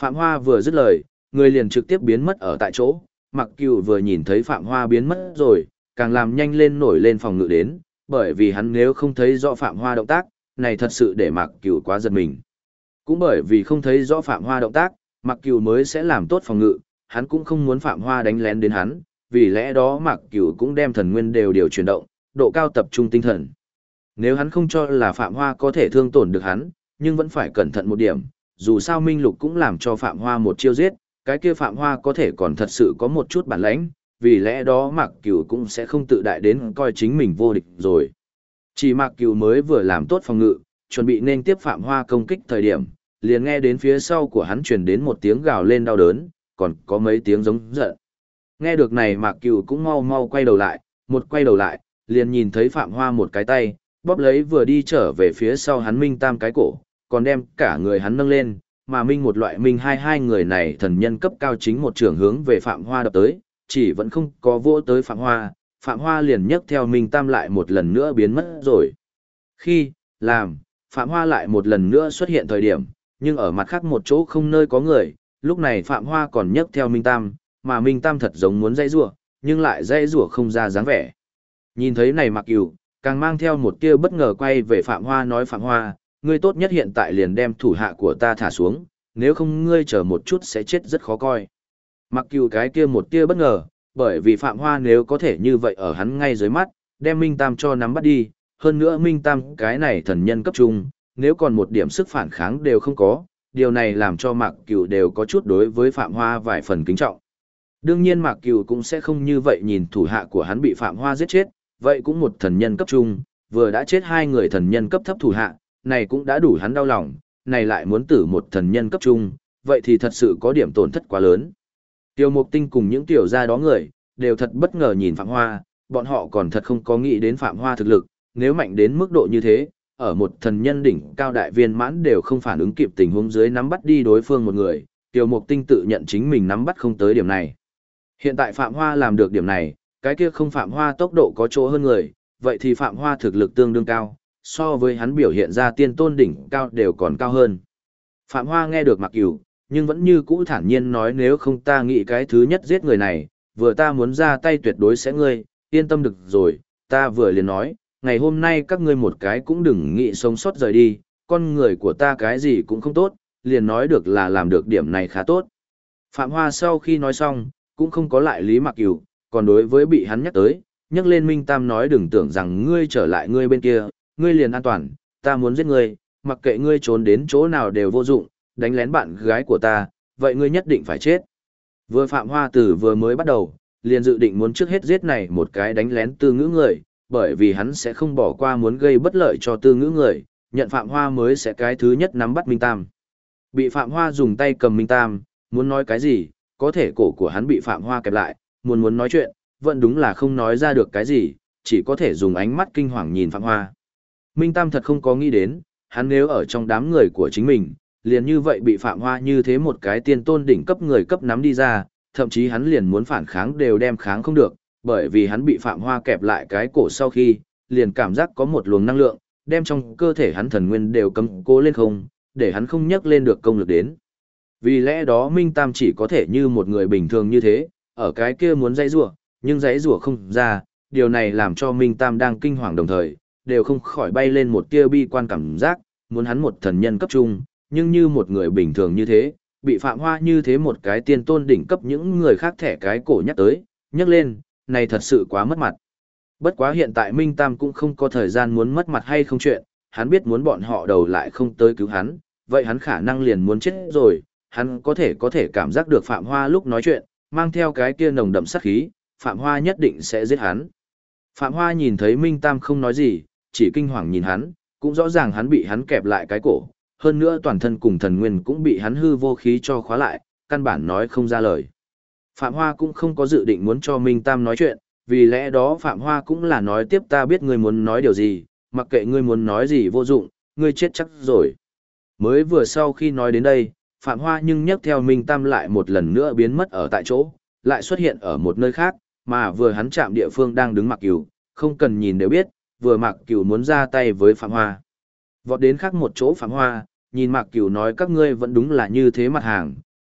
Phạm Hoa vừa dứt lời, người liền trực tiếp biến mất ở tại chỗ. Mặc Cửu vừa nhìn thấy Phạm Hoa biến mất rồi, càng làm nhanh lên nổi lên phòng ngự đến, bởi vì hắn nếu không thấy rõ Phạm Hoa động tác, này thật sự để Mặc Cửu quá giật mình. Cũng bởi vì không thấy rõ Phạm Hoa động tác, Mặc Cửu mới sẽ làm tốt phòng ngự, hắn cũng không muốn Phạm Hoa đánh lén đến hắn, vì lẽ đó Mặc Cửu cũng đem thần nguyên đều điều chuyển động, độ cao tập trung tinh thần. Nếu hắn không cho là Phạm Hoa có thể thương tổn được hắn, nhưng vẫn phải cẩn thận một điểm, dù sao Minh Lục cũng làm cho Phạm Hoa một chiêu giết, cái kia Phạm Hoa có thể còn thật sự có một chút bản lãnh, vì lẽ đó Mạc Cửu cũng sẽ không tự đại đến coi chính mình vô địch rồi. Chỉ Mạc Cửu mới vừa làm tốt phòng ngự, chuẩn bị nên tiếp Phạm Hoa công kích thời điểm, liền nghe đến phía sau của hắn truyền đến một tiếng gào lên đau đớn, còn có mấy tiếng giống giận. Nghe được này Mạc Cửu cũng mau mau quay đầu lại, một quay đầu lại, liền nhìn thấy Phạm Hoa một cái tay, bóp lấy vừa đi trở về phía sau hắn Minh Tam cái cổ, còn đem cả người hắn nâng lên, mà Minh một loại Minh hai người này thần nhân cấp cao chính một trường hướng về Phạm Hoa đập tới, chỉ vẫn không có vô tới Phạm Hoa liền nhấc theo Minh Tam lại một lần nữa biến mất rồi. Khi, Phạm Hoa lại một lần nữa xuất hiện thời điểm, nhưng ở mặt khác một chỗ không nơi có người, lúc này Phạm Hoa còn nhấc theo Minh Tam, mà Minh Tam thật giống muốn dãy rủa, nhưng lại dãy rủa không ra dáng vẻ. Nhìn thấy này Mạc Cửu, càng mang theo một tia bất ngờ quay về Phạm Hoa nói Phạm Hoa, ngươi tốt nhất hiện tại liền đem thủ hạ của ta thả xuống, nếu không ngươi chờ một chút sẽ chết rất khó coi. Mặc Cửu cái kia một tia bất ngờ, bởi vì Phạm Hoa nếu có thể như vậy ở hắn ngay dưới mắt, đem Minh Tam cho nắm bắt đi, hơn nữa Minh Tam cái này thần nhân cấp trung, nếu còn một điểm sức phản kháng đều không có, điều này làm cho Mạc Cửu đều có chút đối với Phạm Hoa vài phần kính trọng. Đương nhiên Mạc Cửu cũng sẽ không như vậy nhìn thủ hạ của hắn bị Phạm Hoa giết chết, vậy cũng một thần nhân cấp trung, vừa đã chết hai người thần nhân cấp thấp thủ hạ, này cũng đã đủ hắn đau lòng, này lại muốn tử một thần nhân cấp trung, vậy thì thật sự có điểm tổn thất quá lớn. Tiêu Mục Tinh cùng những tiểu gia đó người, đều thật bất ngờ nhìn Phạm Hoa, bọn họ còn thật không có nghĩ đến Phạm Hoa thực lực, nếu mạnh đến mức độ như thế, ở một thần nhân đỉnh cao đại viên mãn đều không phản ứng kịp tình huống dưới nắm bắt đi đối phương một người, Tiêu Mục Tinh tự nhận chính mình nắm bắt không tới điểm này. Hiện tại Phạm Hoa làm được điểm này, cái kia không Phạm Hoa tốc độ có chỗ hơn người, vậy thì Phạm Hoa thực lực tương đương cao, so với hắn biểu hiện ra tiên tôn đỉnh cao đều còn cao hơn. Phạm Hoa nghe được Mạc Cửu, nhưng vẫn như cũ thản nhiên nói nếu không ta nghĩ cái thứ nhất giết người này, vừa ta muốn ra tay tuyệt đối sẽ ngươi, yên tâm được rồi, ta vừa liền nói, ngày hôm nay các ngươi một cái cũng đừng nghĩ sống sót rời đi, con người của ta cái gì cũng không tốt, liền nói được là làm được điểm này khá tốt. Phạm Hoa sau khi nói xong, cũng không có lại lý Mạc Cửu, còn đối với bị hắn nhắc tới, nhắc lên Minh Tam nói đừng tưởng rằng ngươi trở lại ngươi bên kia, ngươi liền an toàn, ta muốn giết ngươi, mặc kệ ngươi trốn đến chỗ nào đều vô dụng, đánh lén bạn gái của ta, vậy ngươi nhất định phải chết. Vừa Phạm Hoa Tử vừa mới bắt đầu, liền dự định muốn trước hết giết này một cái đánh lén Tư Ngữ người, bởi vì hắn sẽ không bỏ qua muốn gây bất lợi cho Tư Ngữ người, nhận Phạm Hoa mới sẽ cái thứ nhất nắm bắt Minh Tam. Bị Phạm Hoa dùng tay cầm Minh Tam, muốn nói cái gì, có thể cổ của hắn bị Phạm Hoa kẹp lại, muốn nói chuyện, vẫn đúng là không nói ra được cái gì, chỉ có thể dùng ánh mắt kinh hoàng nhìn Phạm Hoa. Minh Tam thật không có nghĩ đến, hắn nếu ở trong đám người của chính mình, liền như vậy bị Phạm Hoa như thế một cái tiên tôn đỉnh cấp người cấp nắm đi ra, thậm chí hắn liền muốn phản kháng đều đem kháng không được, bởi vì hắn bị Phạm Hoa kẹp lại cái cổ sau khi, liền cảm giác có một luồng năng lượng, đem trong cơ thể hắn thần nguyên đều cấm cố lên không, để hắn không nhấc lên được công lực đến. Vì lẽ đó Minh Tam chỉ có thể như một người bình thường như thế, ở cái kia muốn dãy rủa, nhưng dãy rủa không ra, điều này làm cho Minh Tam đang kinh hoàng đồng thời, đều không khỏi bay lên một tia bi quan cảm giác, muốn hắn một thần nhân cấp trung, nhưng như một người bình thường như thế, bị Phạm Hoa như thế một cái tiên tôn đỉnh cấp những người khác thẻ cái cổ nhắc tới, nhắc lên, này thật sự quá mất mặt. Bất quá hiện tại Minh Tam cũng không có thời gian muốn mất mặt hay không chuyện, hắn biết muốn bọn họ đầu lại không tới cứu hắn, vậy hắn khả năng liền muốn chết rồi, hắn có thể cảm giác được Phạm Hoa lúc nói chuyện, mang theo cái kia nồng đậm sát khí, Phạm Hoa nhất định sẽ giết hắn. Phạm Hoa nhìn thấy Minh Tam không nói gì, chỉ kinh hoàng nhìn hắn, cũng rõ ràng hắn bị hắn kẹp lại cái cổ, hơn nữa toàn thân cùng thần nguyên cũng bị hắn hư vô khí cho khóa lại, căn bản nói không ra lời. Phạm Hoa cũng không có dự định muốn cho Minh Tam nói chuyện, vì lẽ đó Phạm Hoa cũng là nói tiếp ta biết ngươi muốn nói điều gì, mặc kệ ngươi muốn nói gì vô dụng, ngươi chết chắc rồi. Mới vừa sau khi nói đến đây, Phạm Hoa nhưng nhấc theo Minh Tam lại một lần nữa biến mất ở tại chỗ, lại xuất hiện ở một nơi khác, mà vừa hắn chạm địa phương đang đứng Mạc Cửu, không cần nhìn đều biết, vừa Mạc Cửu muốn ra tay với Phạm Hoa. Vọt đến khác một chỗ Phạm Hoa, nhìn Mạc Cửu nói các ngươi vẫn đúng là như thế mặt hàng,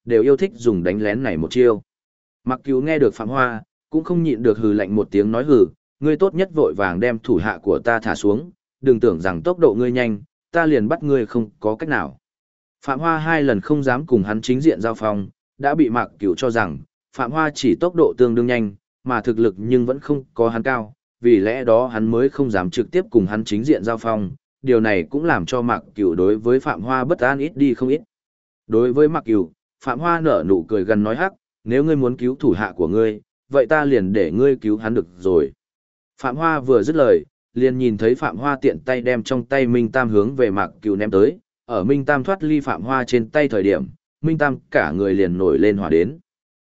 đều yêu thích dùng đánh lén này một chiêu. Mặc Cửu nghe được Phạm Hoa, cũng không nhịn được hừ lạnh một tiếng nói hừ, ngươi tốt nhất vội vàng đem thủ hạ của ta thả xuống, đừng tưởng rằng tốc độ ngươi nhanh, ta liền bắt ngươi không có cách nào. Phạm Hoa 2 lần không dám cùng hắn chính diện giao phong, đã bị Mạc Cửu cho rằng, Phạm Hoa chỉ tốc độ tương đương nhanh, mà thực lực nhưng vẫn không có hắn cao, vì lẽ đó hắn mới không dám trực tiếp cùng hắn chính diện giao phong, điều này cũng làm cho Mạc Cửu đối với Phạm Hoa bất an ít đi không ít. Đối với Mạc Cửu, Phạm Hoa nở nụ cười gần nói hắc, nếu ngươi muốn cứu thủ hạ của ngươi, vậy ta liền để ngươi cứu hắn được rồi. Phạm Hoa vừa dứt lời, liền nhìn thấy Phạm Hoa tiện tay đem trong tay Minh Tam hướng về Mạc Cửu ném tới, ở Minh Tam thoát ly Phạm Hoa trên tay thời điểm, Minh Tam cả người liền nổi lên hỏa đến.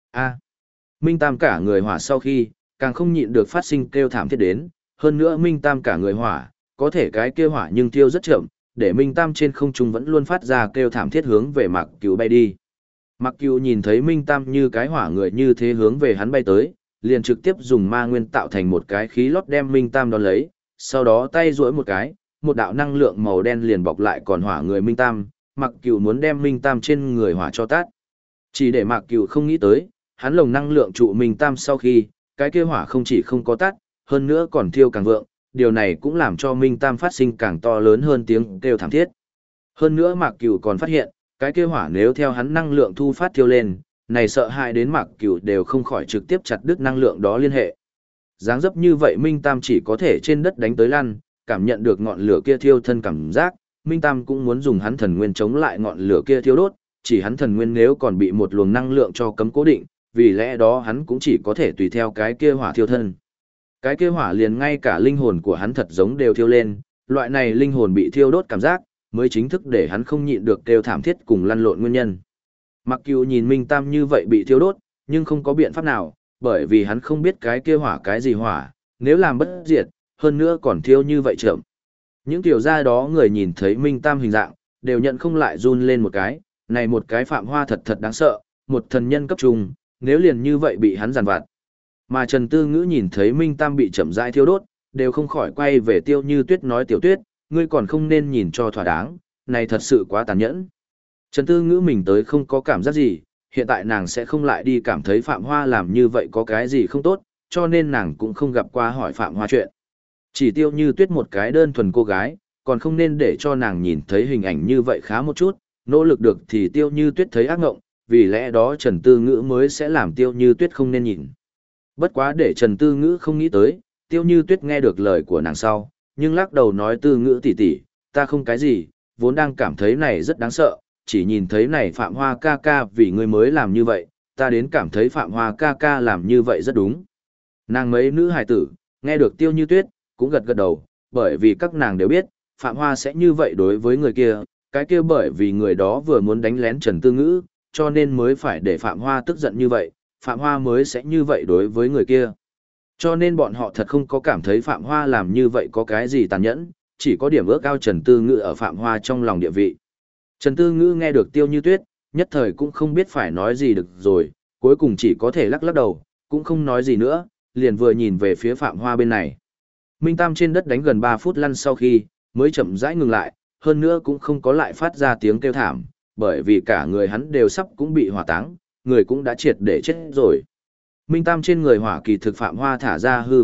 Minh Tam cả người hỏa sau khi, càng không nhịn được phát sinh kêu thảm thiết đến, hơn nữa Minh Tam cả người hỏa, có thể cái kêu hỏa nhưng tiêu rất chậm, để Minh Tam trên không trung vẫn luôn phát ra kêu thảm thiết hướng về Mạc Cửu bay đi. Mạc Cửu nhìn thấy Minh Tam như cái hỏa người như thế hướng về hắn bay tới, liền trực tiếp dùng ma nguyên tạo thành một cái khí lót đem Minh Tam đón lấy, sau đó tay duỗi một cái, một đạo năng lượng màu đen liền bọc lại còn hỏa người Minh Tam, Mạc Cửu muốn đem Minh Tam trên người hỏa cho tát. Chỉ để Mạc Cửu không nghĩ tới, hắn lồng năng lượng trụ Minh Tam sau khi, cái kia hỏa không chỉ không có tắt, hơn nữa còn thiêu càng vượng, điều này cũng làm cho Minh Tam phát sinh càng to lớn hơn tiếng kêu thảm thiết. Hơn nữa Mạc Cửu còn phát hiện, cái kia hỏa nếu theo hắn năng lượng thu phát thiêu lên, này sợ hãi đến Mạc Cửu đều không khỏi trực tiếp chặt đứt năng lượng đó liên hệ. Dáng dấp như vậy Minh Tam chỉ có thể trên đất đánh tới lăn, cảm nhận được ngọn lửa kia thiêu thân cảm giác, Minh Tam cũng muốn dùng hắn thần nguyên chống lại ngọn lửa kia thiêu đốt, chỉ hắn thần nguyên nếu còn bị một luồng năng lượng cho cấm cố định, vì lẽ đó hắn cũng chỉ có thể tùy theo cái kia hỏa thiêu thân. Cái kia hỏa liền ngay cả linh hồn của hắn thật giống đều thiêu lên, loại này linh hồn bị thiêu đốt cảm giác, mới chính thức để hắn không nhịn được kêu thảm thiết cùng lăn lộn nguyên nhân. Mặc Cửu nhìn Minh Tam như vậy bị thiêu đốt, nhưng không có biện pháp nào, bởi vì hắn không biết cái kia hỏa cái gì hỏa, nếu làm bất diệt, hơn nữa còn thiêu như vậy chậm. Những tiểu gia đó người nhìn thấy Minh Tam hình dạng, đều nhận không lại run lên một cái, này một cái Phạm Hoa thật thật đáng sợ, một thần nhân cấp trung, nếu liền như vậy bị hắn giàn vặt. Mà Trần Tư Ngữ nhìn thấy Minh Tam bị chậm rãi thiêu đốt, đều không khỏi quay về Tiêu Như Tuyết nói Tiểu Tuyết, ngươi còn không nên nhìn cho thỏa đáng, này thật sự quá tàn nhẫn. Trần Tư Ngữ mình tới không có cảm giác gì, hiện tại nàng sẽ không lại đi cảm thấy Phạm Hoa làm như vậy có cái gì không tốt, cho nên nàng cũng không gặp qua hỏi Phạm Hoa chuyện. Chỉ Tiêu Như Tuyết một cái đơn thuần cô gái, còn không nên để cho nàng nhìn thấy hình ảnh như vậy khá một chút, nỗ lực được thì Tiêu Như Tuyết thấy ác ngộng, vì lẽ đó Trần Tư Ngữ mới sẽ làm Tiêu Như Tuyết không nên nhìn. Bất quá để Trần Tư Ngữ không nghĩ tới, Tiêu Như Tuyết nghe được lời của nàng sau, nhưng lắc đầu nói Tư Ngữ tỷ tỷ, ta không cái gì, vốn đang cảm thấy này rất đáng sợ, chỉ nhìn thấy này Phạm Hoa ca ca vì ngươi mới làm như vậy, ta đến cảm thấy Phạm Hoa ca ca làm như vậy rất đúng. Nàng mấy nữ hài tử, nghe được Tiêu Như Tuyết, cũng gật gật đầu, bởi vì các nàng đều biết, Phạm Hoa sẽ như vậy đối với người kia, cái kia bởi vì người đó vừa muốn đánh lén Trần Tư Ngữ, cho nên mới phải để Phạm Hoa tức giận như vậy, Phạm Hoa mới sẽ như vậy đối với người kia. Cho nên bọn họ thật không có cảm thấy Phạm Hoa làm như vậy có cái gì tàn nhẫn, chỉ có điểm ước cao Trần Tư Ngữ ở Phạm Hoa trong lòng địa vị. Trần Tư Ngữ nghe được Tiêu Như Tuyết, nhất thời cũng không biết phải nói gì được rồi, cuối cùng chỉ có thể lắc lắc đầu, cũng không nói gì nữa, liền vừa nhìn về phía Phạm Hoa bên này. Minh Tam trên đất đánh gần 3 phút lăn sau khi, mới chậm rãi ngừng lại, hơn nữa cũng không có lại phát ra tiếng kêu thảm, bởi vì cả người hắn đều sắp cũng bị hỏa táng, người cũng đã triệt để chết rồi. Minh Tam trên người hỏa kỳ thực Phạm Hoa thả ra hư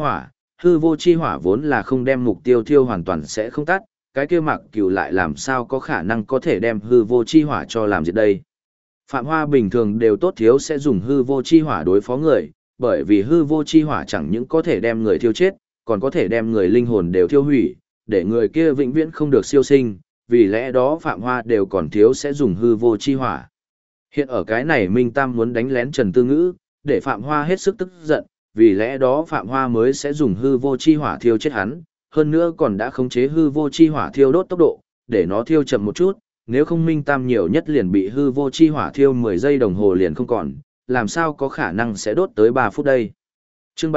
vô chi hỏa vốn là không đem mục tiêu thiêu hoàn toàn sẽ không tắt, cái kia Mạc Cửu lại làm sao có khả năng có thể đem hư vô chi hỏa cho làm diệt đây. Phạm Hoa bình thường đều tốt thiếu sẽ dùng hư vô chi hỏa đối phó người, bởi vì hư vô chi hỏa chẳng những có thể đem người thiêu chết, còn có thể đem người linh hồn đều thiêu hủy, để người kia vĩnh viễn không được siêu sinh, vì lẽ đó Phạm Hoa đều còn thiếu sẽ dùng hư vô chi hỏa. Hiện ở cái này Minh Tam muốn đánh lén Trần Tư Ngữ, để Phạm Hoa hết sức tức giận, vì lẽ đó Phạm Hoa mới sẽ dùng hư vô chi hỏa thiêu chết hắn, hơn nữa còn đã khống chế hư vô chi hỏa thiêu đốt tốc độ, để nó thiêu chậm một chút, nếu không Minh Tam nhiều nhất liền bị hư vô chi hỏa thiêu 10 giây đồng hồ liền không còn, làm sao có khả năng sẽ đốt tới 3 phút đây. Chương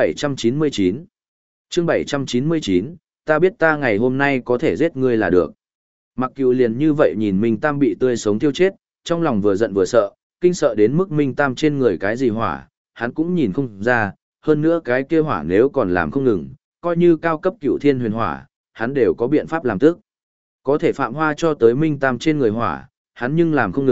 799 ta biết ta ngày hôm nay có thể giết ngươi là được. Mặc Cửu liền như vậy nhìn Minh Tam bị tươi sống thiêu chết, trong lòng vừa giận vừa sợ, kinh sợ đến mức Minh Tam trên người cái gì hỏa, hắn cũng nhìn không ra, hơn nữa cái kia hỏa nếu còn làm không ngừng, coi như cao cấp Cửu Thiên Huyền Hỏa, hắn đều có biện pháp làm tức. Có thể Phạm Hoa cho tới Minh Tam trên người hỏa, hắn nhưng làm không ngừng,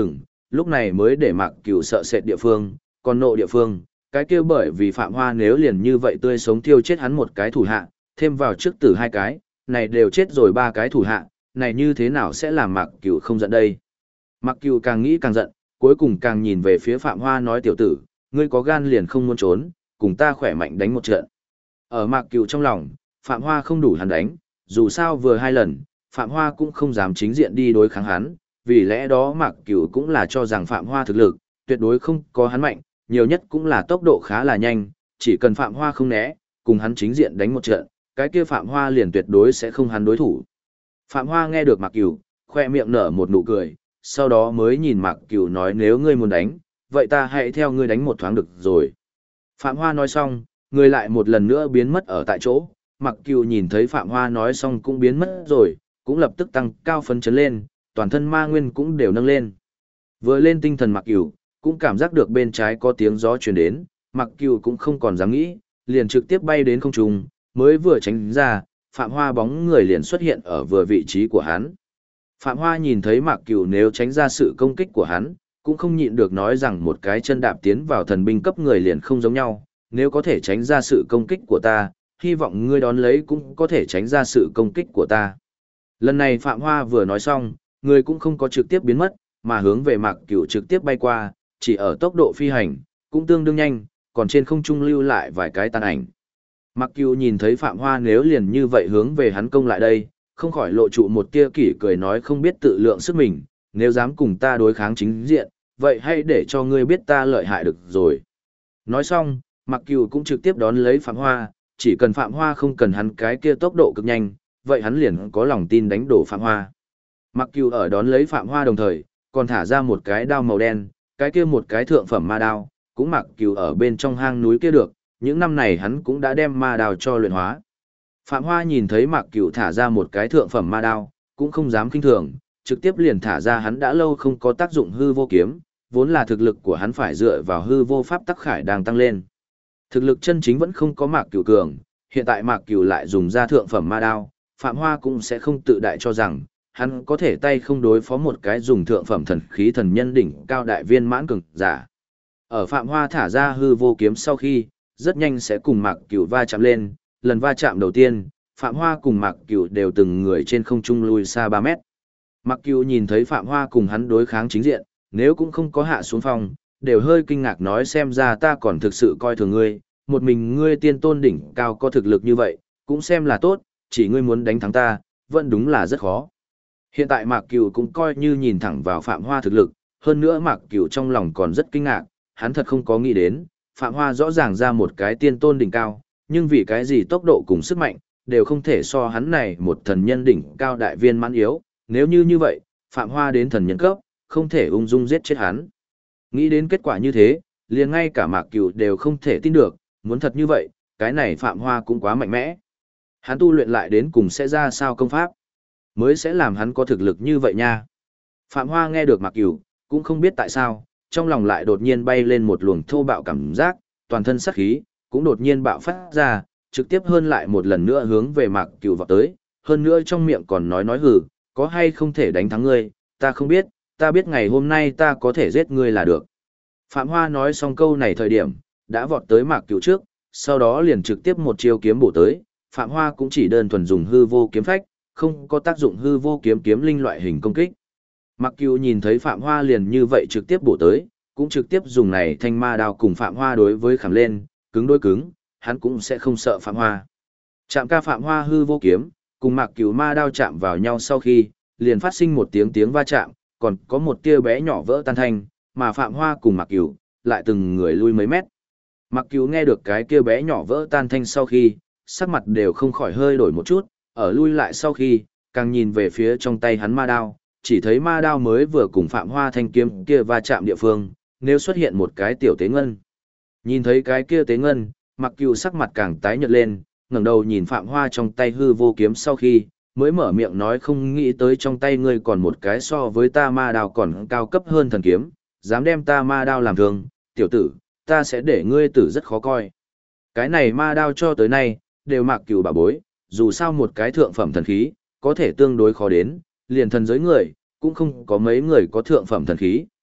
lúc này mới để Mạc Cửu sợ sệt địa phương, còn nộ địa phương, cái kia bởi vì Phạm Hoa nếu liền như vậy tươi sống thiêu chết hắn một cái thủ hạ, thêm vào trước tử hai cái, này đều chết rồi ba cái thủ hạ, này như thế nào sẽ làm Mạc Cửu không giận đây? Mạc Cửu càng nghĩ càng giận, cuối cùng càng nhìn về phía Phạm Hoa nói tiểu tử, ngươi có gan liền không muốn trốn, cùng ta khỏe mạnh đánh một trận. Ở Mạc Cửu trong lòng, Phạm Hoa không đủ hắn đánh, dù sao vừa hai lần, Phạm Hoa cũng không dám chính diện đi đối kháng hắn, vì lẽ đó Mạc Cửu cũng là cho rằng Phạm Hoa thực lực, tuyệt đối không có hắn mạnh, nhiều nhất cũng là tốc độ khá là nhanh, chỉ cần Phạm Hoa không né, cùng hắn chính diện đánh một trận, cái kia Phạm Hoa liền tuyệt đối sẽ không hắn đối thủ. Phạm Hoa nghe được Mạc Cửu, khoe miệng nở một nụ cười, sau đó mới nhìn Mạc Cửu nói nếu ngươi muốn đánh, vậy ta hãy theo ngươi đánh một thoáng được rồi. Phạm Hoa nói xong, người lại một lần nữa biến mất ở tại chỗ, Mạc Cửu nhìn thấy Phạm Hoa nói xong cũng biến mất rồi, cũng lập tức tăng cao phấn chấn lên, toàn thân ma nguyên cũng đều nâng lên. Vừa lên tinh thần Mạc Cửu, cũng cảm giác được bên trái có tiếng gió truyền đến, Mạc Cửu cũng không còn dám nghĩ, liền trực tiếp bay đến không trung, mới vừa tránh ra, Phạm Hoa bóng người liền xuất hiện ở vừa vị trí của hắn. Phạm Hoa nhìn thấy Mạc Cửu nếu tránh ra sự công kích của hắn, cũng không nhịn được nói rằng một cái chân đạp tiến vào thần binh cấp người liền không giống nhau, nếu có thể tránh ra sự công kích của ta, hy vọng ngươi đón lấy cũng có thể tránh ra sự công kích của ta. Lần này Phạm Hoa vừa nói xong, người cũng không có trực tiếp biến mất, mà hướng về Mạc Cửu trực tiếp bay qua, chỉ ở tốc độ phi hành, cũng tương đương nhanh, còn trên không trung lưu lại vài cái tàn ảnh. Mạc Cửu nhìn thấy Phạm Hoa nếu liền như vậy hướng về hắn công lại đây, không khỏi lộ trụ một tia kỷ cười nói không biết tự lượng sức mình, nếu dám cùng ta đối kháng chính diện, vậy hãy để cho ngươi biết ta lợi hại được rồi. Nói xong, Mạc Cửu cũng trực tiếp đón lấy Phạm Hoa, chỉ cần Phạm Hoa không cần hắn cái kia tốc độ cực nhanh, vậy hắn liền có lòng tin đánh đổ Phạm Hoa. Mạc Cửu ở đón lấy Phạm Hoa đồng thời, còn thả ra một cái đao màu đen, cái kia một cái thượng phẩm ma đao, cũng Mạc Cửu ở bên trong hang núi kia được, những năm này hắn cũng đã đem ma đao cho luyện hóa. Phạm Hoa nhìn thấy Mạc Cửu thả ra một cái thượng phẩm ma đao, cũng không dám kinh thường, trực tiếp liền thả ra hắn đã lâu không có tác dụng hư vô kiếm, vốn là thực lực của hắn phải dựa vào hư vô pháp tắc khải đang tăng lên. Thực lực chân chính vẫn không có Mạc Cửu cường, hiện tại Mạc Cửu lại dùng ra thượng phẩm ma đao, Phạm Hoa cũng sẽ không tự đại cho rằng hắn có thể tay không đối phó một cái dùng thượng phẩm thần khí thần nhân đỉnh cao đại viên mãn cường giả. Ở Phạm Hoa thả ra hư vô kiếm sau khi, rất nhanh sẽ cùng Mạc Cửu va chạm lên, lần va chạm đầu tiên, Phạm Hoa cùng Mạc Cửu đều từng người trên không trung lui xa 3 mét. Mạc Cửu nhìn thấy Phạm Hoa cùng hắn đối kháng chính diện, nếu cũng không có hạ xuống phòng, đều hơi kinh ngạc nói xem ra ta còn thực sự coi thường ngươi, một mình ngươi tiên tôn đỉnh cao có thực lực như vậy, cũng xem là tốt, chỉ ngươi muốn đánh thắng ta, vẫn đúng là rất khó. Hiện tại Mạc Cửu cũng coi như nhìn thẳng vào Phạm Hoa thực lực, hơn nữa Mạc Cửu trong lòng còn rất kinh ngạc, hắn thật không có nghĩ đến, Phạm Hoa rõ ràng ra một cái tiên tôn đỉnh cao, nhưng vì cái gì tốc độ cùng sức mạnh, đều không thể so hắn này một thần nhân đỉnh cao đại viên mãn yếu, nếu như vậy, Phạm Hoa đến thần nhân cấp, không thể ung dung giết chết hắn. Nghĩ đến kết quả như thế, liền ngay cả Mạc Cửu đều không thể tin được, muốn thật như vậy, cái này Phạm Hoa cũng quá mạnh mẽ. Hắn tu luyện lại đến cùng sẽ ra sao công pháp, mới sẽ làm hắn có thực lực như vậy nha. Phạm Hoa nghe được Mạc Cửu, cũng không biết tại sao, trong lòng lại đột nhiên bay lên một luồng thô bạo cảm giác, toàn thân sát khí, cũng đột nhiên bạo phát ra, trực tiếp hơn lại một lần nữa hướng về Mạc Cửu vọt tới, hơn nữa trong miệng còn nói hừ, có hay không thể đánh thắng ngươi, ta không biết, ta biết ngày hôm nay ta có thể giết ngươi là được. Phạm Hoa nói xong câu này thời điểm, đã vọt tới Mạc Cửu trước, sau đó liền trực tiếp một chiêu kiếm bổ tới, Phạm Hoa cũng chỉ đơn thuần dùng hư vô kiếm phách, không có tác dụng hư vô kiếm kiếm linh loại hình công kích. Mạc Cửu nhìn thấy Phạm Hoa liền như vậy trực tiếp bổ tới, cũng trực tiếp dùng này thanh ma đao cùng Phạm Hoa đối với khảm lên, cứng đối cứng, hắn cũng sẽ không sợ Phạm Hoa. Chạm ca Phạm Hoa hư vô kiếm, cùng Mạc Cửu ma đao chạm vào nhau sau khi, liền phát sinh một tiếng va chạm, còn có một tia bé nhỏ vỡ tan thanh, mà Phạm Hoa cùng Mạc Cửu lại từng người lui mấy mét. Mạc Cửu nghe được cái kia bé nhỏ vỡ tan thanh sau khi, sắc mặt đều không khỏi hơi đổi một chút, ở lui lại sau khi, càng nhìn về phía trong tay hắn ma đao, chỉ thấy ma đao mới vừa cùng Phạm Hoa thanh kiếm kia va chạm địa phương, nếu xuất hiện một cái tiểu tế ngân. Nhìn thấy cái kia tế ngân, Mạc Cửu sắc mặt càng tái nhợt lên, ngẩng đầu nhìn Phạm Hoa trong tay hư vô kiếm sau khi, mới mở miệng nói không nghĩ tới trong tay ngươi còn một cái so với ta ma đao còn cao cấp hơn thần kiếm, dám đem ta ma đao làm thương, tiểu tử, ta sẽ để ngươi tử rất khó coi. Cái này ma đao cho tới nay, đều Mạc Cửu bảo bối, dù sao một cái thượng phẩm thần khí, có thể tương đối khó đến, liền thần giới người, cũng không có mấy người có thượng phẩm thần khí,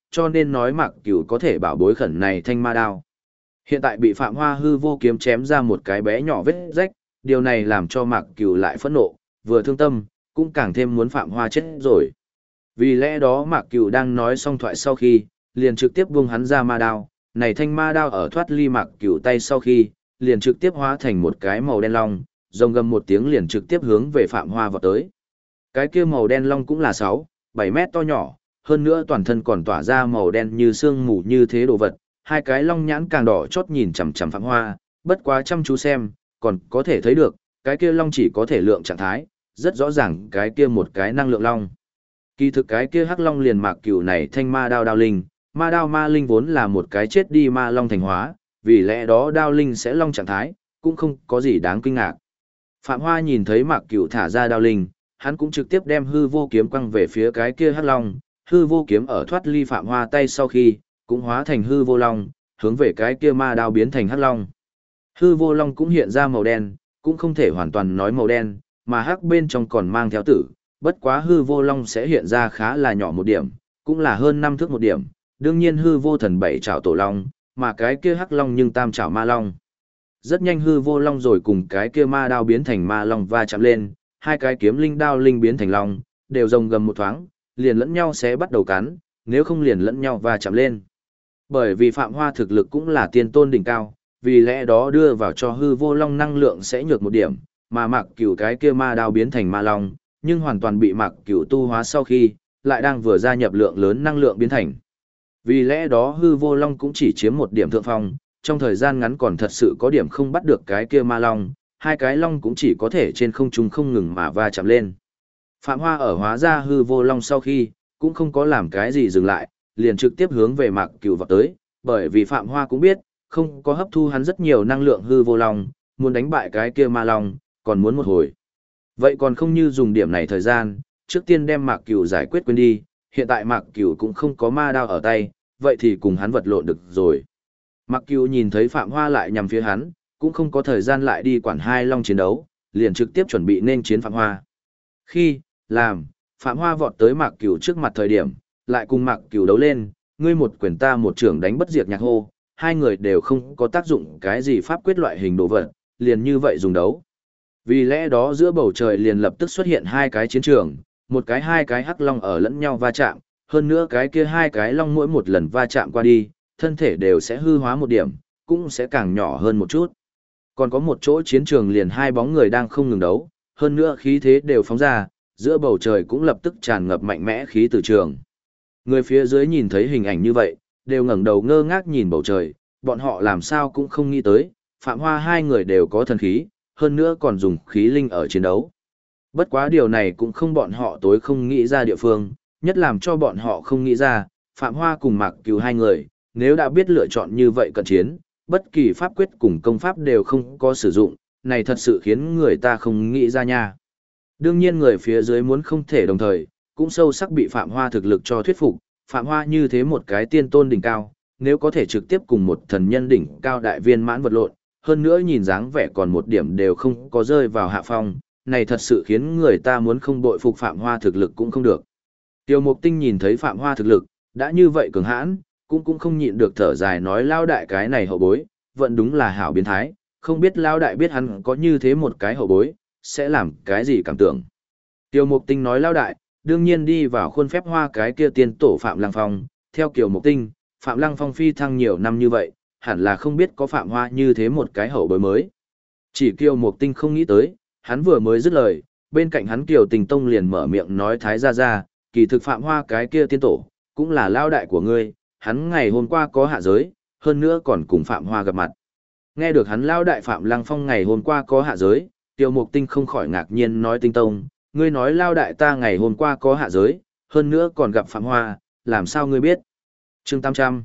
cho nên nói Mạc Cửu có thể bảo bối khẩn này thanh ma đao. Hiện tại bị Phạm Hoa hư vô kiếm chém ra một cái bé nhỏ vết rách, điều này làm cho Mạc Cửu lại phẫn nộ, vừa thương tâm, cũng càng thêm muốn Phạm Hoa chết rồi. Vì lẽ đó Mạc Cửu đang nói xong thoại sau khi, liền trực tiếp buông hắn ra ma đao, này thanh ma đao ở thoát ly Mạc Cửu tay sau khi, liền trực tiếp hóa thành một cái màu đen long, rồng gầm một tiếng liền trực tiếp hướng về Phạm Hoa vọt tới. Cái kia màu đen long cũng là 6-7 mét to nhỏ, hơn nữa toàn thân còn tỏa ra màu đen như sương mù như thế đồ vật, hai cái long nhãn càng đỏ chót nhìn chằm chằm Phạm Hoa, bất quá chăm chú xem, còn có thể thấy được, cái kia long chỉ có thể lượng trạng thái, rất rõ ràng cái kia một cái năng lượng long. Kỳ thực cái kia hắc long liền Mạc Cửu này thanh ma đao đao linh, ma đao ma linh vốn là một cái chết đi ma long thành hóa, vì lẽ đó đao linh sẽ long trạng thái, cũng không có gì đáng kinh ngạc. Phạm Hoa nhìn thấy Mạc Cửu thả ra đao linh, hắn cũng trực tiếp đem hư vô kiếm quăng về phía cái kia hắc long, hư vô kiếm ở thoát ly Phạm Hoa tay sau khi, cũng hóa thành hư vô long, hướng về cái kia ma đao biến thành hắc long. Hư vô long cũng hiện ra màu đen, cũng không thể hoàn toàn nói màu đen, mà hắc bên trong còn mang theo tử, bất quá hư vô long sẽ hiện ra khá là nhỏ một điểm, cũng là hơn 5 thước một điểm, đương nhiên hư vô thần 7 trảo tổ long, mà cái kia hắc long nhưng tam trảo ma long. Rất nhanh hư vô long rồi cùng cái kia ma đao biến thành ma long va chạm lên, hai cái kiếm linh đao linh biến thành long, đều rồng gầm một thoáng, liền lẫn nhau sẽ bắt đầu cắn, nếu không liền lẫn nhau va chạm lên. Bởi vì Phạm Hoa thực lực cũng là tiên tôn đỉnh cao, vì lẽ đó đưa vào cho hư vô long năng lượng sẽ nhược một điểm, mà Mạc Cửu cái kia ma đao biến thành ma long, nhưng hoàn toàn bị Mạc Cửu tu hóa sau khi, lại đang vừa gia nhập lượng lớn năng lượng biến thành. Vì lẽ đó hư vô long cũng chỉ chiếm một điểm thượng phong, trong thời gian ngắn còn thật sự có điểm không bắt được cái kia ma long, hai cái long cũng chỉ có thể trên không trung không ngừng mà va chạm lên. Phạm Hoa ở hóa ra hư vô long sau khi, cũng không có làm cái gì dừng lại, liền trực tiếp hướng về Mạc Cửu vọt tới, bởi vì Phạm Hoa cũng biết, không có hấp thu hắn rất nhiều năng lượng hư vô long, muốn đánh bại cái kia ma long, còn muốn một hồi. Vậy còn không như dùng điểm này thời gian, trước tiên đem Mạc Cửu giải quyết quên đi, hiện tại Mạc Cửu cũng không có ma đao ở tay, vậy thì cùng hắn vật lộn được rồi. Mạc Cửu nhìn thấy Phạm Hoa lại nhằm phía hắn, cũng không có thời gian lại đi quản hai long chiến đấu, liền trực tiếp chuẩn bị nên chiến Phạm Hoa. Khi, làm, Phạm Hoa vọt tới Mạc Cửu trước mặt thời điểm, lại cùng Mạc Cửu đấu lên, ngươi một quyền ta một trưởng đánh bất diệt nhạc hô, hai người đều không có tác dụng cái gì pháp quyết loại hình đồ vật, liền như vậy dùng đấu. Vì lẽ đó giữa bầu trời liền lập tức xuất hiện hai cái chiến trường, một cái hai cái hắc long ở lẫn nhau va chạm, hơn nữa cái kia hai cái long mỗi một lần va chạm qua đi, thân thể đều sẽ hư hóa một điểm, cũng sẽ càng nhỏ hơn một chút. Còn có một chỗ chiến trường liền hai bóng người đang không ngừng đấu, hơn nữa khí thế đều phóng ra, giữa bầu trời cũng lập tức tràn ngập mạnh mẽ khí từ trường. Người phía dưới nhìn thấy hình ảnh như vậy, đều ngẩng đầu ngơ ngác nhìn bầu trời, bọn họ làm sao cũng không nghĩ tới, Phạm Hoa hai người đều có thần khí, hơn nữa còn dùng khí linh ở chiến đấu. Bất quá điều này cũng không bọn họ tối không nghĩ ra địa phương, nhất làm cho bọn họ không nghĩ ra, Phạm Hoa cùng Mạc Cửu hai người, nếu đã biết lựa chọn như vậy cận chiến, bất kỳ pháp quyết cùng công pháp đều không có sử dụng, này thật sự khiến người ta không nghĩ ra nha. Đương nhiên người phía dưới muốn không thể đồng thời, cũng sâu sắc bị Phạm Hoa thực lực cho thuyết phục, Phạm Hoa như thế một cái tiên tôn đỉnh cao, nếu có thể trực tiếp cùng một thần nhân đỉnh cao đại viên mãn vật lộn, hơn nữa nhìn dáng vẻ còn một điểm đều không có rơi vào hạ phong, này thật sự khiến người ta muốn không bội phục Phạm Hoa thực lực cũng không được. Tiêu Mục Tinh nhìn thấy Phạm Hoa thực lực, đã như vậy cường hãn, cũng không nhịn được thở dài nói lao đại cái này hậu bối, vẫn đúng là hảo biến thái, không biết lao đại biết hắn có như thế một cái hậu bối, sẽ làm cái gì cảm tưởng. Tiêu Mục Tinh nói lao đại, đương nhiên đi vào khuôn phép hoa cái kia tiên tổ Phạm Lăng Phong, theo Kiều Mục Tinh, Phạm Lăng Phong phi thăng nhiều năm như vậy, hẳn là không biết có Phạm Hoa như thế một cái hậu bối mới. Chỉ Kiều Mục Tinh không nghĩ tới, hắn vừa mới dứt lời, bên cạnh hắn Kiều Tình Tông liền mở miệng nói thái ra, kỳ thực Phạm Hoa cái kia tiên tổ, cũng là lao đại của ngươi, hắn ngày hôm qua có hạ giới, hơn nữa còn cùng Phạm Hoa gặp mặt. Nghe được hắn lao đại Phạm Lăng Phong ngày hôm qua có hạ giới, Kiều Mục Tinh không khỏi ngạc nhiên nói Tinh Tông, ngươi nói lao đại ta ngày hôm qua có hạ giới, hơn nữa còn gặp Phạm Hoa, làm sao ngươi biết? Chương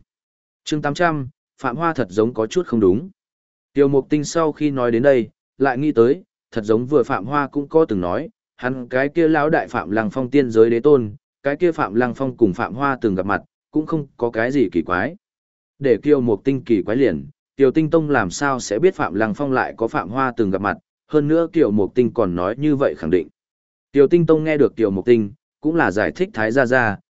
800, Phạm Hoa thật giống có chút không đúng. Tiêu Mục Tinh sau khi nói đến đây, lại nghĩ tới, thật giống vừa Phạm Hoa cũng có từng nói, hắn cái kia lão đại Phạm Lăng Phong tiên giới đế tôn, cái kia Phạm Lăng Phong cùng Phạm Hoa từng gặp mặt, cũng không có cái gì kỳ quái. Để Tiêu Mục Tinh kỳ quái liền, Tiêu Tinh Tông làm sao sẽ biết Phạm Lăng Phong lại có Phạm Hoa từng gặp mặt, hơn nữa Tiêu Mục Tinh còn nói như vậy khẳng định. Tiêu Tinh Tông nghe được Tiêu Mục Tinh, cũng là giải thích thái gia,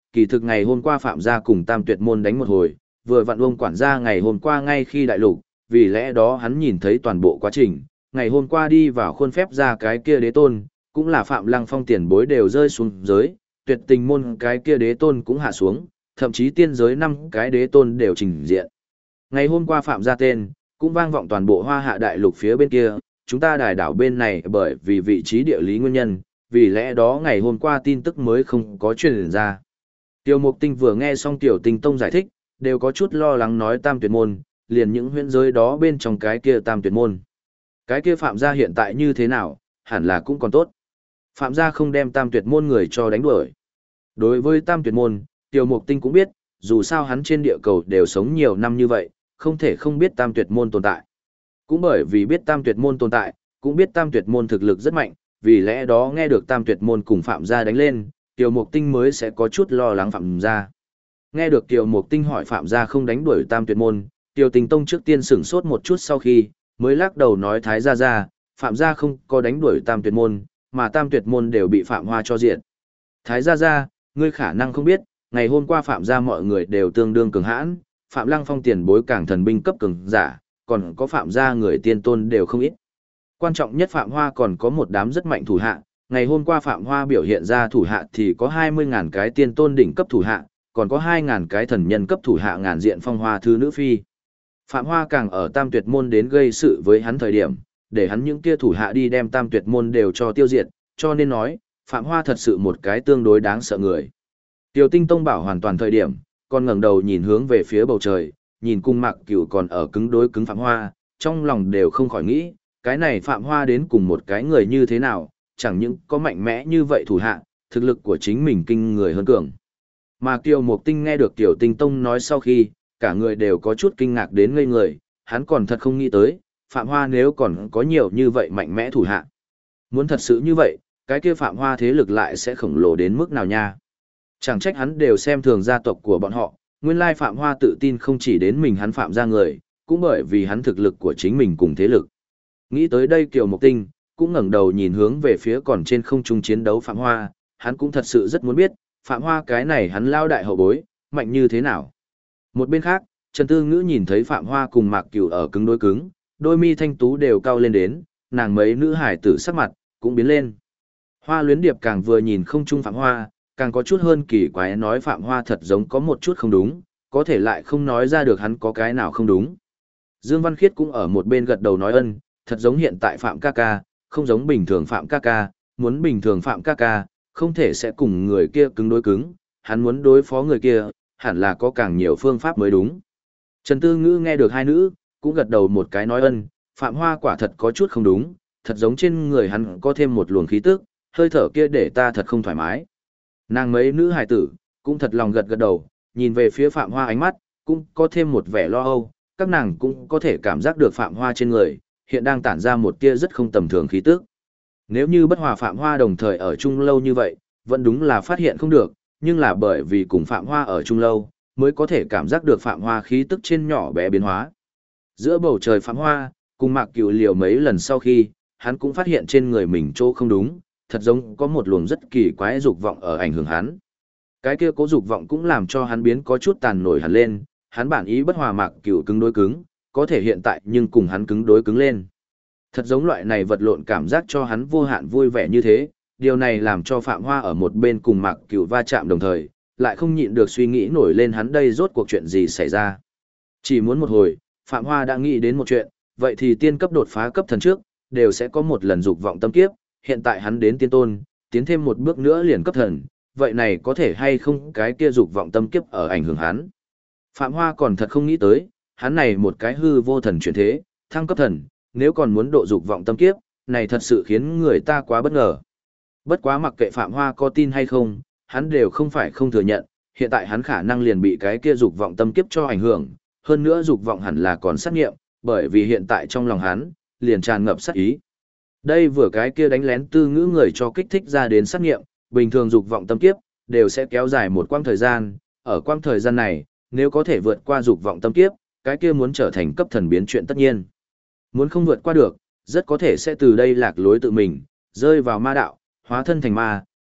kỳ thực ngày hôm qua Phạm gia cùng Tam Tuyệt môn đánh một hồi, vừa vặn ông quản gia ngày hôm qua ngay khi đại lục, vì lẽ đó hắn nhìn thấy toàn bộ quá trình, ngày hôm qua đi vào khuôn phép ra cái kia đế tôn, cũng là Phạm Lăng Phong tiền bối đều rơi xuống giới, Tuyệt Tình môn cái kia đế tôn cũng hạ xuống, thậm chí tiên giới 5 cái đế tôn đều trình diện. Ngày hôm qua Phạm gia tên, cũng vang vọng toàn bộ Hoa Hạ đại lục phía bên kia, chúng ta đài đảo bên này bởi vì vị trí địa lý nguyên nhân, vì lẽ đó ngày hôm qua tin tức mới không có truyền ra. Tiêu Mục Tinh vừa nghe xong Tiểu Tinh Tông giải thích, đều có chút lo lắng nói Tam Tuyệt môn, liền những huyễn giới đó bên trong cái kia Tam Tuyệt môn. Cái kia Phạm gia hiện tại như thế nào, hẳn là cũng còn tốt. Phạm gia không đem Tam Tuyệt môn người cho đánh đuổi. Đối với Tam Tuyệt môn, Tiêu Mục Tinh cũng biết, dù sao hắn trên địa cầu đều sống nhiều năm như vậy, không thể không biết Tam Tuyệt môn tồn tại. Cũng bởi vì biết Tam Tuyệt môn tồn tại, cũng biết Tam Tuyệt môn thực lực rất mạnh, vì lẽ đó nghe được Tam Tuyệt môn cùng Phạm gia đánh lên, Tiêu Mục Tinh mới sẽ có chút lo lắng Phạm gia. Nghe được Tiêu Mục Tinh hỏi Phạm gia không đánh đuổi Tam Tuyệt môn, Tiêu Tình Tông trước tiên sửng sốt một chút sau khi, mới lắc đầu nói Thái gia gia, Phạm gia không có đánh đuổi Tam Tuyệt môn, mà Tam Tuyệt môn đều bị Phạm Hoa cho diệt. Thái gia gia, ngươi khả năng không biết, ngày hôm qua Phạm gia mọi người đều tương đương cường hãn, Phạm Lăng Phong tiền bối càng thần binh cấp cường giả, còn có Phạm gia người tiên tôn đều không ít. Quan trọng nhất Phạm Hoa còn có một đám rất mạnh thủ hạ, ngày hôm qua Phạm Hoa biểu hiện ra thủ hạ thì có 20.000 cái tiên tôn đỉnh cấp thủ hạ, còn có 2.000 cái thần nhân cấp thủ hạ ngàn diện phong hoa thư nữ phi. Phạm Hoa càng ở Tam Tuyệt môn đến gây sự với hắn thời điểm, để hắn những kia thủ hạ đi đem Tam Tuyệt môn đều cho tiêu diệt, cho nên nói, Phạm Hoa thật sự một cái tương đối đáng sợ người. Tiêu Tinh Tông bảo hoàn toàn thời điểm, còn ngẩng đầu nhìn hướng về phía bầu trời, nhìn cung Mạc Cửu còn ở cứng đối cứng Phạm Hoa, trong lòng đều không khỏi nghĩ, cái này Phạm Hoa đến cùng một cái người như thế nào, chẳng những có mạnh mẽ như vậy thủ hạ, thực lực của chính mình kinh người hơn cường. Mà Kiều Mục Tinh nghe được Tiểu Tinh Tông nói sau khi, cả người đều có chút kinh ngạc đến ngây người, hắn còn thật không nghĩ tới, Phạm Hoa nếu còn có nhiều như vậy mạnh mẽ thủ hạ. Muốn thật sự như vậy, cái kia Phạm Hoa thế lực lại sẽ khổng lồ đến mức nào nha. Chẳng trách hắn đều xem thường gia tộc của bọn họ, nguyên lai Phạm Hoa tự tin không chỉ đến mình hắn Phạm ra người, cũng bởi vì hắn thực lực của chính mình cùng thế lực. Nghĩ tới đây Kiều Mục Tinh, cũng ngẩng đầu nhìn hướng về phía còn trên không trung chiến đấu Phạm Hoa, hắn cũng thật sự rất muốn biết, Phạm Hoa cái này hắn lao đại hậu bối, mạnh như thế nào. Một bên khác, Trần Tư Ngữ nhìn thấy Phạm Hoa cùng Mạc Cửu ở cứng đối cứng, đôi mi thanh tú đều cao lên đến, nàng mấy nữ hải tử sắc mặt, cũng biến lên. Hoa Luyến Điệp càng vừa nhìn không trung Phạm Hoa, càng có chút hơn kỳ quái nói Phạm Hoa thật giống có một chút không đúng, có thể lại không nói ra được hắn có cái nào không đúng. Dương Văn Khiết cũng ở một bên gật đầu nói ân, thật giống hiện tại Phạm ca ca, không giống bình thường Phạm ca ca, muốn bình thường Phạm ca ca, không thể sẽ cùng người kia cứng đối cứng, hắn muốn đối phó người kia, hẳn là có càng nhiều phương pháp mới đúng. Trần Tư Ngữ nghe được hai nữ, cũng gật đầu một cái nói ân, Phạm Hoa quả thật có chút không đúng, thật giống trên người hắn có thêm một luồng khí tức, hơi thở kia để ta thật không thoải mái. Nàng mấy nữ hài tử, cũng thật lòng gật gật đầu, nhìn về phía Phạm Hoa ánh mắt, cũng có thêm một vẻ lo âu, các nàng cũng có thể cảm giác được Phạm Hoa trên người, hiện đang tản ra một tia rất không tầm thường khí tức. Nếu như bất hòa Phạm Hoa đồng thời ở chung lâu như vậy, vẫn đúng là phát hiện không được, nhưng là bởi vì cùng Phạm Hoa ở chung lâu, mới có thể cảm giác được Phạm Hoa khí tức trên nhỏ bé biến hóa. Giữa bầu trời Phạm Hoa, cùng Mạc Cửu liều mấy lần sau khi, hắn cũng phát hiện trên người mình chỗ không đúng, thật giống có một luồng rất kỳ quái dục vọng ở ảnh hưởng hắn. Cái kia cố dục vọng cũng làm cho hắn biến có chút tàn nổi hẳn lên, hắn bản ý bất hòa Mạc Cửu cứng đối cứng, có thể hiện tại nhưng cùng hắn cứng đối cứng lên. Thật giống loại này vật lộn cảm giác cho hắn vô hạn vui vẻ như thế, điều này làm cho Phạm Hoa ở một bên cùng Mạc Cửu va chạm đồng thời, lại không nhịn được suy nghĩ nổi lên hắn đây rốt cuộc chuyện gì xảy ra. Chỉ muốn một hồi, Phạm Hoa đã nghĩ đến một chuyện, vậy thì tiên cấp đột phá cấp thần trước, đều sẽ có một lần dục vọng tâm kiếp, hiện tại hắn đến tiên tôn, tiến thêm một bước nữa liền cấp thần, vậy này có thể hay không cái kia dục vọng tâm kiếp ở ảnh hưởng hắn. Phạm Hoa còn thật không nghĩ tới, hắn này một cái hư vô thần chuyển thế, thăng cấp thần, nếu còn muốn độ dục vọng tâm kiếp, này thật sự khiến người ta quá bất ngờ. Bất quá mặc kệ Phạm Hoa có tin hay không, hắn đều không phải không thừa nhận, hiện tại hắn khả năng liền bị cái kia dục vọng tâm kiếp cho ảnh hưởng, hơn nữa dục vọng hẳn là còn sát nghiệm, bởi vì hiện tại trong lòng hắn, liền tràn ngập sát ý. Đây vừa cái kia đánh lén Tư Ngữ người cho kích thích ra đến sát nghiệm, bình thường dục vọng tâm kiếp, đều sẽ kéo dài một quãng thời gian, ở quãng thời gian này, nếu có thể vượt qua dục vọng tâm kiếp, cái kia muốn trở thành cấp thần biến chuyện tất nhiên. Muốn không vượt qua được, rất có thể sẽ từ đây lạc lối tự mình, rơi vào ma đạo, hóa thân thành ma,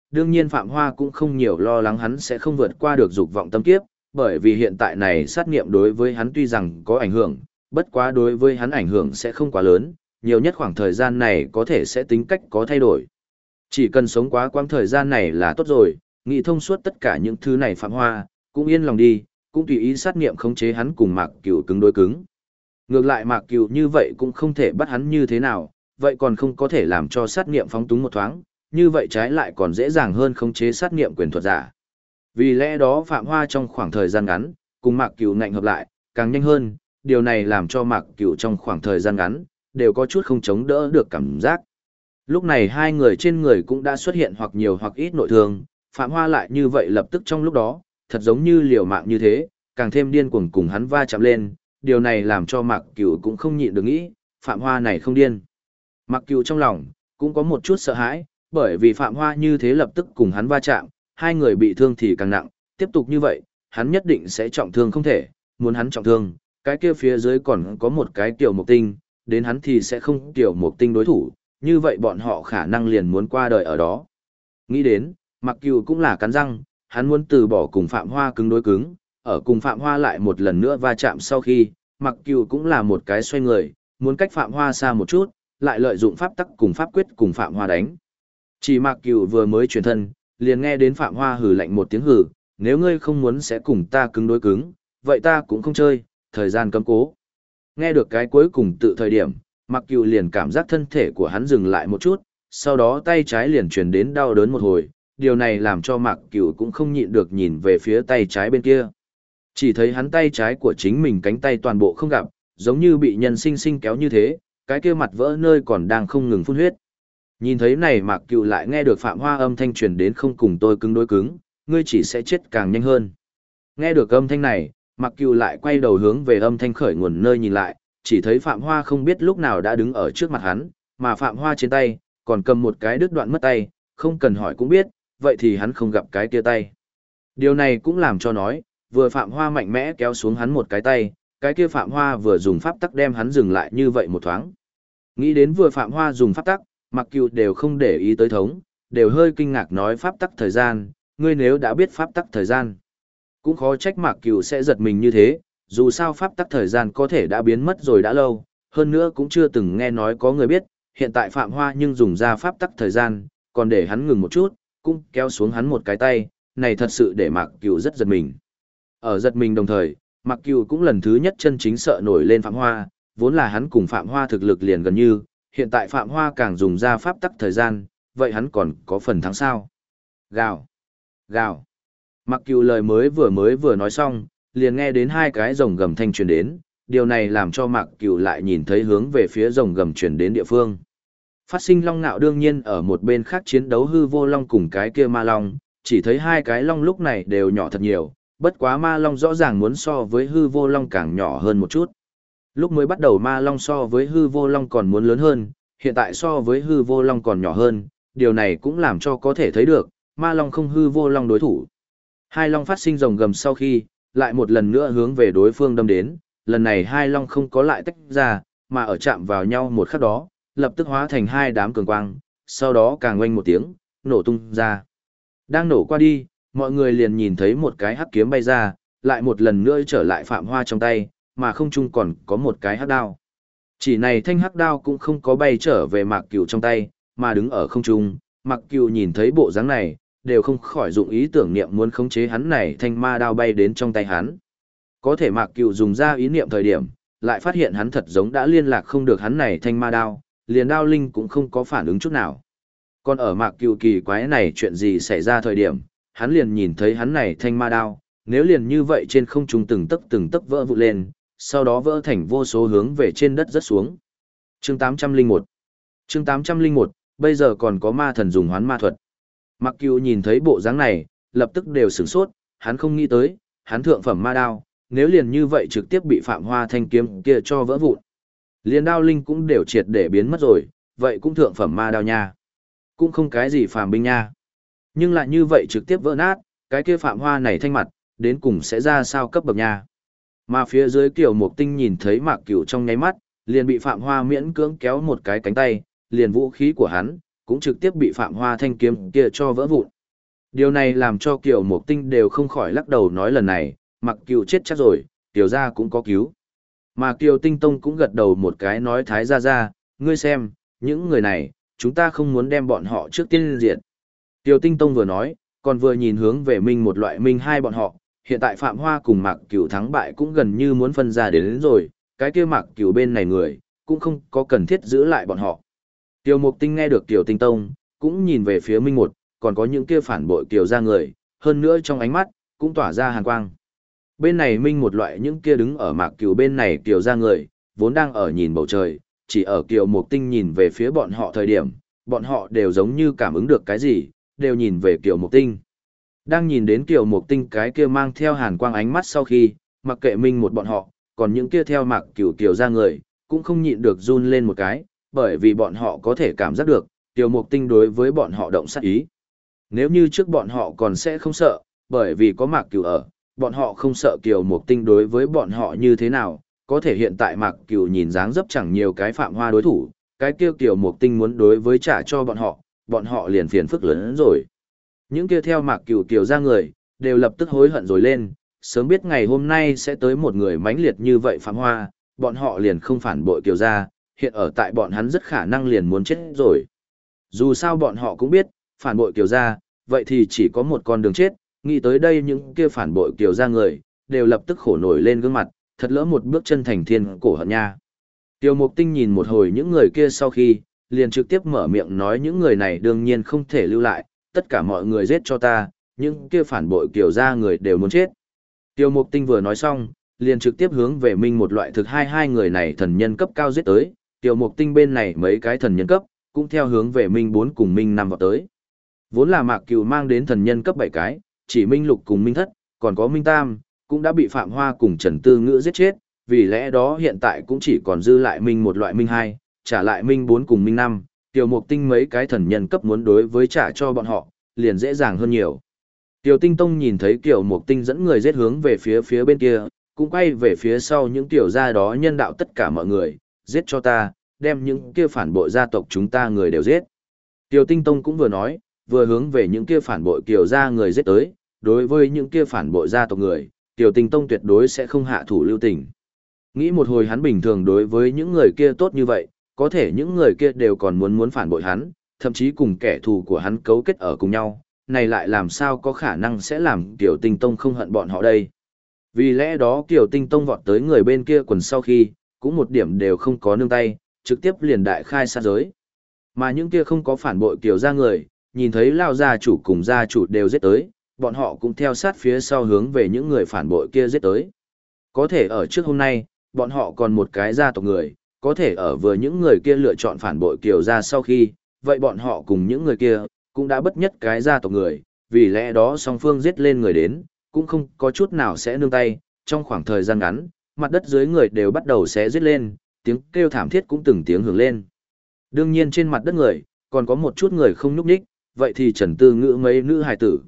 đương nhiên Phạm Hoa cũng không nhiều lo lắng hắn sẽ không vượt qua được dục vọng tâm kiếp, bởi vì hiện tại này sát nghiệm đối với hắn tuy rằng có ảnh hưởng, bất quá đối với hắn ảnh hưởng sẽ không quá lớn, nhiều nhất khoảng thời gian này có thể sẽ tính cách có thay đổi. Chỉ cần sống quá quãng thời gian này là tốt rồi, nghĩ thông suốt tất cả những thứ này Phạm Hoa, cũng yên lòng đi, cũng tùy ý sát nghiệm khống chế hắn cùng Mạc Cửu cứng đối cứng. Ngược lại Mạc Cửu như vậy cũng không thể bắt hắn như thế nào, vậy còn không có thể làm cho sát nghiệm phóng túng một thoáng, như vậy trái lại còn dễ dàng hơn khống chế sát nghiệm quyền thuật giả. Vì lẽ đó Phạm Hoa trong khoảng thời gian ngắn, cùng Mạc Cửu ngạnh hợp lại, càng nhanh hơn, điều này làm cho Mạc Cửu trong khoảng thời gian ngắn, đều có chút không chống đỡ được cảm giác. Lúc này hai người trên người cũng đã xuất hiện hoặc nhiều hoặc ít nội thương, Phạm Hoa lại như vậy lập tức trong lúc đó, thật giống như liều mạng như thế, càng thêm điên cuồng cùng hắn va chạm lên, điều này làm cho Mạc Cửu cũng không nhịn được nghĩ, Phạm Hoa này không điên. Mạc Cửu trong lòng, cũng có một chút sợ hãi, bởi vì Phạm Hoa như thế lập tức cùng hắn va chạm, hai người bị thương thì càng nặng, tiếp tục như vậy, hắn nhất định sẽ trọng thương không thể, muốn hắn trọng thương, cái kia phía dưới còn có một cái tiểu mục tinh, đến hắn thì sẽ không tiểu mục tinh đối thủ, như vậy bọn họ khả năng liền muốn qua đời ở đó. Nghĩ đến, Mạc Cửu cũng là cắn răng, hắn muốn từ bỏ cùng Phạm Hoa cứng đối cứng, ở cùng Phạm Hoa lại một lần nữa va chạm sau khi, Mạc Cửu cũng là một cái xoay người, muốn cách Phạm Hoa xa một chút, lại lợi dụng pháp tắc cùng pháp quyết cùng Phạm Hoa đánh. Chỉ Mạc Cửu vừa mới chuyển thân, liền nghe đến Phạm Hoa hừ lạnh một tiếng hừ, nếu ngươi không muốn sẽ cùng ta cứng đối cứng, vậy ta cũng không chơi, thời gian cấm cố. Nghe được cái cuối cùng tự thời điểm, Mạc Cửu liền cảm giác thân thể của hắn dừng lại một chút, sau đó tay trái liền truyền đến đau đớn một hồi, điều này làm cho Mạc Cửu cũng không nhịn được nhìn về phía tay trái bên kia. Chỉ thấy hắn tay trái của chính mình cánh tay toàn bộ không gặp, giống như bị nhân sinh sinh kéo như thế, cái kia mặt vỡ nơi còn đang không ngừng phun huyết. Nhìn thấy này Mạc Cửu lại nghe được Phạm Hoa âm thanh truyền đến không cùng tôi cứng đối cứng, ngươi chỉ sẽ chết càng nhanh hơn. Nghe được âm thanh này, Mạc Cửu lại quay đầu hướng về âm thanh khởi nguồn nơi nhìn lại, chỉ thấy Phạm Hoa không biết lúc nào đã đứng ở trước mặt hắn, mà Phạm Hoa trên tay, còn cầm một cái đứt đoạn mất tay, không cần hỏi cũng biết, vậy thì hắn không gặp cái kia tay. Điều này cũng làm cho nói, vừa Phạm Hoa mạnh mẽ kéo xuống hắn một cái tay, cái kia Phạm Hoa vừa dùng pháp tắc đem hắn dừng lại như vậy một thoáng. Nghĩ đến vừa Phạm Hoa dùng pháp tắc, Mạc Cửu đều không để ý tới thống, đều hơi kinh ngạc nói pháp tắc thời gian, ngươi nếu đã biết pháp tắc thời gian. Cũng khó trách Mạc Cửu sẽ giật mình như thế, dù sao pháp tắc thời gian có thể đã biến mất rồi đã lâu, hơn nữa cũng chưa từng nghe nói có người biết, hiện tại Phạm Hoa nhưng dùng ra pháp tắc thời gian, còn để hắn ngừng một chút, cũng kéo xuống hắn một cái tay, này thật sự để Mạc Cửu rất giật mình. Ở giật mình đồng thời, Mạc Cửu cũng lần thứ nhất chân chính sợ nổi lên Phạm Hoa, vốn là hắn cùng Phạm Hoa thực lực liền gần như, hiện tại Phạm Hoa càng dùng ra pháp tắc thời gian, vậy hắn còn có phần thắng sao? Gào! Gào! Mạc Cửu lời mới vừa nói xong, liền nghe đến hai cái rồng gầm thanh truyền đến, điều này làm cho Mạc Cửu lại nhìn thấy hướng về phía rồng gầm truyền đến địa phương. Phát sinh long nạo đương nhiên ở một bên khác chiến đấu hư vô long cùng cái kia ma long, chỉ thấy hai cái long lúc này đều nhỏ thật nhiều, bất quá ma long rõ ràng muốn so với hư vô long càng nhỏ hơn một chút. Lúc mới bắt đầu ma long so với hư vô long còn muốn lớn hơn, hiện tại so với hư vô long còn nhỏ hơn, điều này cũng làm cho có thể thấy được, ma long không hư vô long đối thủ. Hai long phát sinh rồng gầm sau khi, lại một lần nữa hướng về đối phương đâm đến, lần này hai long không có lại tách ra, mà ở chạm vào nhau một khắc đó, lập tức hóa thành hai đám cường quang, sau đó càng oanh một tiếng, nổ tung ra. Đang nổ qua đi, mọi người liền nhìn thấy một cái hắc kiếm bay ra, lại một lần nữa trở lại Phạm Hoa trong tay, mà không chung còn có một cái hắc đao. Chỉ này thanh hắc đao cũng không có bay trở về Mạc Cửu trong tay, mà đứng ở không trung, Mạc Cửu nhìn thấy bộ dáng này, đều không khỏi dụng ý tưởng niệm muốn khống chế hắn này thanh ma đao bay đến trong tay hắn. Có thể Mạc Cửu dùng ra ý niệm thời điểm, lại phát hiện hắn thật giống đã liên lạc không được hắn này thanh ma đao, liền đao linh cũng không có phản ứng chút nào. Còn ở Mạc Cửu kỳ quái này chuyện gì xảy ra thời điểm, hắn liền nhìn thấy hắn này thanh ma đao, nếu liền như vậy trên không trung từng tấc vỡ vụn lên, sau đó vỡ thành vô số hướng về trên đất rớt xuống. Chương 801 Chương 801, bây giờ còn có ma thần dùng hoán ma thuật. Mạc Cửu nhìn thấy bộ dáng này, lập tức đều sửng sốt, hắn không nghĩ tới, hắn thượng phẩm ma đao, nếu liền như vậy trực tiếp bị Phạm Hoa thanh kiếm kia cho vỡ vụn. Liền đao linh cũng đều triệt để biến mất rồi, vậy cũng thượng phẩm ma đao nha. Cũng không cái gì phàm binh nha. Nhưng lại như vậy trực tiếp vỡ nát, cái kia Phạm Hoa này thanh mặt, đến cùng sẽ ra sao cấp bậc nha. Mà phía dưới Kiều Mộc Tinh nhìn thấy Mạc Cửu trong nháy mắt, liền bị Phạm Hoa miễn cưỡng kéo một cái cánh tay, liền vũ khí của hắn, cũng trực tiếp bị Phạm Hoa thanh kiếm kia cho vỡ vụn. Điều này làm cho Kiều Mộc Tinh đều không khỏi lắc đầu nói lần này, mặc Cửu chết chắc rồi, Kiều gia cũng có cứu. Mà Kiều Tinh Tông cũng gật đầu một cái nói Thái gia, ngươi xem, những người này, chúng ta không muốn đem bọn họ trước tiên diệt. Kiều Tinh Tông vừa nói, còn vừa nhìn hướng về Minh một loại Minh hai bọn họ, hiện tại Phạm Hoa cùng Mạc Cửu thắng bại cũng gần như muốn phân ra đến rồi, cái kia Mạc Cửu bên này người, cũng không có cần thiết giữ lại bọn họ. Kiều Mộc Tinh nghe được Kiều Tinh Tông, cũng nhìn về phía Minh một, còn có những kia phản bội Kiều gia người, hơn nữa trong ánh mắt, cũng tỏa ra hàn quang. Bên này Minh một loại những kia đứng ở Mạc Cửu bên này Kiều gia người, vốn đang ở nhìn bầu trời, chỉ ở Kiều Mộc Tinh nhìn về phía bọn họ thời điểm, bọn họ đều giống như cảm ứng được cái gì, đều nhìn về Kiều Mộc Tinh. Đang nhìn đến Kiều Mộc Tinh cái kia mang theo hàn quang ánh mắt sau khi, mặc kệ Minh một bọn họ, còn những kia theo Mạc Cửu Kiều gia người, cũng không nhịn được run lên một cái, bởi vì bọn họ có thể cảm giác được, Kiều Mộc Tinh đối với bọn họ động sát ý. Nếu như trước bọn họ còn sẽ không sợ, bởi vì có Mạc Cửu ở, bọn họ không sợ Kiều Mộc Tinh đối với bọn họ như thế nào, có thể hiện tại Mạc Cửu nhìn dáng dấp chẳng nhiều cái Phạm Hoa đối thủ, cái kia Kiều Mộc Tinh muốn đối với trả cho bọn họ liền phiền phức lớn hơn rồi. Những kia theo Mạc Cửu Kiều ra người, đều lập tức hối hận rồi lên, sớm biết ngày hôm nay sẽ tới một người mãnh liệt như vậy Phạm Hoa, bọn họ liền không phản bội Kiều gia, hiện ở tại bọn hắn rất khả năng liền muốn chết rồi. Dù sao bọn họ cũng biết, phản bội Kiều gia, vậy thì chỉ có một con đường chết, nghĩ tới đây những kia phản bội Kiều gia người, đều lập tức khổ nổi lên gương mặt, thật lỡ một bước chân thành thiên cổ hận nha. Tiêu Mộc Tinh nhìn một hồi những người kia sau khi, liền trực tiếp mở miệng nói những người này đương nhiên không thể lưu lại, tất cả mọi người giết cho ta, những kia phản bội Kiều gia người đều muốn chết. Tiêu Mộc Tinh vừa nói xong, liền trực tiếp hướng về Minh một loại thực hai người này thần nhân cấp cao giết tới, Tiêu Mộc Tinh bên này mấy cái thần nhân cấp, cũng theo hướng về Minh 4 cùng Minh 5 vào tới. Vốn là Mạc Cửu mang đến thần nhân cấp 7 cái, chỉ Minh Lục cùng Minh Thất, còn có Minh Tam, cũng đã bị Phạm Hoa cùng Trần Tư Ngữ giết chết, vì lẽ đó hiện tại cũng chỉ còn dư lại Minh một loại Minh 2, trả lại Minh 4 cùng Minh 5, Tiêu Mộc Tinh mấy cái thần nhân cấp muốn đối với trả cho bọn họ, liền dễ dàng hơn nhiều. Tiêu Tinh Tông nhìn thấy Kiều Mộc Tinh dẫn người giết hướng về phía bên kia, cũng quay về phía sau những tiểu gia đó nhân đạo tất cả mọi người, giết cho ta, đem những kia phản bội gia tộc chúng ta người đều giết. Tiêu Tinh Tông cũng vừa nói, vừa hướng về những kia phản bội Kiều gia người giết tới, đối với những kia phản bội gia tộc người, Tiêu Tinh Tông tuyệt đối sẽ không hạ thủ lưu tình. Nghĩ một hồi hắn bình thường đối với những người kia tốt như vậy, có thể những người kia đều còn muốn phản bội hắn, thậm chí cùng kẻ thù của hắn cấu kết ở cùng nhau, này lại làm sao có khả năng sẽ làm Kiều Tinh Tông không hận bọn họ đây. Vì lẽ đó Kiều Tinh Tông vọt tới người bên kia quần sau khi, cũng một điểm đều không có nương tay, trực tiếp liền đại khai sát giới. Mà những kia không có phản bội Kiều gia người, nhìn thấy Lao gia chủ cùng gia chủ đều giết tới, bọn họ cũng theo sát phía sau hướng về những người phản bội kia giết tới. Có thể ở trước hôm nay, bọn họ còn một cái gia tộc người, có thể ở vừa những người kia lựa chọn phản bội Kiều gia sau khi, vậy bọn họ cùng những người kia, cũng đã bất nhất cái gia tộc người, vì lẽ đó song phương giết lên người đến, cũng không có chút nào sẽ nương tay, trong khoảng thời gian ngắn, mặt đất dưới người đều bắt đầu sẽ giết lên, tiếng kêu thảm thiết cũng từng tiếng hưởng lên. Đương nhiên trên mặt đất người, còn có một chút người không nhúc nhích, vậy thì Trần Tư Ngữ mấy nữ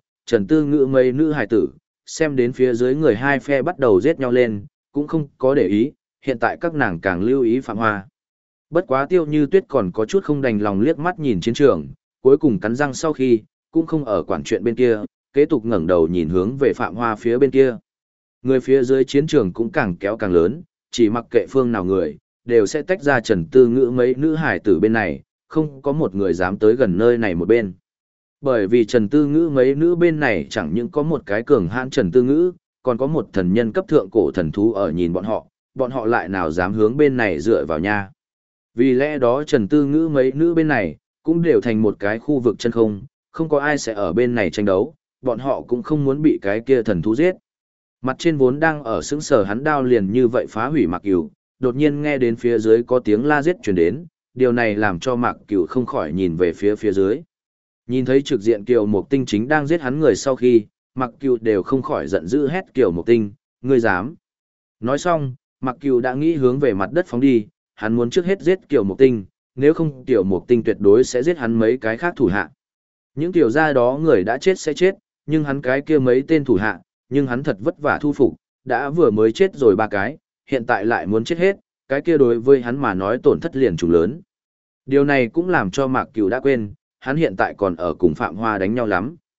hài tử, xem đến phía dưới người hai phe bắt đầu giết nhau lên, cũng không có để ý, hiện tại các nàng càng lưu ý Phạm Hoa. Bất quá Tiêu Như Tuyết còn có chút không đành lòng liếc mắt nhìn chiến trường, cuối cùng cắn răng sau khi, cũng không ở quản chuyện bên kia, kế tục ngẩng đầu nhìn hướng về Phạm Hoa phía bên kia. Người phía dưới chiến trường cũng càng kéo càng lớn, chỉ mặc kệ phương nào người, đều sẽ tách ra Trần Tư Ngữ mấy nữ hải tử bên này, không có một người dám tới gần nơi này một bên. Bởi vì Trần Tư Ngữ mấy nữ bên này chẳng những có một cái cường hãn Trần Tư Ngữ, còn có một thần nhân cấp thượng cổ thần thú ở nhìn bọn họ lại nào dám hướng bên này dựa vào nha. Vì lẽ đó Trần Tư Ngữ mấy nữ bên này, cũng đều thành một cái khu vực chân không, không có ai sẽ ở bên này tranh đấu, bọn họ cũng không muốn bị cái kia thần thú giết. Mặt trên vốn đang ở sững sờ hắn đao liền như vậy phá hủy Mạc Cửu, đột nhiên nghe đến phía dưới có tiếng la giết truyền đến, điều này làm cho Mạc Cửu không khỏi nhìn về phía dưới. Nhìn thấy trực diện Kiều Mộc Tinh chính đang giết hắn người sau khi, Mạc Cửu đều không khỏi giận dữ hét Kiều Mộc Tinh, ngươi dám. Nói xong, Mạc Cửu đã nghĩ hướng về mặt đất phóng đi, hắn muốn trước hết giết Kiều Mộc Tinh, nếu không Kiều Mộc Tinh tuyệt đối sẽ giết hắn mấy cái khác thủ hạ. Những tiểu gia đó người đã chết sẽ chết, nhưng hắn cái kia mấy tên thủ hạ, nhưng hắn thật vất vả thu phục, đã vừa mới chết rồi ba cái, hiện tại lại muốn chết hết, cái kia đối với hắn mà nói tổn thất liền trùng lớn. Điều này cũng làm cho Mạc Cửu đã quên, hắn hiện tại còn ở cùng Phạm Hoa đánh nhau lắm.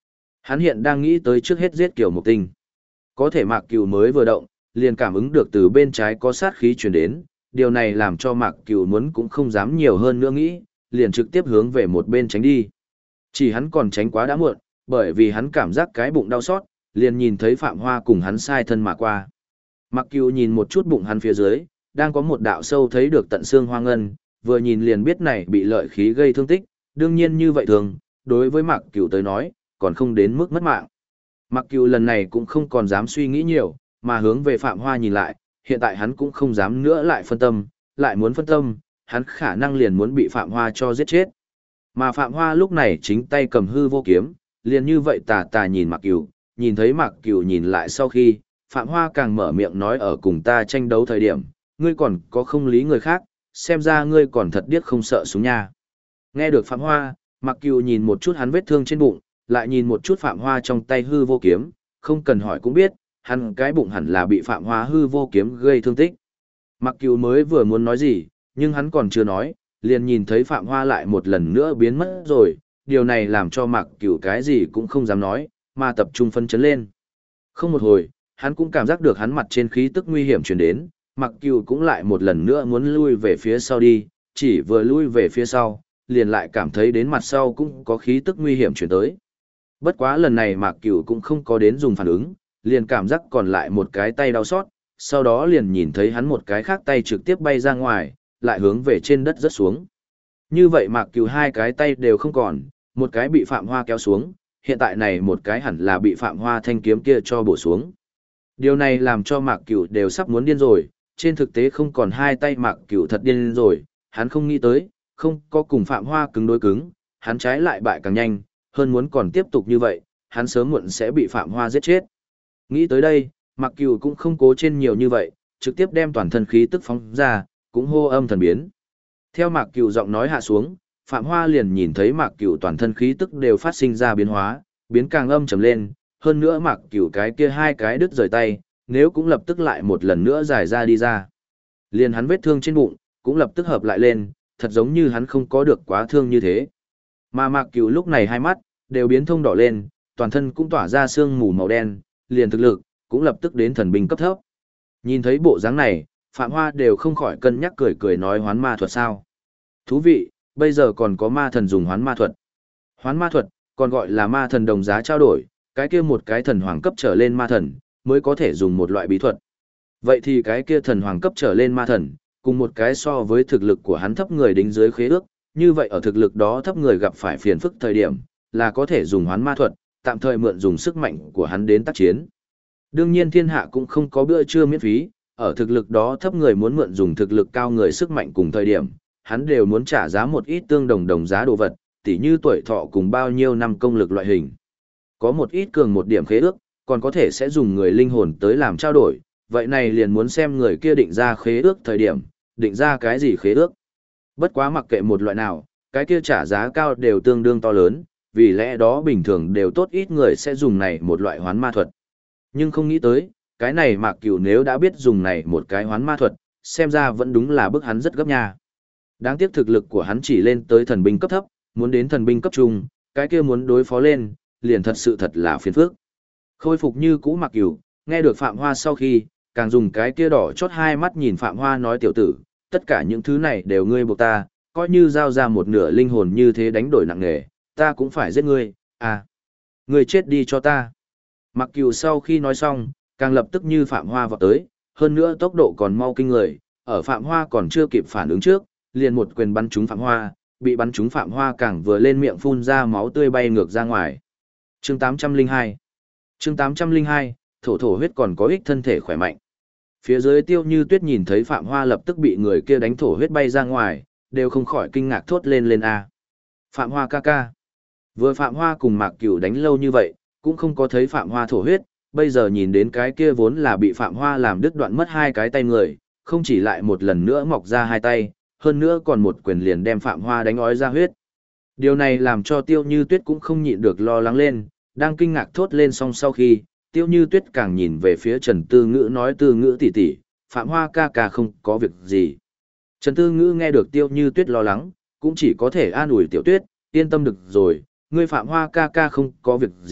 Hắn hiện đang nghĩ tới trước hết giết Kiều Mộc Tinh. Có thể Mạc Cửu mới vừa động, liền cảm ứng được từ bên trái có sát khí truyền đến, điều này làm cho Mạc Cửu muốn cũng không dám nhiều hơn nữa nghĩ, liền trực tiếp hướng về một bên tránh đi. Chỉ hắn còn tránh quá đã muộn, bởi vì hắn cảm giác cái bụng đau xót, liền nhìn thấy Phạm Hoa cùng hắn sai thân mà qua. Mạc Cửu nhìn một chút bụng hắn phía dưới, đang có một đạo sâu thấy được tận xương hoa ngân, vừa nhìn liền biết này bị lợi khí gây thương tích, đương nhiên như vậy thường, đối với Mạc Cửu tới nói, còn không đến mức mất mạng. Mạc Cửu lần này cũng không còn dám suy nghĩ nhiều, mà hướng về Phạm Hoa nhìn lại, hiện tại hắn cũng không dám nữa lại phân tâm, lại muốn phân tâm, hắn khả năng liền muốn bị Phạm Hoa cho giết chết. Mà Phạm Hoa lúc này chính tay cầm hư vô kiếm, liền như vậy tà tà nhìn Mạc Cửu, nhìn thấy Mạc Cửu nhìn lại sau khi, Phạm Hoa càng mở miệng nói ở cùng ta tranh đấu thời điểm, ngươi còn có không lý người khác, xem ra ngươi còn thật điếc không sợ súng nha. Nghe được Phạm Hoa, Mạc Cửu nhìn một chút hắn vết thương trên bụng, lại nhìn một chút Phạm Hoa trong tay hư vô kiếm, không cần hỏi cũng biết, hắn cái bụng hẳn là bị Phạm Hoa hư vô kiếm gây thương tích. Mạc Cửu mới vừa muốn nói gì, nhưng hắn còn chưa nói, liền nhìn thấy Phạm Hoa lại một lần nữa biến mất rồi, điều này làm cho Mạc Cửu cái gì cũng không dám nói, mà tập trung phân chấn lên. Không một hồi, hắn cũng cảm giác được hắn mặt trên khí tức nguy hiểm truyền đến, Mạc Cửu cũng lại một lần nữa muốn lui về phía sau đi, chỉ vừa lui về phía sau, liền lại cảm thấy đến mặt sau cũng có khí tức nguy hiểm truyền tới. Bất quá lần này Mạc Cửu cũng không có đến dùng phản ứng, liền cảm giác còn lại một cái tay đau xót, sau đó liền nhìn thấy hắn một cái khác tay trực tiếp bay ra ngoài, lại hướng về trên đất rớt xuống. Như vậy Mạc Cửu hai cái tay đều không còn, một cái bị Phạm Hoa kéo xuống, hiện tại này một cái hẳn là bị Phạm Hoa thanh kiếm kia cho bổ xuống. Điều này làm cho Mạc Cửu đều sắp muốn điên rồi, trên thực tế không còn hai tay Mạc Cửu thật điên rồi, hắn không nghĩ tới, không có cùng Phạm Hoa cứng đối cứng, hắn trái lại bại càng nhanh, hơn muốn còn tiếp tục như vậy, hắn sớm muộn sẽ bị Phạm Hoa giết chết. Nghĩ tới đây, Mạc Cửu cũng không cố trên nhiều như vậy, trực tiếp đem toàn thân khí tức phóng ra, cũng hô âm thần biến. Theo Mạc Cửu giọng nói hạ xuống, Phạm Hoa liền nhìn thấy Mạc Cửu toàn thân khí tức đều phát sinh ra biến hóa, biến càng âm trầm lên, hơn nữa Mạc Cửu cái kia hai cái đứt rời tay, nếu cũng lập tức lại một lần nữa giải ra đi ra. Liền hắn vết thương trên bụng, cũng lập tức hợp lại lên, thật giống như hắn không có được quá thương như thế. Mà Mạc Cửu lúc này hai mắt, đều biến thông đỏ lên, toàn thân cũng tỏa ra sương mù màu đen, liền thực lực, cũng lập tức đến thần binh cấp thấp. Nhìn thấy bộ dáng này, Phạm Hoa đều không khỏi cân nhắc cười cười nói hoán ma thuật sao. Thú vị, bây giờ còn có ma thần dùng hoán ma thuật. Hoán ma thuật, còn gọi là ma thần đồng giá trao đổi, cái kia một cái thần hoàng cấp trở lên ma thần, mới có thể dùng một loại bí thuật. Vậy thì cái kia thần hoàng cấp trở lên ma thần, cùng một cái so với thực lực của hắn thấp người đính dưới khế ước, như vậy ở thực lực đó thấp người gặp phải phiền phức thời điểm, là có thể dùng hoán ma thuật, tạm thời mượn dùng sức mạnh của hắn đến tác chiến. Đương nhiên thiên hạ cũng không có bữa trưa miễn phí, ở thực lực đó thấp người muốn mượn dùng thực lực cao người sức mạnh cùng thời điểm, hắn đều muốn trả giá một ít tương đồng đồng giá đồ vật, tỉ như tuổi thọ cùng bao nhiêu năm công lực loại hình. Có một ít cường một điểm khế ước, còn có thể sẽ dùng người linh hồn tới làm trao đổi, vậy này liền muốn xem người kia định ra khế ước thời điểm, định ra cái gì khế ước. Bất quá mặc kệ một loại nào, cái kia trả giá cao đều tương đương to lớn, vì lẽ đó bình thường đều tốt ít người sẽ dùng này một loại hoán ma thuật. Nhưng không nghĩ tới, cái này Mạc Cửu nếu đã biết dùng này một cái hoán ma thuật, xem ra vẫn đúng là bức hắn rất gấp nha. Đáng tiếc thực lực của hắn chỉ lên tới thần binh cấp thấp, muốn đến thần binh cấp trung, cái kia muốn đối phó lên, liền thật sự thật là phiền phức. Khôi phục như cũ Mạc Cửu, nghe được Phạm Hoa sau khi, càng dùng cái kia đỏ chót hai mắt nhìn Phạm Hoa nói tiểu tử, tất cả những thứ này đều ngươi buộc ta, coi như giao ra một nửa linh hồn như thế đánh đổi nặng nề, ta cũng phải giết ngươi, à. Ngươi chết đi cho ta. Mạc Cửu sau khi nói xong, càng lập tức như Phạm Hoa vọt tới, hơn nữa tốc độ còn mau kinh người, ở Phạm Hoa còn chưa kịp phản ứng trước, liền một quyền bắn trúng Phạm Hoa, bị bắn trúng Phạm Hoa càng vừa lên miệng phun ra máu tươi bay ngược ra ngoài. Chương 802 Chương 802, thổ thổ huyết còn có ích thân thể khỏe mạnh. Phía dưới Tiêu Như Tuyết nhìn thấy Phạm Hoa lập tức bị người kia đánh thổ huyết bay ra ngoài, đều không khỏi kinh ngạc thốt lên lên a. Phạm Hoa ca ca. Vừa Phạm Hoa cùng Mạc Cửu đánh lâu như vậy, cũng không có thấy Phạm Hoa thổ huyết, bây giờ nhìn đến cái kia vốn là bị Phạm Hoa làm đứt đoạn mất hai cái tay người, không chỉ lại một lần nữa mọc ra hai tay, hơn nữa còn một quyền liền đem Phạm Hoa đánh ói ra huyết. Điều này làm cho Tiêu Như Tuyết cũng không nhịn được lo lắng lên, đang kinh ngạc thốt lên xong sau khi, Tiêu Như Tuyết càng nhìn về phía Trần Tư Ngữ nói Tư Ngữ tỷ tỷ, Phạm Hoa ca ca không có việc gì. Trần Tư Ngữ nghe được Tiêu Như Tuyết lo lắng, cũng chỉ có thể an ủi Tiểu Tuyết, yên tâm được rồi, ngươi Phạm Hoa ca ca không có việc gì,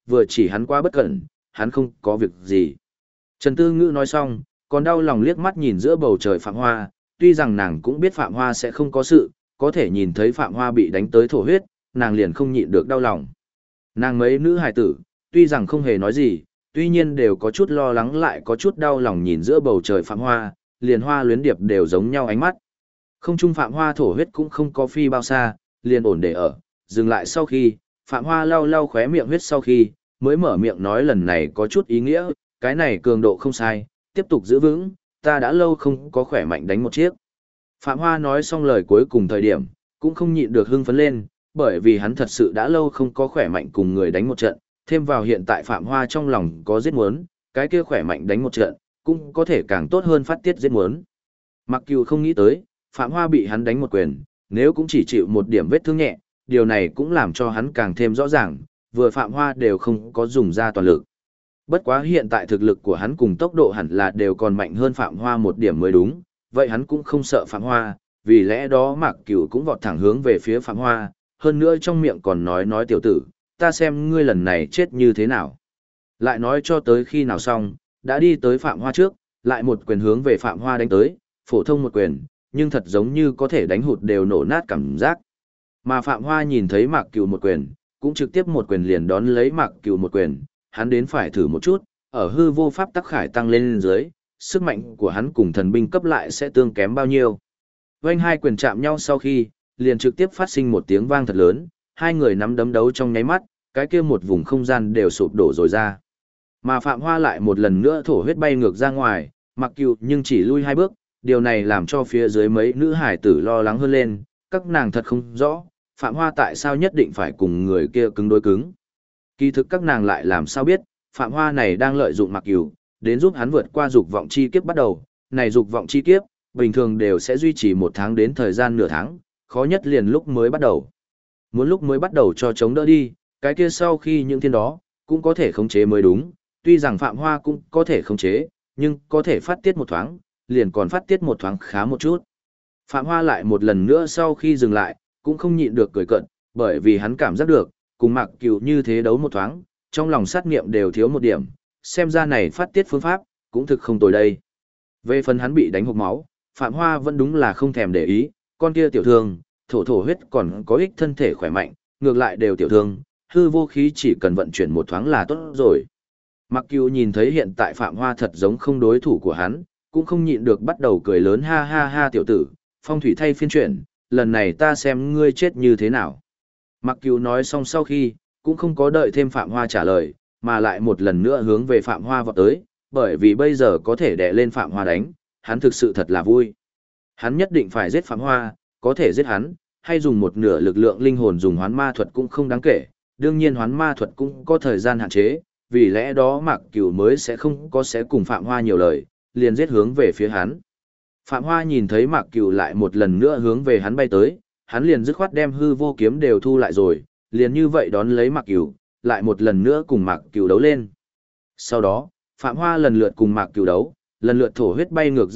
vừa chỉ hắn quá bất cẩn, hắn không có việc gì. Trần Tư Ngữ nói xong, còn đau lòng liếc mắt nhìn giữa bầu trời Phạm Hoa, tuy rằng nàng cũng biết Phạm Hoa sẽ không có sự, có thể nhìn thấy Phạm Hoa bị đánh tới thổ huyết, nàng liền không nhịn được đau lòng. Nàng mấy nữ hài tử, tuy rằng không hề nói gì, tuy nhiên đều có chút lo lắng lại có chút đau lòng nhìn giữa bầu trời Phạm Hoa, liền Hoa Luyến Điệp đều giống nhau ánh mắt. Không trung Phạm Hoa thổ huyết cũng không có phi bao xa, liền ổn để ở, dừng lại sau khi, Phạm Hoa lau lau khóe miệng huyết sau khi, mới mở miệng nói lần này có chút ý nghĩa, cái này cường độ không sai, tiếp tục giữ vững, ta đã lâu không có khỏe mạnh đánh một chiếc. Phạm Hoa nói xong lời cuối cùng thời điểm, cũng không nhịn được hưng phấn lên, bởi vì hắn thật sự đã lâu không có khỏe mạnh cùng người đánh một trận, thêm vào hiện tại Phạm Hoa trong lòng có giết muốn, cái kia khỏe mạnh đánh một trận, cũng có thể càng tốt hơn phát tiết giết muốn. Mặc dù không nghĩ tới, Phạm Hoa bị hắn đánh một quyền, nếu cũng chỉ chịu một điểm vết thương nhẹ, điều này cũng làm cho hắn càng thêm rõ ràng, vừa Phạm Hoa đều không có dùng ra toàn lực. Bất quá hiện tại thực lực của hắn cùng tốc độ hẳn là đều còn mạnh hơn Phạm Hoa một điểm mới đúng, vậy hắn cũng không sợ Phạm Hoa, vì lẽ đó Mạc Cửu cũng vọt thẳng hướng về phía Phạm Hoa, hơn nữa trong miệng còn nói tiểu tử, ta xem ngươi lần này chết như thế nào. Lại nói cho tới khi nào xong, đã đi tới Phạm Hoa trước, lại một quyền hướng về Phạm Hoa đánh tới, phổ thông một quyền, nhưng thật giống như có thể đánh hụt đều nổ nát cảm giác. Mà Phạm Hoa nhìn thấy Mạc Cửu một quyền, cũng trực tiếp một quyền liền đón lấy Mạc Cửu một quyền, hắn đến phải thử một chút, ở hư vô pháp tắc khải tăng lên dưới, sức mạnh của hắn cùng thần binh cấp lại sẽ tương kém bao nhiêu. Vành hai quyền chạm nhau sau khi, liền trực tiếp phát sinh một tiếng vang thật lớn, hai người nắm đấm đấu trong nháy mắt, cái kia một vùng không gian đều sụp đổ rồi ra. Mà Phạm Hoa lại một lần nữa thổ huyết bay ngược ra ngoài, Mặc Cửu nhưng chỉ lui hai bước, điều này làm cho phía dưới mấy nữ hải tử lo lắng hơn lên, các nàng thật không rõ, Phạm Hoa tại sao nhất định phải cùng người kia cứng đối cứng. Kỳ thực các nàng lại làm sao biết, Phạm Hoa này đang lợi dụng Mặc Cửu, đến giúp hắn vượt qua dục vọng chi kiếp bắt đầu, này dục vọng chi kiếp, bình thường đều sẽ duy trì một tháng đến thời gian nửa tháng, khó nhất liền lúc mới bắt đầu. Muốn lúc mới bắt đầu cho chống đỡ đi, cái kia sau khi những thiên đó, cũng có thể khống chế mới đúng, tuy rằng Phạm Hoa cũng có thể khống chế, nhưng có thể phát tiết một thoáng, liền còn phát tiết một thoáng khá một chút. Phạm Hoa lại một lần nữa sau khi dừng lại, cũng không nhịn được cười cợt, bởi vì hắn cảm giác được, cùng Mạc Cửu như thế đấu một thoáng, trong lòng sát nghiệm đều thiếu một điểm, xem ra này phát tiết phương pháp, cũng thực không tồi đây. Về phần hắn bị đánh hộc máu, Phạm Hoa vẫn đúng là không thèm để ý, con kia tiểu thương, thổ huyết còn có ích thân thể khỏe mạnh, ngược lại đều tiểu thương, hư vô khí chỉ cần vận chuyển một thoáng là tốt rồi. Mạc Cửu nhìn thấy hiện tại Phạm Hoa thật giống không đối thủ của hắn, cũng không nhịn được bắt đầu cười lớn ha ha ha tiểu tử, phong thủy thay phiên chuyển, lần này ta xem ngươi chết như thế nào. Mạc Cửu nói xong sau khi, cũng không có đợi thêm Phạm Hoa trả lời, mà lại một lần nữa hướng về Phạm Hoa vọt tới, bởi vì bây giờ có thể đè lên Phạm Hoa đánh, hắn thực sự thật là vui. Hắn nhất định phải giết Phạm Hoa, có thể giết hắn, hay dùng một nửa lực lượng linh hồn dùng hoán ma thuật cũng không đáng kể, đương nhiên hoán ma thuật cũng có thời gian hạn chế, vì lẽ đó Mạc Cửu mới sẽ không có sẽ cùng Phạm Hoa nhiều lời, liền giết hướng về phía hắn. Phạm Hoa nhìn thấy Mạc Cửu lại một lần nữa hướng về hắn bay tới, hắn liền dứt khoát đem hư vô kiếm đều thu lại rồi, liền như vậy đón lấy Mạc Cửu, lại một lần nữa cùng Mạc Cửu đấu lên. Sau đó, Phạm Hoa lần lượt cùng Mạc Cửu đấu, lần lượt thổ huyết bay ngược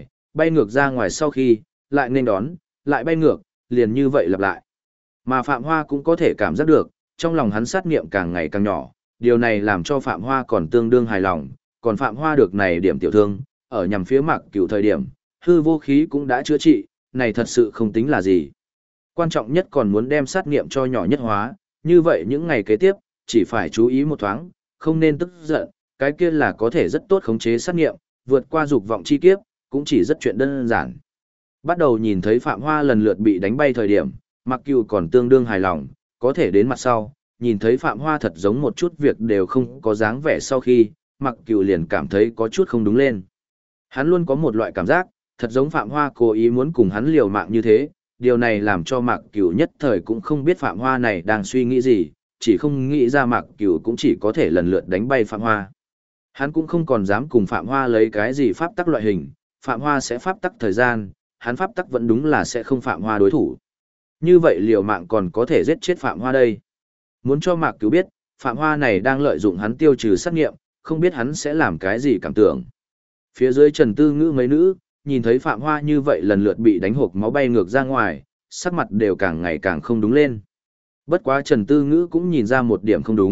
ra ngoài sau khi, lại nên đón, lại bay ngược, liền như vậy lặp lại. Mà Phạm Hoa cũng có thể cảm giác được, trong lòng hắn sát niệm càng ngày càng nhỏ, điều này làm cho Phạm Hoa còn tương đương hài lòng, còn Phạm Hoa được này điểm tiểu thương, ở nhằm phía Mạc Cửu thời điểm, hư vô khí cũng đã chữa trị, này thật sự không tính là gì. Quan trọng nhất còn muốn đem sát niệm cho nhỏ nhất hóa, như vậy những ngày kế tiếp, chỉ phải chú ý một thoáng, không nên tức giận, cái kia là có thể rất tốt khống chế sát niệm, vượt qua dục vọng chi kiếp, cũng chỉ rất chuyện đơn giản. Bắt đầu nhìn thấy Phạm Hoa lần lượt bị đánh bay thời điểm, Mạc Cửu còn tương đương hài lòng, có thể đến mặt sau, nhìn thấy Phạm Hoa thật giống một chút việc đều không có dáng vẻ sau khi, Mạc Cửu liền cảm thấy có chút không đúng lên. Hắn luôn có một loại cảm giác, thật giống Phạm Hoa cố ý muốn cùng hắn liều mạng như thế, điều này làm cho Mạc Cửu nhất thời cũng không biết Phạm Hoa này đang suy nghĩ gì, chỉ không nghĩ ra Mạc Cửu cũng chỉ có thể lần lượt đánh bay Phạm Hoa. Hắn cũng không còn dám cùng Phạm Hoa lấy cái gì pháp tắc loại hình, Phạm Hoa sẽ pháp tắc thời gian, hắn pháp tắc vẫn đúng là sẽ không Phạm Hoa đối thủ. Như vậy liều mạng còn có thể giết chết Phạm Hoa đây. Muốn cho Mạc Cửu biết, Phạm Hoa này đang lợi dụng hắn tiêu trừ sát nghiệm, không biết hắn sẽ làm cái gì cảm tưởng. Phía dưới Trần Tư Ngữ mấy nữ, nhìn thấy Phạm Hoa như vậy lần lượt bị đánh hộp máu bay ngược ra ngoài, sắc mặt đều càng ngày càng không đúng lên. Bất quá Trần Tư Ngữ cũng nhìn ra một điểm không đúng,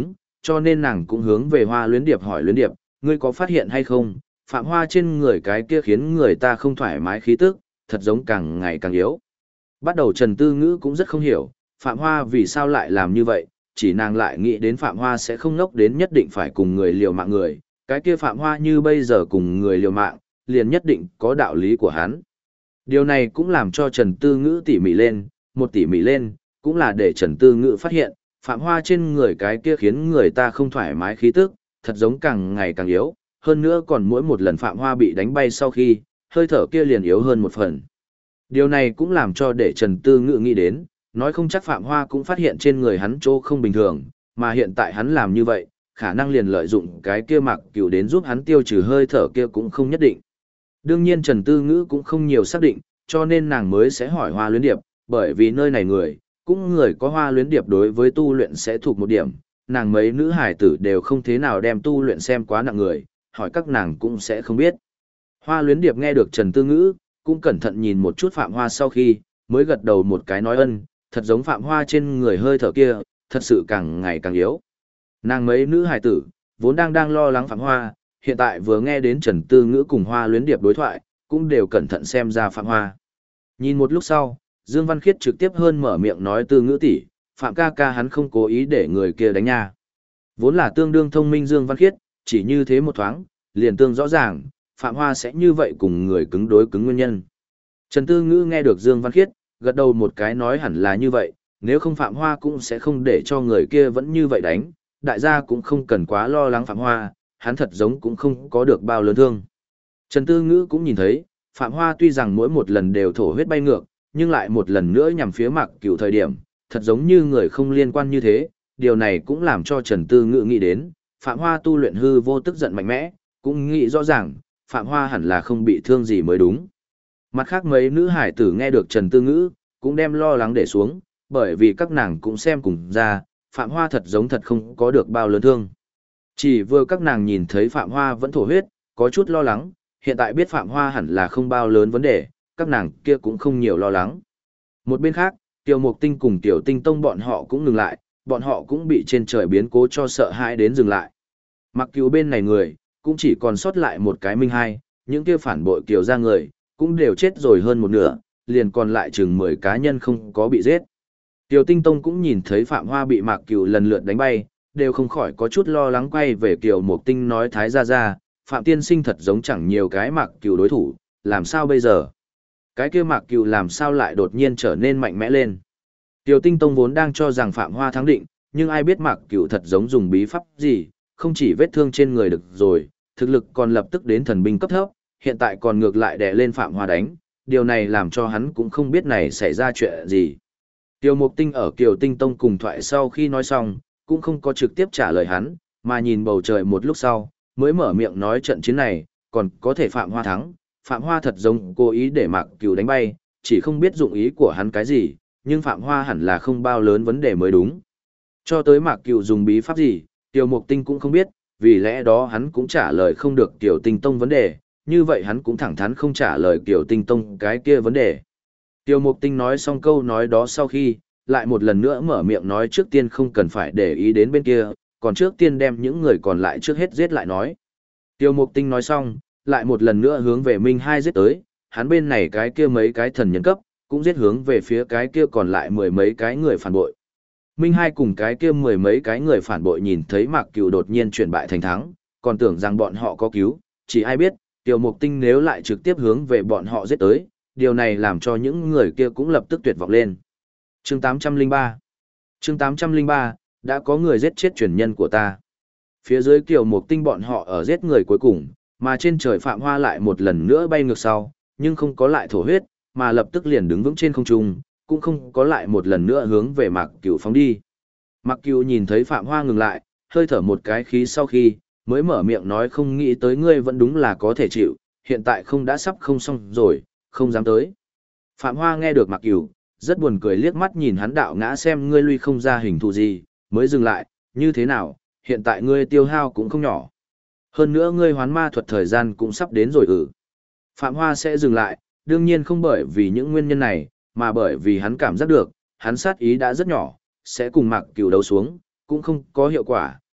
cho nên nàng cũng hướng về Hoa Luyến Điệp hỏi Luyến Điệp, ngươi có phát hiện hay không, Phạm Hoa trên người cái kia khiến người ta không thoải mái khí tức, thật giống càng ngày càng yếu. Bắt đầu Trần Tư Ngữ cũng rất không hiểu, Phạm Hoa vì sao lại làm như vậy, chỉ nàng lại nghĩ đến Phạm Hoa sẽ không ngốc đến nhất định phải cùng người liều mạng người, cái kia Phạm Hoa như bây giờ cùng người liều mạng, liền nhất định có đạo lý của hắn. Điều này cũng làm cho Trần Tư Ngữ tỉ mỉ lên, một tỉ mỉ lên, cũng là để Trần Tư Ngữ phát hiện, Phạm Hoa trên người cái kia khiến người ta không thoải mái khí tức, thật giống càng ngày càng yếu, hơn nữa còn mỗi một lần Phạm Hoa bị đánh bay sau khi, hơi thở kia liền yếu hơn một phần. Điều này cũng làm cho để Trần Tư Ngữ nghĩ đến, nói không chắc Phạm Hoa cũng phát hiện trên người hắn chỗ không bình thường, mà hiện tại hắn làm như vậy, khả năng liền lợi dụng cái kia Mạc Cửu đến giúp hắn tiêu trừ hơi thở kia cũng không nhất định. Đương nhiên Trần Tư Ngữ cũng không nhiều xác định, cho nên nàng mới sẽ hỏi Hoa Luyến Điệp, bởi vì nơi này người có Hoa Luyến Điệp đối với tu luyện sẽ thuộc một điểm, nàng mấy nữ hải tử đều không thế nào đem tu luyện xem quá nặng người, hỏi các nàng cũng sẽ không biết. Hoa Luyến Điệp nghe được Trần Tư Ngữ, cũng cẩn thận nhìn một chút Phạm Hoa sau khi, mới gật đầu một cái nói ân, thật giống Phạm Hoa trên người hơi thở kia, thật sự càng ngày càng yếu. Nàng mấy nữ hài tử, vốn đang lo lắng Phạm Hoa, hiện tại vừa nghe đến Trần Tư Ngữ cùng Hoa Luyến Điệp đối thoại, cũng đều cẩn thận xem ra Phạm Hoa. Nhìn một lúc sau, Dương Văn Khiết trực tiếp hơn mở miệng nói Tư Ngữ tỷ, Phạm ca ca hắn không cố ý để người kia đánh nha. Vốn là tương đương thông minh Dương Văn Khiết, chỉ như thế một thoáng, liền tương rõ ràng, Phạm Hoa sẽ như vậy cùng người cứng đối cứng nguyên nhân. Trần Tư Ngữ nghe được Dương Văn Khiết, gật đầu một cái nói hẳn là như vậy, nếu không Phạm Hoa cũng sẽ không để cho người kia vẫn như vậy đánh, đại gia cũng không cần quá lo lắng Phạm Hoa, hắn thật giống cũng không có được bao lớn thương. Trần Tư Ngữ cũng nhìn thấy, Phạm Hoa tuy rằng mỗi một lần đều thổ huyết bay ngược, nhưng lại một lần nữa nhằm phía Mạc Cửu thời điểm, thật giống như người không liên quan như thế, điều này cũng làm cho Trần Tư Ngữ nghĩ đến, Phạm Hoa tu luyện hư vô tức giận mạnh mẽ, cũng nghĩ rõ ràng, Phạm Hoa hẳn là không bị thương gì mới đúng. Mặt khác mấy nữ hải tử nghe được Trần Tư Ngữ, cũng đem lo lắng để xuống, bởi vì các nàng cũng xem cùng ra, Phạm Hoa thật giống thật không có được bao lớn thương. Chỉ vừa các nàng nhìn thấy Phạm Hoa vẫn thổ huyết, có chút lo lắng, hiện tại biết Phạm Hoa hẳn là không bao lớn vấn đề, các nàng kia cũng không nhiều lo lắng. Một bên khác, Tiểu Mục Tinh cùng Tiểu Tinh Tông bọn họ cũng ngừng lại, bọn họ cũng bị trên trời biến cố cho sợ hãi đến dừng lại. Mặc dù bên này người, cũng chỉ còn sót lại một cái Minh Hai, những kia phản bội Kiều gia người, cũng đều chết rồi hơn một nửa, liền còn lại chừng 10 cá nhân không có bị giết. Tiểu Tinh Tông cũng nhìn thấy Phạm Hoa bị Mạc Cửu lần lượt đánh bay, đều không khỏi có chút lo lắng quay về Kiều Mục Tinh nói Thái gia, Phạm tiên sinh thật giống chẳng nhiều cái Mạc Cửu đối thủ, làm sao bây giờ? Cái kia Mạc Cửu làm sao lại đột nhiên trở nên mạnh mẽ lên? Tiểu Tinh Tông vốn đang cho rằng Phạm Hoa thắng định, nhưng ai biết Mạc Cửu thật giống dùng bí pháp gì, không chỉ vết thương trên người được rồi, thực lực còn lập tức đến thần binh cấp thấp, hiện tại còn ngược lại đè lên Phạm Hoa đánh, điều này làm cho hắn cũng không biết này xảy ra chuyện gì. Tiêu Mục Tinh ở Kiều Tinh Tông cùng thoại sau khi nói xong, cũng không có trực tiếp trả lời hắn, mà nhìn bầu trời một lúc sau, mới mở miệng nói trận chiến này, còn có thể Phạm Hoa thắng. Phạm Hoa thật giống cố ý để Mạc Cửu đánh bay, chỉ không biết dụng ý của hắn cái gì, nhưng Phạm Hoa hẳn là không bao lớn vấn đề mới đúng. Cho tới Mạc Cửu dùng bí pháp gì, Tiêu Mục Tinh cũng không biết, vì lẽ đó hắn cũng trả lời không được Kiều Tinh Tông vấn đề, như vậy hắn cũng thẳng thắn không trả lời Kiều Tinh Tông cái kia vấn đề. Tiêu Mục Tinh nói xong câu nói đó sau khi, lại một lần nữa mở miệng nói trước tiên không cần phải để ý đến bên kia, còn trước tiên đem những người còn lại trước hết giết lại nói. Tiêu Mục Tinh nói xong, lại một lần nữa hướng về Minh Hai giết tới, hắn bên này cái kia mấy cái thần nhân cấp, cũng giết hướng về phía cái kia còn lại 10 mấy cái người phản bội. Minh Hai cùng cái kia 10 mấy cái người phản bội nhìn thấy Mạc Cửu đột nhiên chuyển bại thành thắng, còn tưởng rằng bọn họ có cứu, chỉ ai biết, Tiêu Mục Tinh nếu lại trực tiếp hướng về bọn họ giết tới, điều này làm cho những người kia cũng lập tức tuyệt vọng lên. Chương 803 Chương 803, đã có người giết chết truyền nhân của ta. Phía dưới Kiều Mục Tinh bọn họ ở giết người cuối cùng, mà trên trời Phạm Hoa lại một lần nữa bay ngược sau, nhưng không có lại thổ huyết, mà lập tức liền đứng vững trên không trung, cũng không có lại một lần nữa hướng về Mạc Cửu phóng đi. Mạc Cửu nhìn thấy Phạm Hoa ngừng lại, hơi thở một cái khí sau khi, mới mở miệng nói không nghĩ tới ngươi vẫn đúng là có thể chịu, hiện tại không đã sắp không xong rồi, không dám tới. Phạm Hoa nghe được Mạc Cửu, rất buồn cười liếc mắt nhìn hắn đạo ngã xem ngươi lui không ra hình thù gì, mới dừng lại, như thế nào, hiện tại ngươi tiêu hao cũng không nhỏ. Hơn nữa ngươi hoán ma thuật thời gian cũng sắp đến rồi Phạm Hoa sẽ dừng lại, đương nhiên không bởi vì những nguyên nhân này, mà bởi vì hắn cảm giác được, hắn sát ý đã rất nhỏ, sẽ cùng Mạc Cửu đấu xuống, cũng không có hiệu quả,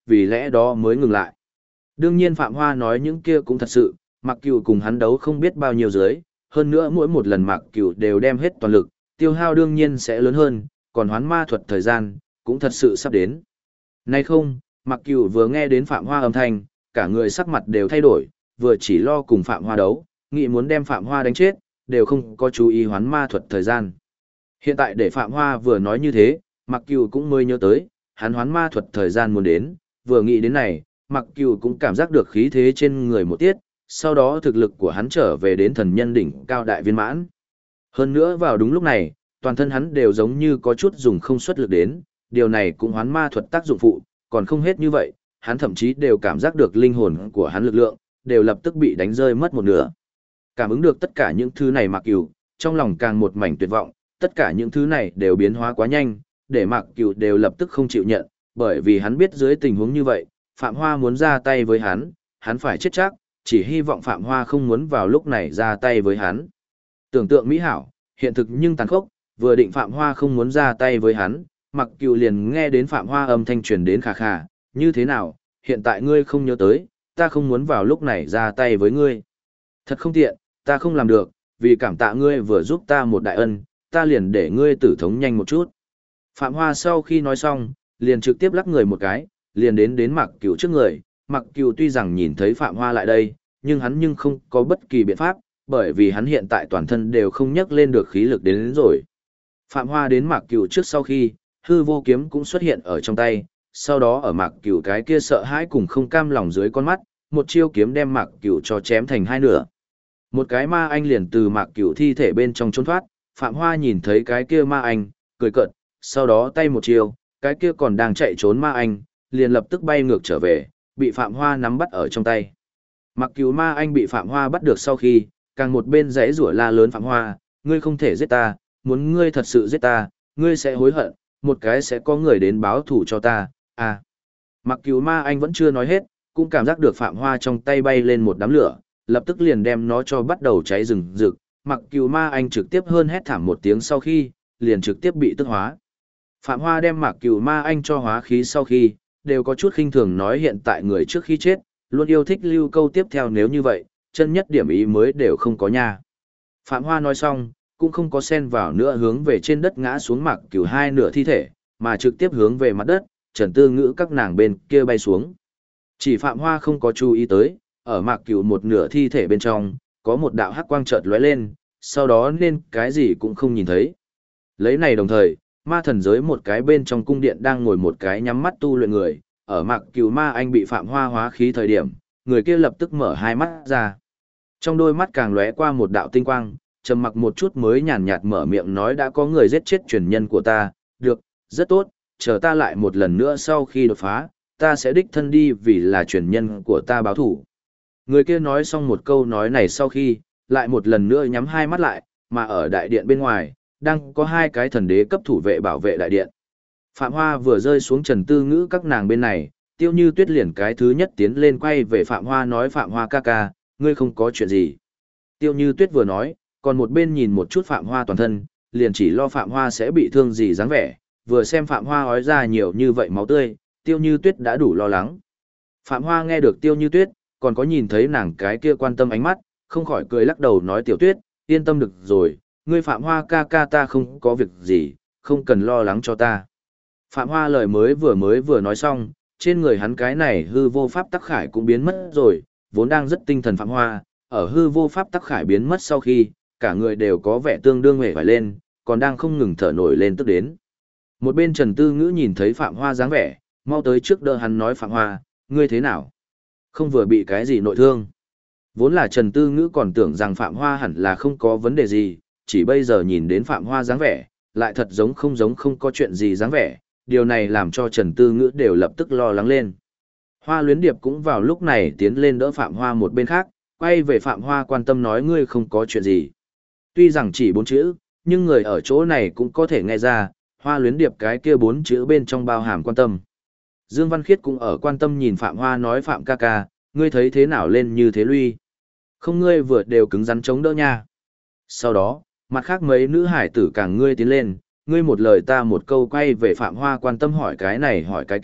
vì lẽ đó mới ngừng lại. Đương nhiên Phạm Hoa nói những kia cũng thật sự, Mạc Cửu cùng hắn đấu không biết bao nhiêu dưới, hơn nữa mỗi một lần Mạc Cửu đều đem hết toàn lực, tiêu hao đương nhiên sẽ lớn hơn, còn hoán ma thuật thời gian, cũng thật sự sắp đến. Nay không, Mạc Cửu vừa nghe đến Phạm Hoa âm thanh, cả người sắc mặt đều thay đổi, vừa chỉ lo cùng Phạm Hoa đấu, nghĩ muốn đem Phạm Hoa đánh chết, đều không có chú ý hoán ma thuật thời gian. Hiện tại để Phạm Hoa vừa nói như thế, Mạc Cửu cũng mới nhớ tới, hắn hoán ma thuật thời gian muốn đến, vừa nghĩ đến này, Mạc Cửu cũng cảm giác được khí thế trên người một tiết, sau đó thực lực của hắn trở về đến thần nhân đỉnh cao đại viên mãn. Hơn nữa vào đúng lúc này, toàn thân hắn đều giống như có chút dùng không xuất lực đến, điều này cũng hoán ma thuật tác dụng phụ, còn không hết như vậy, hắn thậm chí đều cảm giác được linh hồn của hắn lực lượng, đều lập tức bị đánh rơi mất một nửa. Cảm ứng được tất cả những thứ này Mạc Cửu, trong lòng càng một mảnh tuyệt vọng, tất cả những thứ này đều biến hóa quá nhanh, để Mạc Cửu đều lập tức không chịu nhận, bởi vì hắn biết dưới tình huống như vậy, Phạm Hoa muốn ra tay với hắn phải chết chắc, chỉ hy vọng Phạm Hoa không muốn vào lúc này ra tay với hắn. Tưởng tượng mỹ hảo, hiện thực nhưng tàn khốc, vừa định Phạm Hoa không muốn ra tay với hắn, Mạc Cửu liền nghe đến Phạm Hoa âm thanh truyền đến khà khà, như thế nào, hiện tại ngươi không nhớ tới, ta không muốn vào lúc này ra tay với ngươi. Thật không tiện, ta không làm được, vì cảm tạ ngươi vừa giúp ta một đại ân, ta liền để ngươi tử thống nhanh một chút. Phạm Hoa sau khi nói xong, liền trực tiếp lắc người một cái, liền đến Mạc Cửu trước người. Mạc Cửu tuy rằng nhìn thấy Phạm Hoa lại đây, nhưng hắn không có bất kỳ biện pháp, bởi vì hắn hiện tại toàn thân đều không nhấc lên được khí lực đến rồi. Phạm Hoa đến Mạc Cửu trước sau khi, hư vô kiếm cũng xuất hiện ở trong tay, sau đó ở Mạc Cửu cái kia sợ hãi cùng không cam lòng dưới con mắt, một chiêu kiếm đem Mạc Cửu cho chém thành hai nửa. Một cái ma anh liền từ Mạc Cửu thi thể bên trong trốn thoát, Phạm Hoa nhìn thấy cái kia ma anh, cười cợt, sau đó tay một chiêu, cái kia còn đang chạy trốn ma anh, liền lập tức bay ngược trở về, bị Phạm Hoa nắm bắt ở trong tay. Mạc Cửu ma anh bị Phạm Hoa bắt được sau khi, càng một bên giãy giụa la lớn Phạm Hoa, ngươi không thể giết ta, muốn ngươi thật sự giết ta, ngươi sẽ hối hận, một cái sẽ có người đến báo thù cho ta, à. Mạc Cửu ma anh vẫn chưa nói hết, cũng cảm giác được Phạm Hoa trong tay bay lên một đám lửa, lập tức liền đem nó cho bắt đầu cháy rừng rực. Mạc Cửu ma anh trực tiếp hơn hét thảm một tiếng sau khi, liền trực tiếp bị tức hóa. Phạm Hoa đem Mạc Cửu ma anh cho hóa khí sau khi, đều có chút khinh thường nói hiện tại người trước khi chết, luôn yêu thích lưu câu tiếp theo nếu như vậy, chân nhất điểm ý mới đều không có nha. Phạm Hoa nói xong, cũng không có xen vào nữa hướng về trên đất ngã xuống Mạc Cửu hai nửa thi thể, mà trực tiếp hướng về mặt đất, Trần Tư Ngữ các nàng bên kia bay xuống. Chỉ Phạm Hoa không có chú ý tới, ở Mạc Cửu một nửa thi thể bên trong, có một đạo hắc quang chợt lóe lên, sau đó nên cái gì cũng không nhìn thấy. Lấy này đồng thời, ma thần giới một cái bên trong cung điện đang ngồi một cái nhắm mắt tu luyện người, ở Mạc Cửu ma anh bị Phạm Hoa hóa khí thời điểm, người kia lập tức mở hai mắt ra. Trong đôi mắt càng lóe qua một đạo tinh quang, trầm mặc một chút mới nhàn nhạt mở miệng nói đã có người giết chết truyền nhân của ta, được, rất tốt, chờ ta lại một lần nữa sau khi đột phá, ta sẽ đích thân đi vì là truyền nhân của ta báo thủ. Người kia nói xong một câu nói này sau khi, lại một lần nữa nhắm hai mắt lại, mà ở đại điện bên ngoài, đang có hai cái thần đế cấp thủ vệ bảo vệ đại điện. Phạm Hoa vừa rơi xuống Trần Tư Ngữ các nàng bên này, Tiêu Như Tuyết liền cái thứ nhất tiến lên quay về Phạm Hoa nói Phạm Hoa ca ca, ngươi không có chuyện gì. Tiêu Như Tuyết vừa nói, còn một bên nhìn một chút Phạm Hoa toàn thân, liền chỉ lo Phạm Hoa sẽ bị thương gì dáng vẻ, vừa xem Phạm Hoa ói ra nhiều như vậy máu tươi, Tiêu Như Tuyết đã đủ lo lắng. Phạm Hoa nghe được Tiêu Như Tuyết, còn có nhìn thấy nàng cái kia quan tâm ánh mắt, không khỏi cười lắc đầu nói Tiểu Tuyết, yên tâm được rồi, ngươi Phạm Hoa ca ca ta không có việc gì, không cần lo lắng cho ta. Phạm Hoa lời mới vừa nói xong, trên người hắn cái này hư vô pháp tắc khải cũng biến mất rồi, vốn đang rất tinh thần Phạm Hoa, ở hư vô pháp tắc khải biến mất sau khi, cả người đều có vẻ tương đương hề phải lên, còn đang không ngừng thở nổi lên tức đến. Một bên Trần Tư Ngữ nhìn thấy Phạm Hoa dáng vẻ, mau tới trước đỡ hắn nói Phạm Hoa, ngươi thế nào? Không vừa bị cái gì nội thương? Vốn là Trần Tư Ngữ còn tưởng rằng Phạm Hoa hẳn là không có vấn đề gì, chỉ bây giờ nhìn đến Phạm Hoa dáng vẻ, lại thật giống không có chuyện gì dáng vẻ, điều này làm cho Trần Tư Ngữ đều lập tức lo lắng lên. Hoa Luyến Điệp cũng vào lúc này tiến lên đỡ Phạm Hoa một bên khác, quay về Phạm Hoa quan tâm nói ngươi không có chuyện gì. Tuy rằng chỉ 4 chữ, nhưng người ở chỗ này cũng có thể nghe ra, Hoa Luyến Điệp cái kia 4 chữ bên trong bao hàm quan tâm. Dương Văn Khiết cũng ở quan tâm nhìn Phạm Hoa nói Phạm ca ca, ngươi thấy thế nào lên như thế lui. Không ngươi vừa đều cứng rắn chống đỡ nha. Sau đó, mặt khác mấy nữ hải tử càng ngươi tiến lên, ngươi một lời ta một câu quay về Phạm Hoa quan tâm hỏi cái này hỏi cái kia,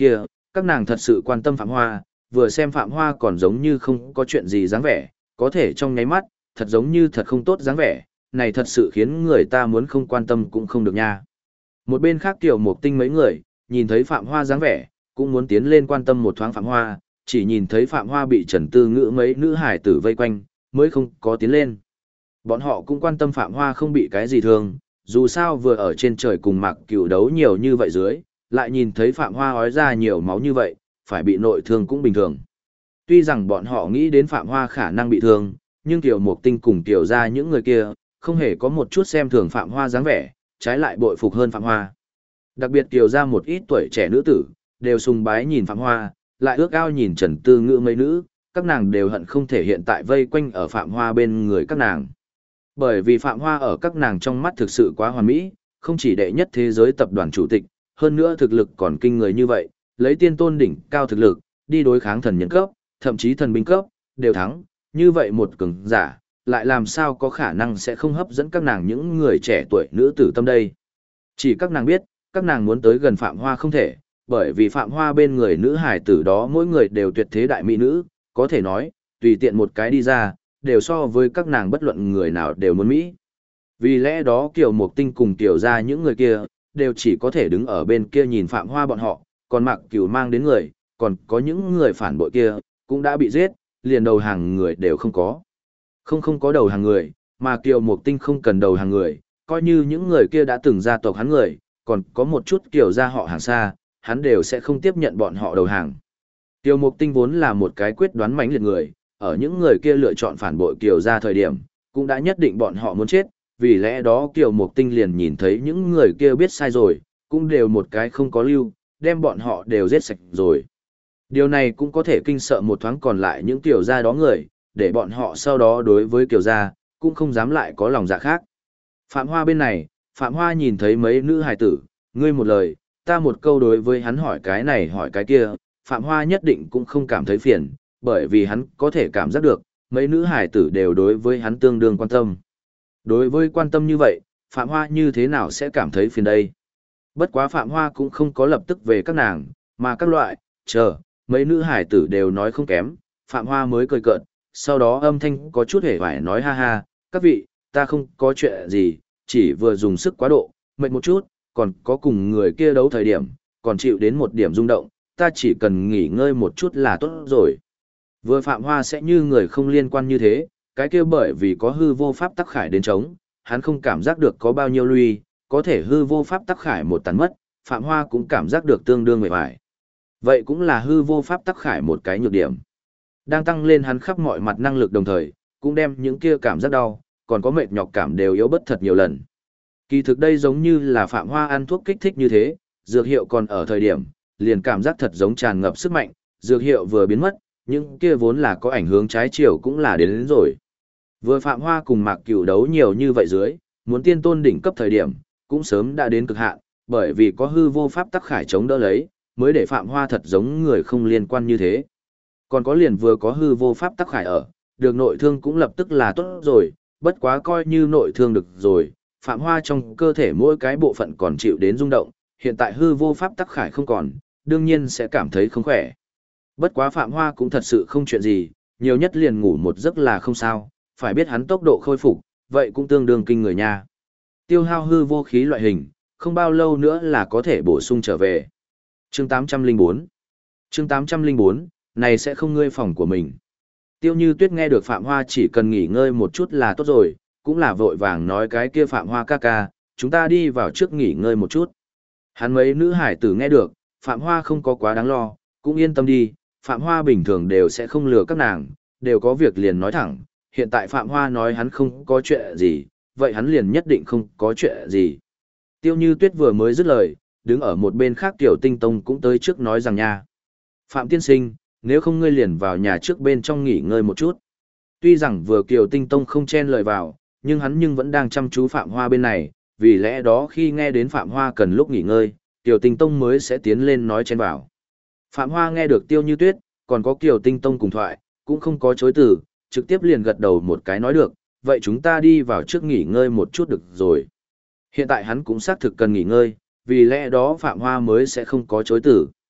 các nàng thật sự quan tâm Phạm Hoa, vừa xem Phạm Hoa còn giống như không có chuyện gì dáng vẻ, có thể trong nháy mắt, thật giống như thật không tốt dáng vẻ, này thật sự khiến người ta muốn không quan tâm cũng không được nha. Một bên khác Tiểu Mục Tinh mấy người, nhìn thấy Phạm Hoa dáng vẻ, cũng muốn tiến lên quan tâm một thoáng Phạm Hoa, chỉ nhìn thấy Phạm Hoa bị Trần Tư Ngữ mấy nữ hải tử vây quanh, mới không có tiến lên. Bọn họ cũng quan tâm Phạm Hoa không bị cái gì thương, dù sao vừa ở trên trời cùng Mạc Cửu đấu nhiều như vậy dưới, lại nhìn thấy Phạm Hoa ói ra nhiều máu như vậy, phải bị nội thương cũng bình thường. Tuy rằng bọn họ nghĩ đến Phạm Hoa khả năng bị thương, nhưng Tiểu Mục Tinh cùng Tiểu gia những người kia, không hề có một chút xem thường Phạm Hoa dáng vẻ, trái lại bội phục hơn Phạm Hoa. Đặc biệt Tiểu gia một ít tuổi trẻ nữ tử, đều sùng bái nhìn Phạm Hoa, lại ước ao nhìn Trần Tư Ngữ mấy nữ, các nàng đều hận không thể hiện tại vây quanh ở Phạm Hoa bên người các nàng. Bởi vì Phạm Hoa ở các nàng trong mắt thực sự quá hoàn mỹ, không chỉ đệ nhất thế giới tập đoàn chủ tịch, hơn nữa thực lực còn kinh người như vậy, lấy tiên tôn đỉnh cao thực lực, đi đối kháng thần nhân cấp, thậm chí thần binh cấp, đều thắng, như vậy một cường giả, lại làm sao có khả năng sẽ không hấp dẫn các nàng những người trẻ tuổi nữ tử tâm đây. Chỉ các nàng biết, các nàng muốn tới gần Phạm Hoa không thể, bởi vì Phạm Hoa bên người nữ hải tử đó mỗi người đều tuyệt thế đại mỹ nữ, có thể nói, tùy tiện một cái đi ra, đều so với các nàng bất luận người nào đều muốn Mỹ. Vì lẽ đó Kiều Mục Tinh cùng Tiểu gia những người kia, đều chỉ có thể đứng ở bên kia nhìn Phạm Hoa bọn họ, còn Mạc Cửu mang đến người, còn có những người phản bội kia, cũng đã bị giết, liền đầu hàng người đều không có. Không có đầu hàng người, mà Kiều Mục Tinh không cần đầu hàng người, coi như những người kia đã từng gia tộc hắn người, còn có một chút kiểu gia họ hàng xa, hắn đều sẽ không tiếp nhận bọn họ đầu hàng. Kiều Mục Tinh vốn là một cái quyết đoán mãnh liệt người, ở những người kia lựa chọn phản bội Kiều gia thời điểm, cũng đã nhất định bọn họ muốn chết, vì lẽ đó Kiều Mục Tinh liền nhìn thấy những người kia biết sai rồi, cũng đều một cái không có lưu, đem bọn họ đều giết sạch rồi. Điều này cũng có thể kinh sợ một thoáng còn lại những Kiều gia đó người, để bọn họ sau đó đối với Kiều gia, cũng không dám lại có lòng dạ khác. Phạm Hoa bên này, Phạm Hoa nhìn thấy mấy nữ hài tử, ngươi một lời, ta một câu đối với hắn hỏi cái này hỏi cái kia, Phạm Hoa nhất định cũng không cảm thấy phiền, bởi vì hắn có thể cảm giác được, mấy nữ hài tử đều đối với hắn tương đương quan tâm. Đối với quan tâm như vậy, Phạm Hoa như thế nào sẽ cảm thấy phiền đây? Bất quá Phạm Hoa cũng không có lập tức về các nàng, mà các loại, chờ, mấy nữ hài tử đều nói không kém, Phạm Hoa mới cười cợt, sau đó âm thanh có chút hề hoài nói ha ha, các vị, ta không có chuyện gì, chỉ vừa dùng sức quá độ, mệt một chút, còn có cùng người kia đấu thời điểm, còn chịu đến một điểm rung động, ta chỉ cần nghỉ ngơi một chút là tốt rồi. Vừa Phạm Hoa sẽ như người không liên quan như thế, cái kia bởi vì có hư vô pháp tắc khải đến chống, hắn không cảm giác được có bao nhiêu lui, có thể hư vô pháp tắc khải một tàn mất, Phạm Hoa cũng cảm giác được tương đương mệt mỏi. Vậy cũng là hư vô pháp tắc khải một cái nhược điểm. Đang tăng lên hắn khắp mọi mặt năng lực đồng thời, cũng đem những kia cảm giác đau, còn có mệt nhọc cảm đều yếu bớt thật nhiều lần. Kỳ thực đây giống như là Phạm Hoa ăn thuốc kích thích như thế, dược hiệu còn ở thời điểm, liền cảm giác thật giống tràn ngập sức mạnh, dược hiệu vừa biến mất, những kia vốn là có ảnh hưởng trái chiều cũng là đến rồi. Vừa Phạm Hoa cùng Mạc Cửu đấu nhiều như vậy dưới, muốn tiên tôn đỉnh cấp thời điểm, cũng sớm đã đến cực hạn, bởi vì có hư vô pháp tắc khải chống đỡ lấy, mới để Phạm Hoa thật giống người không liên quan như thế. Còn có liền vừa có hư vô pháp tắc khải ở, được nội thương cũng lập tức là tốt rồi, bất quá coi như nội thương được rồi, Phạm Hoa trong cơ thể mỗi cái bộ phận còn chịu đến rung động, hiện tại hư vô pháp tắc khải không còn, đương nhiên sẽ cảm thấy không khỏe. Bất quá Phạm Hoa cũng thật sự không chuyện gì, nhiều nhất liền ngủ một giấc là không sao, phải biết hắn tốc độ khôi phục, vậy cũng tương đương kinh người nha. Tiêu hao hư vô khí loại hình, không bao lâu nữa là có thể bổ sung trở về. Chương 804 Chương 804, này sẽ không ngươi phòng của mình. Tiêu Như Tuyết nghe được Phạm Hoa chỉ cần nghỉ ngơi một chút là tốt rồi, cũng là vội vàng nói cái kia Phạm Hoa ca ca, chúng ta đi vào trước nghỉ ngơi một chút. Hắn mấy nữ hải tử nghe được, Phạm Hoa không có quá đáng lo, cũng yên tâm đi, Phạm Hoa bình thường đều sẽ không lừa các nàng, đều có việc liền nói thẳng, hiện tại Phạm Hoa nói hắn không có chuyện gì, vậy hắn liền nhất định không có chuyện gì. Tiêu Như Tuyết vừa mới dứt lời, đứng ở một bên khác Tiểu Tinh Tông cũng tới trước nói rằng nha. Phạm tiên sinh, nếu không ngươi liền vào nhà trước bên trong nghỉ ngơi một chút. Tuy rằng vừa Kiều Tinh Tông không chen lời vào, nhưng vẫn đang chăm chú Phạm Hoa bên này, vì lẽ đó khi nghe đến Phạm Hoa cần lúc nghỉ ngơi, Kiều Tinh Tông mới sẽ tiến lên nói chen vào. Phạm Hoa nghe được Tiêu Như Tuyết, còn có Kiều Tinh Tông cùng thoại, cũng không có chối từ, trực tiếp liền gật đầu một cái nói được, vậy chúng ta đi vào trước nghỉ ngơi một chút được rồi. Hiện tại hắn cũng xác thực cần nghỉ ngơi, vì lẽ đó Phạm Hoa mới sẽ không có chối từ.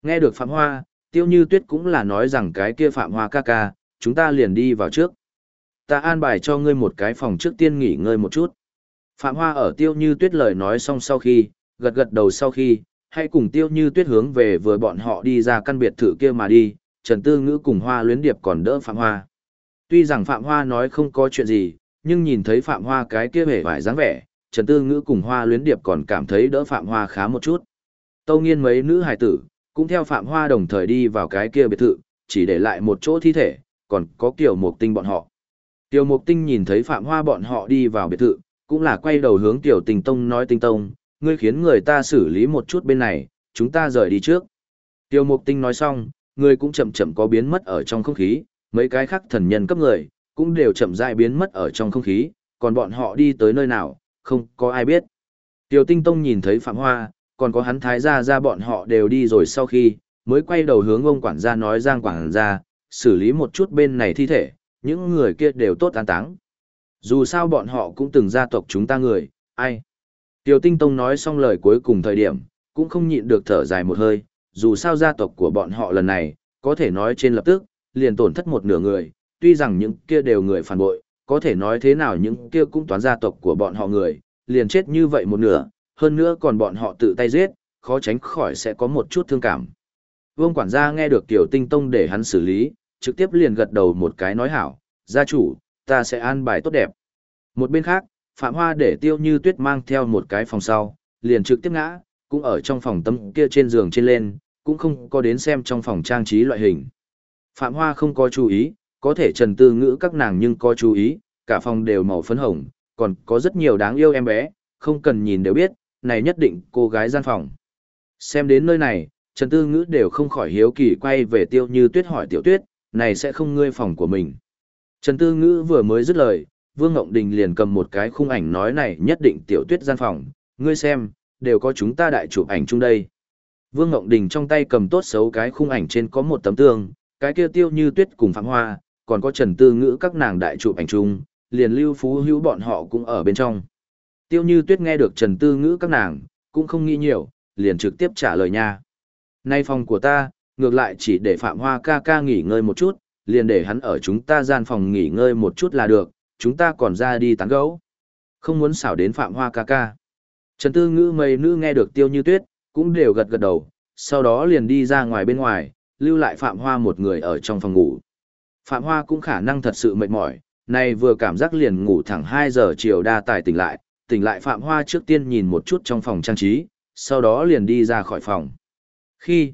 Nghe được Phạm Hoa, Tiêu Như Tuyết cũng là nói rằng cái kia Phạm Hoa ca ca, chúng ta liền đi vào trước. Ta an bài cho ngươi một cái phòng trước tiên nghỉ ngơi một chút. Phạm Hoa ở Tiêu Như Tuyết lời nói xong sau khi, gật gật đầu sau khi, hãy cùng Tiêu Như Tuyết hướng về vừa bọn họ đi ra căn biệt thự kia mà đi, Trần Tư Ngữ cùng Hoa Luyến Điệp còn đỡ Phạm Hoa. Tuy rằng Phạm Hoa nói không có chuyện gì, nhưng nhìn thấy Phạm Hoa cái kia vẻ vải dáng vẻ, Trần Tư Ngữ cùng Hoa Luyến Điệp còn cảm thấy đỡ Phạm Hoa khá một chút. Tâu Nghiên mấy nữ hài tử, cũng theo Phạm Hoa đồng thời đi vào cái kia biệt thự, chỉ để lại một chỗ thi thể, còn có Kiều Mục Tinh bọn họ. Kiều Mục Tinh nhìn thấy Phạm Hoa bọn họ đi vào biệt thự, cũng là quay đầu hướng Tiểu Tình Tông nói Tinh Tông, ngươi khiến người ta xử lý một chút bên này, chúng ta rời đi trước. Kiều Mục Tinh nói xong, người cũng chậm chậm có biến mất ở trong không khí, mấy cái khác thần nhân cấp người, cũng đều chậm rãi biến mất ở trong không khí, còn bọn họ đi tới nơi nào, không có ai biết. Tiểu Tinh Tông nhìn thấy Phạm Hoa, còn có hắn thái gia ra bọn họ đều đi rồi sau khi, mới quay đầu hướng ông quản gia nói Giang quản gia, xử lý một chút bên này thi thể, những người kia đều tốt an táng. Dù sao bọn họ cũng từng gia tộc chúng ta người, ai. Tiểu Tinh Tông nói xong lời cuối cùng thời điểm, cũng không nhịn được thở dài một hơi, dù sao gia tộc của bọn họ lần này, có thể nói trên lập tức, liền tổn thất một nửa người, tuy rằng những kia đều người phản bội, có thể nói thế nào những kia cũng toán gia tộc của bọn họ người, liền chết như vậy một nửa, hơn nữa còn bọn họ tự tay giết, khó tránh khỏi sẽ có một chút thương cảm. Vương quản gia nghe được Tiểu Tinh Tông để hắn xử lý, trực tiếp liền gật đầu một cái nói hảo, gia chủ, ta sẽ an bài tốt đẹp. Một bên khác, Phạm Hoa để Tiêu Như Tuyết mang theo một cái phòng sau, liền trực tiếp ngã, cũng ở trong phòng tấm kia trên giường trên lên, cũng không có đến xem trong phòng trang trí loại hình. Phạm Hoa không có chú ý, có thể Trần Tư Ngữ các nàng nhưng có chú ý, cả phòng đều màu phấn hồng, còn có rất nhiều đáng yêu em bé, không cần nhìn đều biết, này nhất định cô gái gian phòng. Xem đến nơi này, Trần Tư Ngữ đều không khỏi hiếu kỳ quay về Tiêu Như Tuyết hỏi Tiểu Tuyết, này sẽ không ngươi phòng của mình. Trần Tư Ngữ vừa mới dứt lời, Vương Ngộng Đình liền cầm một cái khung ảnh nói này nhất định Tiểu Tuyết gian phòng, ngươi xem, đều có chúng ta đại chụp ảnh chung đây. Vương Ngộng Đình trong tay cầm tốt xấu cái khung ảnh trên có một tấm tường, cái kia Tiêu Như Tuyết cùng Phạm Hoa, còn có Trần Tư Ngữ các nàng đại chụp ảnh chung, liền Lưu Phú Hữu bọn họ cũng ở bên trong. Tiêu Như Tuyết nghe được Trần Tư Ngữ các nàng, cũng không nghĩ nhiều, liền trực tiếp trả lời nha. Nay phòng của ta, ngược lại chỉ để Phạm Hoa ca ca nghỉ ngơi một chút, liền để hắn ở chúng ta gian phòng nghỉ ngơi một chút là được, chúng ta còn ra đi tán gẫu. Không muốn xảo đến Phạm Hoa ca ca. Trần Tư Ngữ mấy nữ nghe được Tiêu Như Tuyết, cũng đều gật gật đầu, sau đó liền đi ra ngoài bên ngoài, lưu lại Phạm Hoa một người ở trong phòng ngủ. Phạm Hoa cũng khả năng thật sự mệt mỏi, này vừa cảm giác liền ngủ thẳng 2 giờ chiều đa tài tỉnh lại Phạm Hoa trước tiên nhìn một chút trong phòng trang trí, sau đó liền đi ra khỏi phòng. Khi,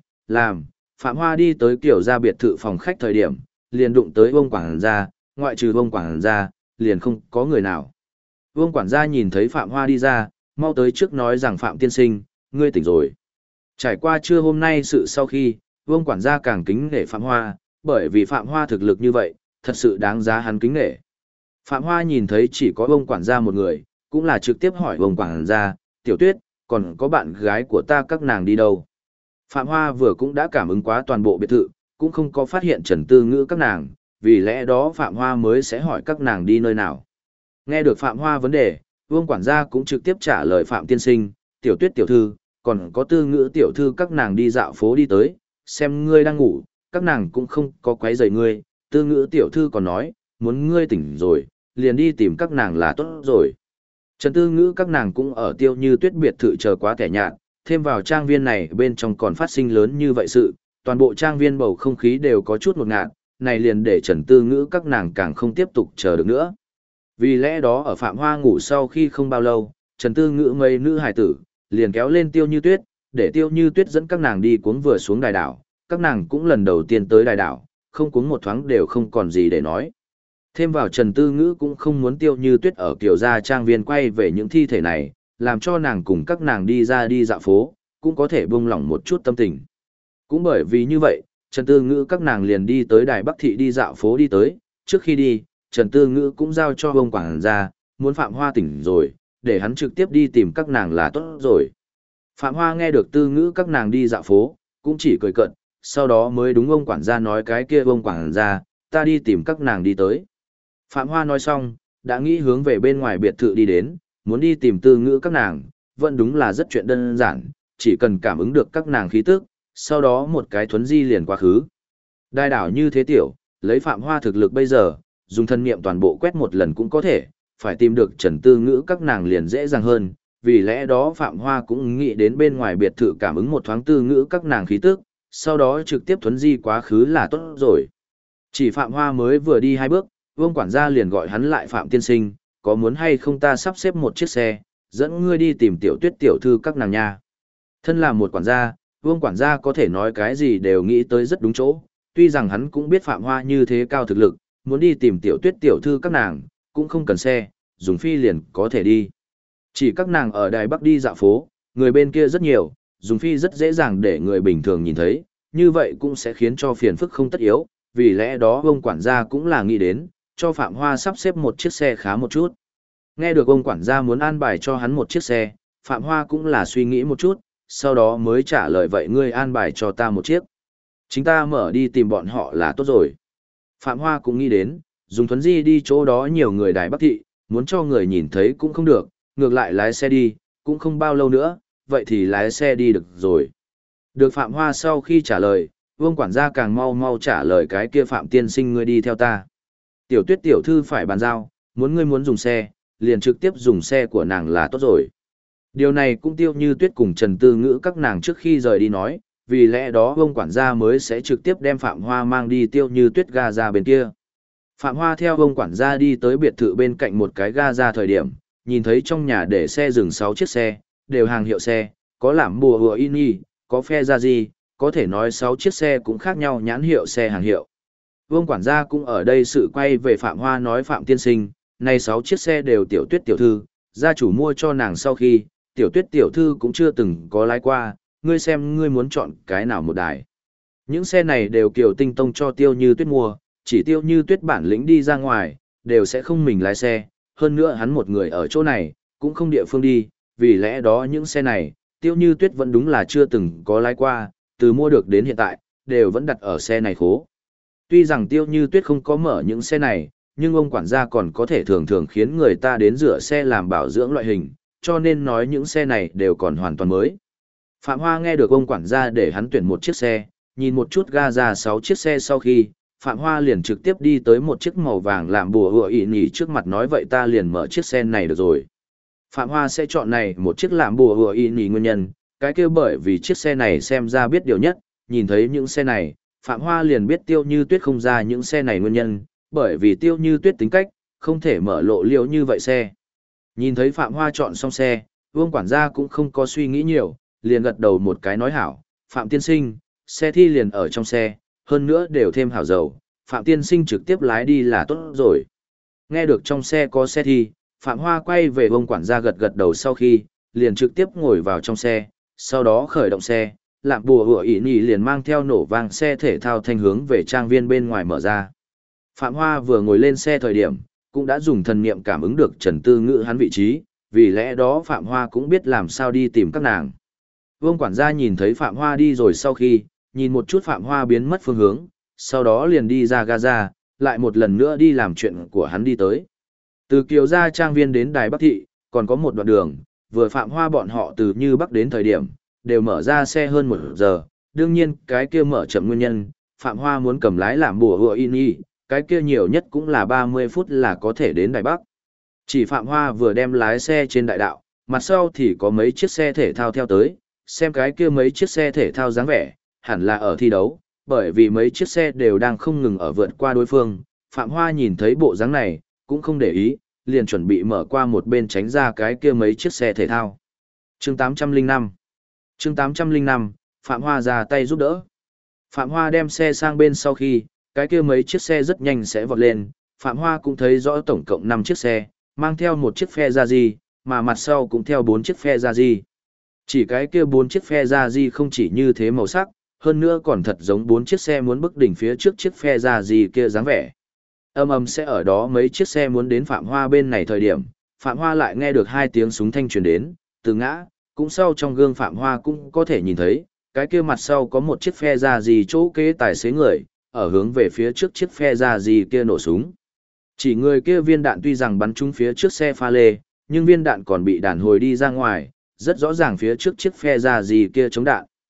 Phạm Hoa đi tới kiểu ra biệt thự phòng khách thời điểm, liền đụng tới ông quản gia, ngoại trừ ông quản gia, liền không có người nào. Vương quản gia nhìn thấy Phạm Hoa đi ra, mau tới trước nói rằng Phạm tiên sinh, ngươi tỉnh rồi. Trải qua trưa hôm nay sự sau khi, Vương quản gia càng kính nể Phạm Hoa, bởi vì Phạm Hoa thực lực như vậy, thật sự đáng giá hắn kính nể. Phạm Hoa nhìn thấy chỉ có Vương quản gia một người, cũng là trực tiếp hỏi Vương quản gia, Tiểu Tuyết, còn có bạn gái của ta các nàng đi đâu. Phạm Hoa vừa cũng đã cảm ứng quá toàn bộ biệt thự, cũng không có phát hiện Trần Tư Ngữ các nàng, vì lẽ đó Phạm Hoa mới sẽ hỏi các nàng đi nơi nào. Nghe được Phạm Hoa vấn đề, Vương quản gia cũng trực tiếp trả lời Phạm tiên sinh, Tiểu Tuyết tiểu thư, còn có Tư Ngữ tiểu thư các nàng đi dạo phố đi tới, xem ngươi đang ngủ, các nàng cũng không có quấy rầy ngươi, Tư Ngữ tiểu thư còn nói, muốn ngươi tỉnh rồi, liền đi tìm các nàng là tốt rồi. Trần Tư Ngữ các nàng cũng ở Tiêu Như Tuyết biệt thự chờ quá kẻ nhạt, thêm vào trang viên này bên trong còn phát sinh lớn như vậy sự, toàn bộ trang viên bầu không khí đều có chút ngột ngạt, này liền để Trần Tư Ngữ các nàng càng không tiếp tục chờ được nữa. Vì lẽ đó ở Phạm Hoa ngủ sau khi không bao lâu, Trần Tư Ngữ mấy nữ hài tử, liền kéo lên Tiêu Như Tuyết, để Tiêu Như Tuyết dẫn các nàng đi cuống vừa xuống đài đảo, các nàng cũng lần đầu tiên tới đài đảo, không cuống một thoáng đều không còn gì để nói. Thêm vào Trần Tư Ngữ cũng không muốn Tiêu Như Tuyết ở Kiều Gia trang viên quay về những thi thể này, làm cho nàng cùng các nàng đi ra đi dạo phố, cũng có thể buông lỏng một chút tâm tình. Cũng bởi vì như vậy, Trần Tư Ngữ các nàng liền đi tới Đài Bắc Thị đi dạo phố đi tới, trước khi đi, Trần Tư Ngữ cũng giao cho ông quản gia, muốn Phạm Hoa tỉnh rồi, để hắn trực tiếp đi tìm các nàng là tốt rồi. Phạm Hoa nghe được Tư Ngữ các nàng đi dạo phố, cũng chỉ cười cợt, sau đó mới đúng ông quản gia nói cái kia ông quản gia, ta đi tìm các nàng đi tới. Phạm Hoa nói xong, đã nghĩ hướng về bên ngoài biệt thự đi đến, muốn đi tìm Tư Ngữ các nàng, vẫn đúng là rất chuyện đơn giản, chỉ cần cảm ứng được các nàng khí tức, sau đó một cái thuấn di liền quá khứ. Đài đảo như thế tiểu, lấy Phạm Hoa thực lực bây giờ, dùng thân niệm toàn bộ quét một lần cũng có thể, phải tìm được Trần Tư Ngữ các nàng liền dễ dàng hơn, vì lẽ đó Phạm Hoa cũng nghĩ đến bên ngoài biệt thự cảm ứng một thoáng Tư Ngữ các nàng khí tức, sau đó trực tiếp thuấn di quá khứ là tốt rồi. Chỉ Phạm Hoa mới vừa đi 2 bước, Vương quản gia liền gọi hắn lại, Phạm tiên sinh, có muốn hay không ta sắp xếp một chiếc xe, dẫn ngươi đi tìm Tiểu Tuyết tiểu thư các nàng nha. Thân là một quản gia, Vương quản gia có thể nói cái gì đều nghĩ tới rất đúng chỗ, tuy rằng hắn cũng biết Phạm Hoa như thế cao thực lực, muốn đi tìm Tiểu Tuyết tiểu thư các nàng, cũng không cần xe, dùng phi liền có thể đi. Chỉ các nàng ở Đài Bắc đi dạo phố, người bên kia rất nhiều, dùng phi rất dễ dàng để người bình thường nhìn thấy, như vậy cũng sẽ khiến cho phiền phức không tất yếu, vì lẽ đó ông quản gia cũng là nghĩ đến, cho Phạm Hoa sắp xếp một chiếc xe khá một chút. Nghe được ông quản gia muốn an bài cho hắn một chiếc xe, Phạm Hoa cũng là suy nghĩ một chút, sau đó mới trả lời vậy ngươi an bài cho ta một chiếc. Chính ta mở đi tìm bọn họ là tốt rồi. Phạm Hoa cũng nghĩ đến, dùng thuấn di đi chỗ đó nhiều người Đài Bắc thị, muốn cho người nhìn thấy cũng không được, ngược lại lái xe đi, cũng không bao lâu nữa, vậy thì lái xe đi được rồi. Được Phạm Hoa sau khi trả lời, Vương quản gia càng mau mau trả lời cái kia Phạm tiên sinh ngươi đi theo ta. Tiểu Tuyết tiểu thư phải bàn giao, ngươi muốn dùng xe, liền trực tiếp dùng xe của nàng là tốt rồi. Điều này cũng Tiêu Như Tuyết cùng Trần Tư Ngữ các nàng trước khi rời đi nói, vì lẽ đó Vương quản gia mới sẽ trực tiếp đem Phạm Hoa mang đi Tiêu Như Tuyết ga ra bên kia. Phạm Hoa theo Vương quản gia đi tới biệt thự bên cạnh một cái ga ra thời điểm, nhìn thấy trong nhà để xe dừng 6 chiếc xe, đều hàng hiệu xe, có làm bùa hùa in, có phe ra gì, có thể nói 6 chiếc xe cũng khác nhau nhãn hiệu xe hàng hiệu. Vương quản gia cũng ở đây sự quay về Phạm Hoa nói Phạm tiên sinh, này 6 chiếc xe đều Tiểu Tuyết tiểu thư, gia chủ mua cho nàng sau khi, Tiểu Tuyết tiểu thư cũng chưa từng có lái qua, ngươi xem ngươi muốn chọn cái nào một đài. Những xe này đều Kiều Tinh Tông cho Tiêu Như Tuyết mua, chỉ Tiêu Như Tuyết bản lĩnh đi ra ngoài, đều sẽ không mình lái xe, hơn nữa hắn một người ở chỗ này, cũng không địa phương đi, vì lẽ đó những xe này, Tiêu Như Tuyết vẫn đúng là chưa từng có lái qua, từ mua được đến hiện tại, đều vẫn đặt ở xe này khố. Tuy rằng Tiêu Như Tuyết không có mở những xe này, nhưng ông quản gia còn có thể thường thường khiến người ta đến rửa xe làm bảo dưỡng loại hình, cho nên nói những xe này đều còn hoàn toàn mới. Phạm Hoa nghe được ông quản gia để hắn tuyển một chiếc xe, nhìn một chút ga ra 6 chiếc xe sau khi, Phạm Hoa liền trực tiếp đi tới một chiếc màu vàng làm bùa hựa ỉ nhỉ trước mặt nói vậy ta liền mở chiếc xe này được rồi. Phạm Hoa sẽ chọn này một chiếc làm bùa hựa ỉ nhỉ nguyên nhân, cái kia bởi vì chiếc xe này xem ra biết điều nhất, nhìn thấy những xe này, Phạm Hoa liền biết Tiêu Như Tuyết không ra những xe này nguyên nhân, bởi vì Tiêu Như Tuyết tính cách, không thể mở lộ liễu như vậy xe. Nhìn thấy Phạm Hoa chọn xong xe, Vương quản gia cũng không có suy nghĩ nhiều, liền gật đầu một cái nói hảo, Phạm tiên sinh, xe thi liền ở trong xe, hơn nữa đều thêm hảo dầu, Phạm tiên sinh trực tiếp lái đi là tốt rồi. Nghe được trong xe có xe thi, Phạm Hoa quay về Vương quản gia gật gật đầu sau khi, liền trực tiếp ngồi vào trong xe, sau đó khởi động xe, làm bùa hựa ỉ nhỉ liền mang theo nổ vang xe thể thao thanh hướng về trang viên bên ngoài mở ra. Phạm Hoa vừa ngồi lên xe thời điểm, cũng đã dùng thần niệm cảm ứng được Trần Tư Ngữ hắn vị trí, vì lẽ đó Phạm Hoa cũng biết làm sao đi tìm các nàng. Vương quản gia nhìn thấy Phạm Hoa đi rồi sau khi, nhìn một chút Phạm Hoa biến mất phương hướng, sau đó liền đi ra Gaza, lại một lần nữa đi làm chuyện của hắn đi tới. Từ Kiều Gia trang viên đến Đài Bắc Thị, còn có một đoạn đường, vừa Phạm Hoa bọn họ từ Như Bắc đến thời điểm, đều mở ra xe hơn 1 giờ, đương nhiên cái kia mở chậm nguyên nhân, Phạm Hoa muốn cầm lái làm bùa hựa in cái kia nhiều nhất cũng là 30 phút là có thể đến Đài Bắc. Chỉ Phạm Hoa vừa đem lái xe trên đại đạo, mặt sau thì có mấy chiếc xe thể thao theo tới, xem cái kia mấy chiếc xe thể thao dáng vẻ, hẳn là ở thi đấu, bởi vì mấy chiếc xe đều đang không ngừng ở vượt qua đối phương. Phạm Hoa nhìn thấy bộ dáng này, cũng không để ý, liền chuẩn bị mở qua một bên tránh ra cái kia mấy chiếc xe thể thao. Chương 805 Chương 805, Phạm Hoa ra tay giúp đỡ. Phạm Hoa đem xe sang bên sau khi, cái kia mấy chiếc xe rất nhanh sẽ vọt lên, Phạm Hoa cũng thấy rõ tổng cộng 5 chiếc xe, mang theo một chiếc phe ra gì, mà mặt sau cũng theo 4 chiếc phe ra gì. Chỉ cái kia 4 chiếc phe ra gì không chỉ như thế màu sắc, hơn nữa còn thật giống 4 chiếc xe muốn bức đỉnh phía trước chiếc phe ra gì kia dáng vẻ. Âm sẽ ở đó mấy chiếc xe muốn đến Phạm Hoa bên này thời điểm, Phạm Hoa lại nghe được 2 tiếng súng thanh truyền đến, từ ngã, cũng sau trong gương Phạm Hoa cũng có thể nhìn thấy, cái kia mặt sau có một chiếc phe ra gì chỗ kế tài xế người, ở hướng về phía trước chiếc phe ra gì kia nổ súng. Chỉ người kia viên đạn tuy rằng bắn trúng phía trước xe pha lê, nhưng viên đạn còn bị đàn hồi đi ra ngoài, rất rõ ràng phía trước chiếc phe ra gì kia chống đạn.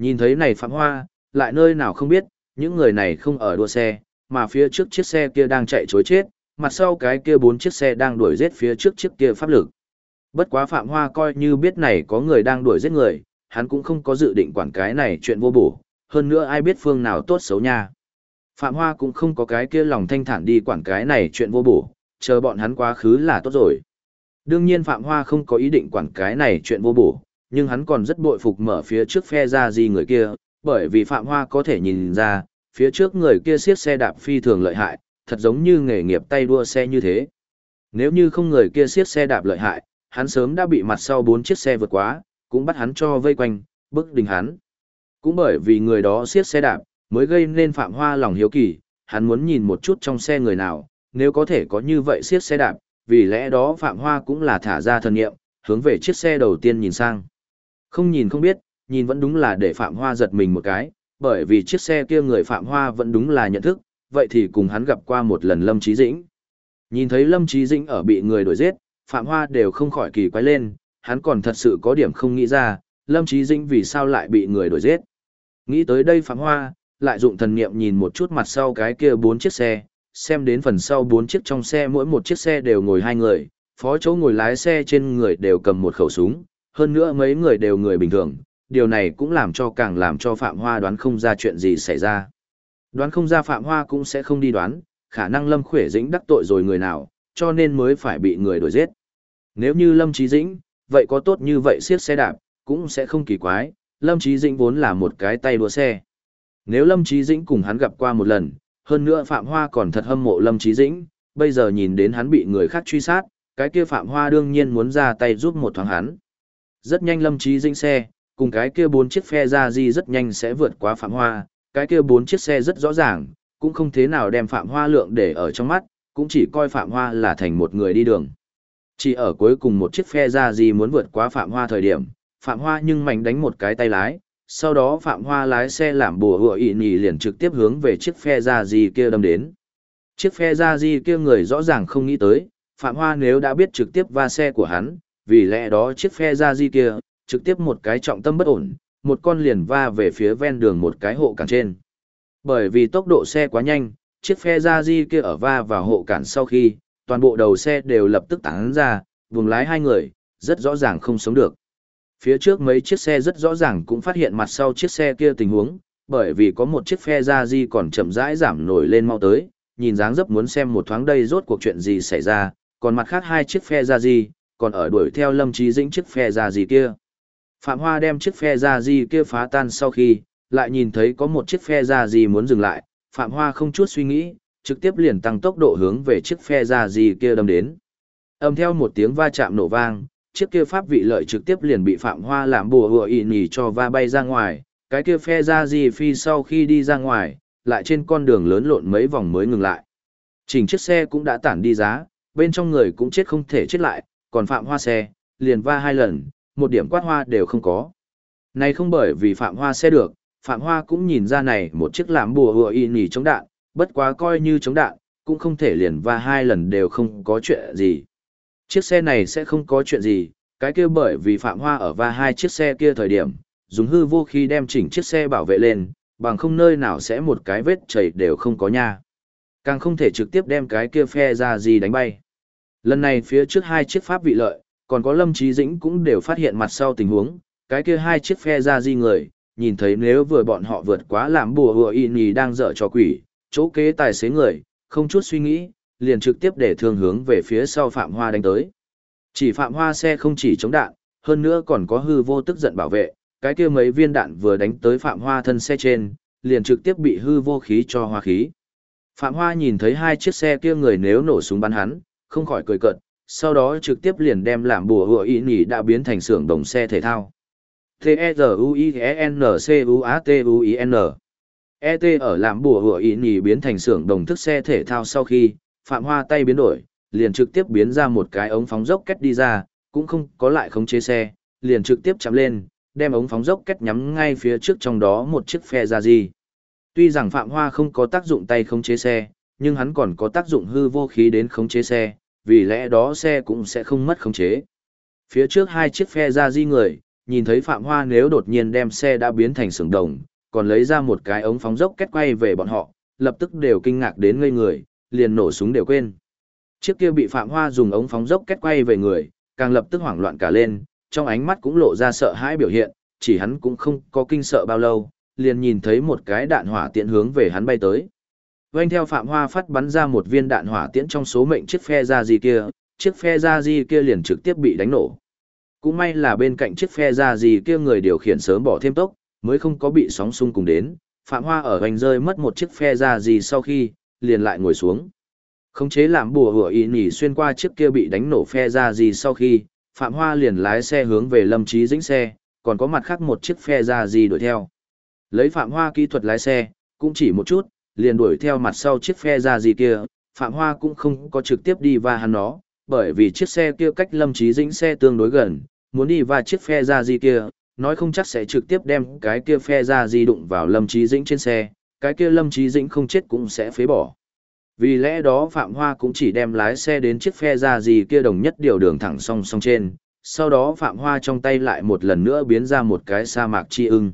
Nhìn thấy này Phạm Hoa, lại nơi nào không biết, những người này không ở đua xe, mà phía trước chiếc xe kia đang chạy chối chết, mặt sau cái kia 4 chiếc xe đang đuổi giết phía trước chiếc kia pháp lực. Bất quá Phạm Hoa coi như biết này có người đang đuổi giết người, hắn cũng không có dự định quản cái này chuyện vô bổ, hơn nữa ai biết phương nào tốt xấu nha. Phạm Hoa cũng không có cái kia lòng thanh thản đi quản cái này chuyện vô bổ, chờ bọn hắn quá khứ là tốt rồi. Đương nhiên Phạm Hoa không có ý định quản cái này chuyện vô bổ, nhưng hắn còn rất bội phục mở phía trước phe ra gì người kia, bởi vì Phạm Hoa có thể nhìn ra, phía trước người kia siết xe đạp phi thường lợi hại, thật giống như nghề nghiệp tay đua xe như thế. Nếu như không người kia siết xe đạp lợi hại, hắn sớm đã bị mặt sau 4 chiếc xe vượt quá, cũng bắt hắn cho vây quanh, bức đình hắn. Cũng bởi vì người đó siết xe đạp, mới gây nên Phạm Hoa lòng hiếu kỳ, hắn muốn nhìn một chút trong xe người nào, nếu có thể có như vậy siết xe đạp, vì lẽ đó Phạm Hoa cũng là thả ra thần nghiệm, hướng về chiếc xe đầu tiên nhìn sang. Không nhìn không biết, nhìn vẫn đúng là để Phạm Hoa giật mình một cái, bởi vì chiếc xe kia người Phạm Hoa vẫn đúng là nhận thức, vậy thì cùng hắn gặp qua một lần Lâm Chí Dĩnh. Nhìn thấy Lâm Chí Dĩnh ở bị người đuổi giết, Phạm Hoa đều không khỏi kỳ quái lên, hắn còn thật sự có điểm không nghĩ ra, Lâm Chí Dĩnh vì sao lại bị người đuổi giết. Nghĩ tới đây Phạm Hoa, lại dụng thần niệm nhìn một chút mặt sau cái kia 4 chiếc xe, xem đến phần sau 4 chiếc trong xe mỗi một chiếc xe đều ngồi 2 người, phó chỗ ngồi lái xe trên người đều cầm một khẩu súng, hơn nữa mấy người đều người bình thường, điều này cũng làm cho Phạm Hoa đoán không ra chuyện gì xảy ra. Đoán không ra Phạm Hoa cũng sẽ không đi đoán, khả năng Lâm Khuyển Dĩnh đắc tội rồi người nào, cho nên mới phải bị người đuổi giết. Nếu như Lâm Chí Dĩnh, vậy có tốt như vậy siết xe đạp, cũng sẽ không kỳ quái, Lâm Chí Dĩnh vốn là một cái tay đua xe. Nếu Lâm Chí Dĩnh cùng hắn gặp qua một lần, hơn nữa Phạm Hoa còn thật hâm mộ Lâm Chí Dĩnh, bây giờ nhìn đến hắn bị người khác truy sát, cái kia Phạm Hoa đương nhiên muốn ra tay giúp một thoáng hắn. Rất nhanh Lâm Chí Dĩnh xe, cùng cái kia 4 chiếc phe ra di rất nhanh sẽ vượt qua Phạm Hoa, cái kia 4 chiếc xe rất rõ ràng, cũng không thế nào đem Phạm Hoa lượng để ở trong mắt, cũng chỉ coi Phạm Hoa là thành một người đi đường. Chỉ ở cuối cùng một chiếc phe ra di muốn vượt qua Phạm Hoa thời điểm, Phạm Hoa nhưng mạnh đánh một cái tay lái, sau đó Phạm Hoa lái xe làm bùa hựa ị nhì liền trực tiếp hướng về chiếc phe ra di kia đâm đến. Chiếc phe ra di kia người rõ ràng không nghĩ tới, Phạm Hoa nếu đã biết trực tiếp va xe của hắn, vì lẽ đó chiếc phe ra di kia, trực tiếp một cái trọng tâm bất ổn, một con liền va về phía ven đường một cái hộ cản trên. Bởi vì tốc độ xe quá nhanh, chiếc phe ra di kia ở va vào hộ cản sau khi, toàn bộ đầu xe đều lập tức tản ra, vùng lái 2 người, rất rõ ràng không sống được. Phía trước mấy chiếc xe rất rõ ràng cũng phát hiện mặt sau chiếc xe kia tình huống, bởi vì có một chiếc phe ra di còn chậm rãi giảm nổi lên mau tới, nhìn dáng dấp muốn xem một thoáng đây rốt cuộc chuyện gì xảy ra, còn mặt khác 2 chiếc phe ra di, còn ở đuổi theo Lâm Chí Dĩnh chiếc phe ra di kia. Phạm Hoa đem chiếc phe ra di kia phá tan sau khi, lại nhìn thấy có một chiếc phe ra di muốn dừng lại, Phạm Hoa không chút suy nghĩ, trực tiếp liền tăng tốc độ hướng về chiếc phe ra di kia đâm đến. Âm theo một tiếng va chạm nổ vang, chiếc kia pháp vị lợi trực tiếp liền bị Phạm Hoa làm bùa hựa ị nhì cho va bay ra ngoài, cái kia phe ra di phi sau khi đi ra ngoài, lại trên con đường lớn lộn mấy vòng mới ngừng lại. Chỉnh chiếc xe cũng đã tản đi giá, bên trong người cũng chết không thể chết lại, còn Phạm Hoa xe, liền va 2 lần, một điểm quát hoa đều không có. Này không bởi vì Phạm Hoa xe được, Phạm Hoa cũng nhìn ra này một chiếc làm bùa hựa ị nhì chống đạn, bất quá coi như chống đạn, cũng không thể liền va 2 lần đều không có chuyện gì. Chiếc xe này sẽ không có chuyện gì, cái kia bởi vì Phạm Hoa ở va 2 chiếc xe kia thời điểm, dùng hư vô khí đem chỉnh chiếc xe bảo vệ lên, bằng không nơi nào sẽ một cái vết chảy đều không có nha. Càng không thể trực tiếp đem cái kia phe ra gì đánh bay. Lần này phía trước 2 chiếc pháp vị lợi, còn có Lâm Chí Dĩnh cũng đều phát hiện mặt sau tình huống, cái kia 2 chiếc phe ra di người, nhìn thấy nếu vừa bọn họ vượt quá làm bùa hựa ị nhì đang dở trò quỷ, chỗ kế tài xế người, không chút suy nghĩ, liền trực tiếp để thương hướng về phía sau Phạm Hoa đánh tới. Chỉ Phạm Hoa xe không chỉ chống đạn, hơn nữa còn có hư vô tức giận bảo vệ, cái kia mấy viên đạn vừa đánh tới Phạm Hoa thân xe trên, liền trực tiếp bị hư vô khí cho hoa khí. Phạm Hoa nhìn thấy 2 chiếc xe kia người nếu nổ súng bắn hắn, không khỏi cười cợt, sau đó trực tiếp liền đem làm bùa hựa ị nhì đã biến thành xưởng đồng xe thể thao. T-E-Z-U-I-E-N-C-U-A-T-U-I-N E.T. ở làm bùa hựa ị nhì biến thành xưởng đồng thức xe thể thao sau khi, Phạm Hoa tay biến đổi, liền trực tiếp biến ra một cái ống phóng dốc kết đi ra, cũng không có lại khống chế xe, liền trực tiếp chạm lên, đem ống phóng dốc kết nhắm ngay phía trước trong đó một chiếc phe ra gì. Tuy rằng Phạm Hoa không có tác dụng tay khống chế xe, nhưng hắn còn có tác dụng hư vô khí đến khống chế xe, vì lẽ đó xe cũng sẽ không mất khống chế. Phía trước 2 chiếc phe ra di người, nhìn thấy Phạm Hoa nếu đột nhiên đem xe đã biến thành xưởng đồng, còn lấy ra một cái ống phóng dốc kết quay về bọn họ, lập tức đều kinh ngạc đến ngây người, liền nổ súng đều quên. Chiếc kia bị Phạm Hoa dùng ống phóng dốc kết quay về người, càng lập tức hoảng loạn cả lên, trong ánh mắt cũng lộ ra sợ hãi biểu hiện, chỉ hắn cũng không có kinh sợ bao lâu, liền nhìn thấy một cái đạn hỏa tiễn hướng về hắn bay tới. Vâng theo Phạm Hoa phát bắn ra một viên đạn hỏa tiễn trong số mệnh chiếc phe ra gì kia, chiếc phe ra gì kia liền trực tiếp bị đánh nổ. Cũng may là bên cạnh chiếc phe ra gì kia người điều khiển sớm bỏ thêm tốc, mới không có bị sóng xung cùng đến. Phạm Hoa ở hoành rơi mất một chiếc phe ra gì sau khi, liền lại ngồi xuống. Khống chế làm bùa hủa ý nhỉ xuyên qua chiếc kia bị đánh nổ phe ra gì sau khi, Phạm Hoa liền lái xe hướng về Lâm Chí Dĩnh xe, còn có mặt khác một chiếc phe ra gì đuổi theo. Lấy Phạm Hoa kỹ thuật lái xe, cũng chỉ một chút, liền đuổi theo mặt sau chiếc phe ra gì kia, Phạm Hoa cũng không có trực tiếp đi va hắn nó, bởi vì chiếc xe kia cách Lâm Chí Dĩnh xe tương đối gần, muốn đi va chiếc phe ra gì kia, nói không chắc sẽ trực tiếp đem cái kia phe ra gì đụng vào Lâm Chí Dĩnh trên xe, cái kia Lâm Chí Dĩnh không chết cũng sẽ phế bỏ. Vì lẽ đó Phạm Hoa cũng chỉ đem lái xe đến chiếc phe ra gì kia đồng nhất điều đường thẳng song song trên, sau đó Phạm Hoa trong tay lại một lần nữa biến ra một cái sa mạc chi ưng.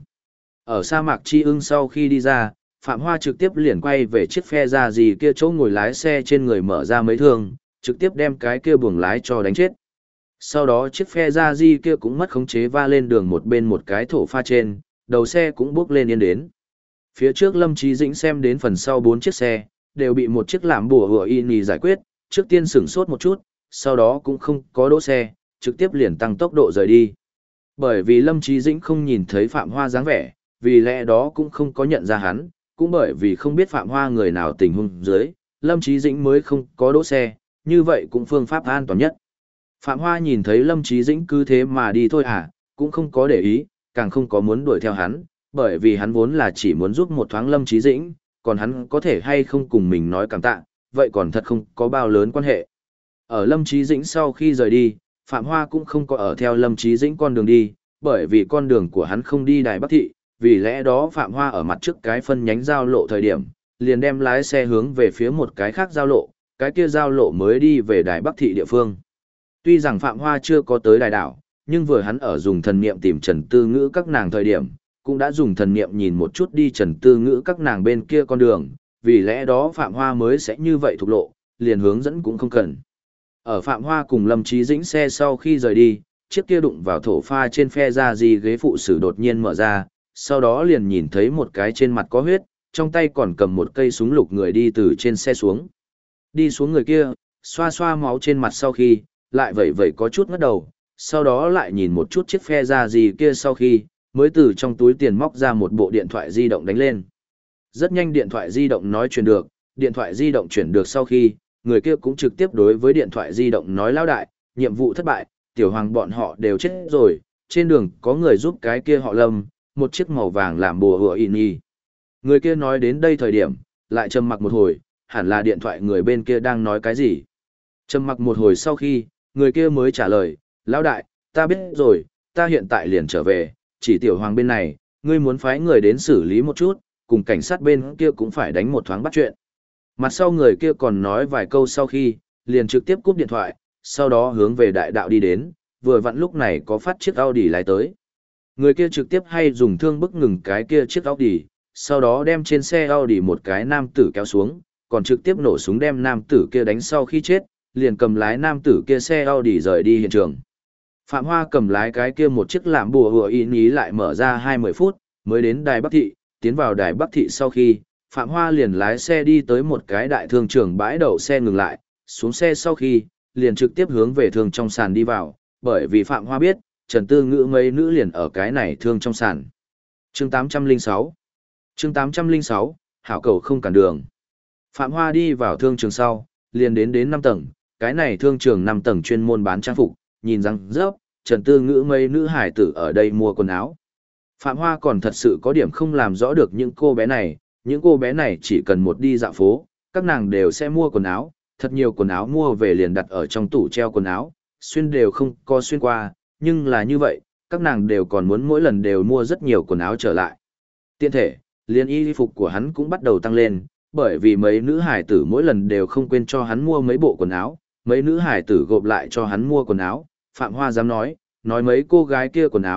Ở sa mạc chi ưng sau khi đi ra, Phạm Hoa trực tiếp liền quay về chiếc phe ra gì kia chỗ ngồi lái xe trên người mở ra mấy thương, trực tiếp đem cái kia buồng lái cho đánh chết. Sau đó chiếc phe ra gì kia cũng mất khống chế va lên đường một bên một cái thổ pha trên, đầu xe cũng bước lên yên đến. Phía trước Lâm Chí Dĩnh xem đến phần sau 4 chiếc xe, đều bị một chiếc làm bùa hủa y nì giải quyết, trước tiên sửng sốt một chút, sau đó cũng không có đỗ xe, trực tiếp liền tăng tốc độ rời đi. Bởi vì Lâm Chí Dĩnh không nhìn thấy Phạm Hoa dáng vẻ, vì lẽ đó cũng không có nhận ra hắn, cũng bởi vì không biết Phạm Hoa người nào tình huống dưới, Lâm Chí Dĩnh mới không có đỗ xe, như vậy cũng phương pháp an toàn nhất. Phạm Hoa nhìn thấy Lâm Chí Dĩnh cứ thế mà đi thôi à, cũng không có để ý, càng không có muốn đuổi theo hắn, bởi vì hắn vốn là chỉ muốn giúp một thoáng Lâm Chí Dĩnh, còn hắn có thể hay không cùng mình nói cảm tạ, vậy còn thật không có bao lớn quan hệ. Ở Lâm Chí Dĩnh sau khi rời đi, Phạm Hoa cũng không có ở theo Lâm Chí Dĩnh con đường đi, bởi vì con đường của hắn không đi Đài Bắc Thị, vì lẽ đó Phạm Hoa ở mặt trước cái phân nhánh giao lộ thời điểm, liền đem lái xe hướng về phía một cái khác giao lộ, cái kia giao lộ mới đi về Đài Bắc Thị địa phương. Tuy rằng Phạm Hoa chưa có tới Đài Đảo, nhưng vừa hắn ở dùng thần niệm tìm Trần Tư Ngữ các nàng thời điểm, cũng đã dùng thần niệm nhìn một chút đi Trần Tư Ngữ các nàng bên kia con đường, vì lẽ đó Phạm Hoa mới sẽ như vậy thuộc lộ, liền hướng dẫn cũng không cần. Ở Phạm Hoa cùng Lâm Chí Dĩnh xe sau khi rời đi, chiếc kia đụng vào thổ pha trên phe ra gì ghế phụ sử đột nhiên mở ra, sau đó liền nhìn thấy một cái trên mặt có huyết, trong tay còn cầm một cây súng lục người đi từ trên xe xuống. Đi xuống người kia, xoa xoa máu trên mặt sau khi, lại vẩy vẩy có chút ngất đầu, sau đó lại nhìn một chút chiếc phe ra gì kia sau khi, mới từ trong túi tiền móc ra một bộ điện thoại di động đánh lên. Rất nhanh điện thoại di động nói chuyển được, điện thoại di động chuyển được sau khi, người kia cũng trực tiếp đối với điện thoại di động nói lão đại, nhiệm vụ thất bại, tiểu hoàng bọn họ đều chết rồi, trên đường có người giúp cái kia họ Lâm, một chiếc màu vàng làm bùa hủa in y. Người kia nói đến đây thời điểm, lại trầm mặc một hồi, hẳn là điện thoại người bên kia đang nói cái gì. Trầm mặc một hồi sau khi, người kia mới trả lời, lão đại, ta biết rồi, ta hiện tại liền trở về, chỉ tiểu hoàng bên này, ngươi muốn phái người đến xử lý một chút, cùng cảnh sát bên kia cũng phải đánh một thoáng bắt chuyện. Mặt sau người kia còn nói vài câu sau khi, liền trực tiếp cúp điện thoại, sau đó hướng về đại đạo đi đến, vừa vặn lúc này có phát chiếc Audi lái tới. Người kia trực tiếp hay dùng thương bức ngừng cái kia chiếc Audi, sau đó đem trên xe Audi một cái nam tử kéo xuống, còn trực tiếp nổ súng đem nam tử kia đánh sau khi chết, liền cầm lái nam tử kia xe Audi rời đi hiện trường. Phạm Hoa cầm lái cái kia một chiếc làm bùa hùa in ý lại mở ra 20 phút, mới đến Đài Bắc Thị, tiến vào Đài Bắc Thị sau khi, Phạm Hoa liền lái xe đi tới một cái đại thương trường bãi đậu xe ngừng lại, xuống xe sau khi, liền trực tiếp hướng về thương trong sàn đi vào, bởi vì Phạm Hoa biết, Trần Tư Ngữ mấy nữ liền ở cái này thương trong sàn. Chương 806 Chương 806, hảo cầu không cản đường. Phạm Hoa đi vào thương trường sau, liền đến 5 tầng, cái này thương trường 5 tầng chuyên môn bán trang phục, nhìn rằng rớp, Trần Tư Ngữ mấy nữ hải tử ở đây mua quần áo. Phạm Hoa còn thật sự có điểm không làm rõ được những cô bé này chỉ cần một đi dạo phố, các nàng đều sẽ mua quần áo, thật nhiều quần áo mua về liền đặt ở trong tủ treo quần áo, xuyên đều không có xuyên qua, nhưng là như vậy, các nàng đều còn muốn mỗi lần đều mua rất nhiều quần áo trở lại. Tiện thể, liên y phục của hắn cũng bắt đầu tăng lên, bởi vì mấy nữ hải tử mỗi lần đều không quên cho hắn mua mấy bộ quần áo, mấy nữ hải tử gộp lại cho hắn mua quần áo, Phạm Hoa dám nói mấy cô gái kia quần áo,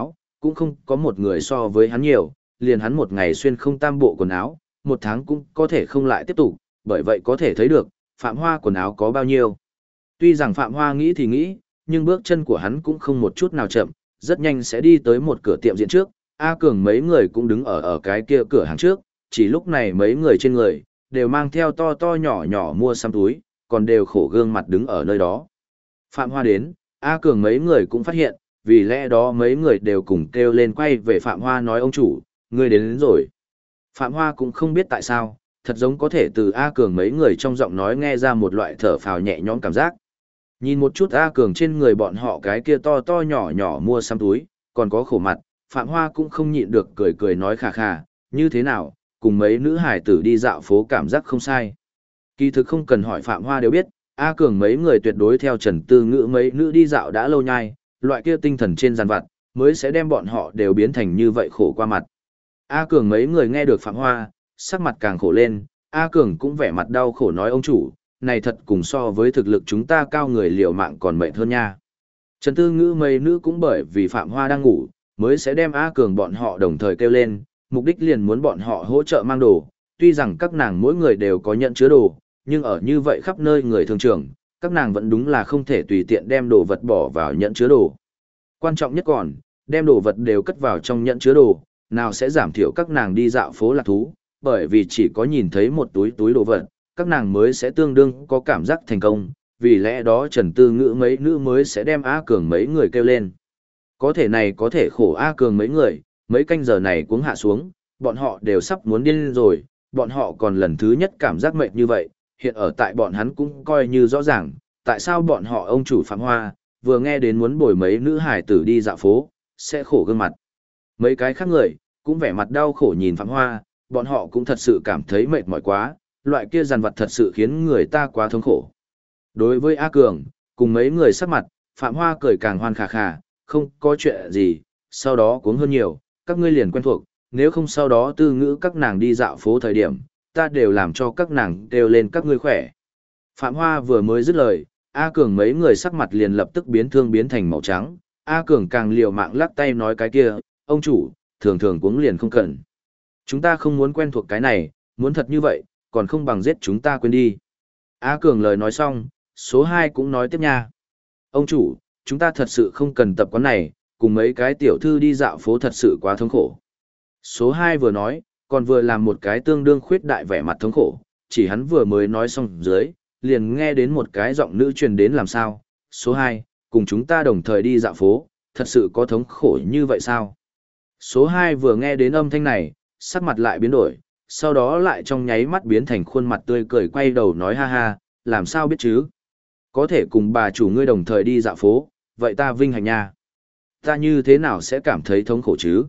cũng không có một người so với hắn nhiều, liền hắn một ngày xuyên không tam bộ quần áo, một tháng cũng có thể không lại tiếp tục, bởi vậy có thể thấy được, Phạm Hoa quần áo có bao nhiêu. Tuy rằng Phạm Hoa nghĩ thì nghĩ, nhưng bước chân của hắn cũng không một chút nào chậm, rất nhanh sẽ đi tới một cửa tiệm diễn trước, A Cường mấy người cũng đứng ở cái kia cửa hàng trước, chỉ lúc này mấy người trên người, đều mang theo to to nhỏ nhỏ mua xăm túi, còn đều khổ gương mặt đứng ở nơi đó. Phạm Hoa đến, A Cường mấy người cũng phát hiện, vì lẽ đó mấy người đều cùng kêu lên quay về Phạm Hoa nói ông chủ, ngươi đến rồi. Phạm Hoa cũng không biết tại sao, thật giống có thể từ A Cường mấy người trong giọng nói nghe ra một loại thở phào nhẹ nhõm cảm giác. Nhìn một chút A Cường trên người bọn họ cái kia to to nhỏ nhỏ mua xăm túi, còn có khổ mặt, Phạm Hoa cũng không nhịn được cười cười nói khà khà, như thế nào, cùng mấy nữ hải tử đi dạo phố cảm giác không sai. Kỳ thực không cần hỏi Phạm Hoa đều biết, A Cường mấy người tuyệt đối theo Trần Tư Ngữ mấy nữ đi dạo đã lâu nhai, loại kia tinh thần trên giàn vặt, mới sẽ đem bọn họ đều biến thành như vậy khổ qua mặt. A Cường mấy người nghe được Phạm Hoa, sắc mặt càng khổ lên, A Cường cũng vẻ mặt đau khổ nói ông chủ, này thật cùng so với thực lực chúng ta cao người liều mạng còn mệt hơn nha. Trần Tư Ngữ mấy nữ cũng bởi vì Phạm Hoa đang ngủ, mới sẽ đem A Cường bọn họ đồng thời kêu lên, mục đích liền muốn bọn họ hỗ trợ mang đồ, tuy rằng các nàng mỗi người đều có nhận chứa đồ, nhưng ở như vậy khắp nơi người thường trường, các nàng vẫn đúng là không thể tùy tiện đem đồ vật bỏ vào nhận chứa đồ. Quan trọng nhất còn, đem đồ vật đều cất vào trong nhận chứa đồ, nào sẽ giảm thiểu các nàng đi dạo phố lạc thú, bởi vì chỉ có nhìn thấy một túi túi đồ vật, các nàng mới sẽ tương đương có cảm giác thành công, vì lẽ đó Trần Tư Ngữ mấy nữ mới sẽ đem A Cường mấy người kêu lên. Có thể này có thể khổ A Cường mấy người, mấy canh giờ này cuống hạ xuống, bọn họ đều sắp muốn điên rồi, bọn họ còn lần thứ nhất cảm giác mệt như vậy, hiện ở tại bọn hắn cũng coi như rõ ràng, tại sao bọn họ ông chủ Phạm Hoa, vừa nghe đến muốn bồi mấy nữ hải tử đi dạo phố, sẽ khổ gương mặt. Mấy cái khác người, cũng vẻ mặt đau khổ nhìn Phạm Hoa, bọn họ cũng thật sự cảm thấy mệt mỏi quá, loại kia dằn vặt thật sự khiến người ta quá thống khổ. Đối với A Cường, cùng mấy người sắc mặt, Phạm Hoa cười càng hoan khà khà, không có chuyện gì, sau đó cuống hơn nhiều, các ngươi liền quen thuộc, nếu không sau đó Tư Ngữ các nàng đi dạo phố thời điểm, ta đều làm cho các nàng kêu lên các ngươi khỏe. Phạm Hoa vừa mới dứt lời, A Cường mấy người sắc mặt liền lập tức biến thương biến thành màu trắng, A Cường càng liều mạng lắc tay nói cái kia, ông chủ, thường thường cuống liền không cần. Chúng ta không muốn quen thuộc cái này, muốn thật như vậy, còn không bằng giết chúng ta quên đi. A Cường lời nói xong, số 2 cũng nói tiếp nha. Ông chủ, chúng ta thật sự không cần tập quán này, cùng mấy cái tiểu thư đi dạo phố thật sự quá thống khổ. Số 2 vừa nói, còn vừa làm một cái tương đương khuyết đại vẻ mặt thống khổ, chỉ hắn vừa mới nói xong dưới, liền nghe đến một cái giọng nữ truyền đến làm sao. Số 2, cùng chúng ta đồng thời đi dạo phố, thật sự có thống khổ như vậy sao? Số 2 vừa nghe đến âm thanh này, sắc mặt lại biến đổi, sau đó lại trong nháy mắt biến thành khuôn mặt tươi cười quay đầu nói ha ha, làm sao biết chứ? Có thể cùng bà chủ ngươi đồng thời đi dạo phố, vậy ta vinh hạnh nha. Ta như thế nào sẽ cảm thấy thống khổ chứ?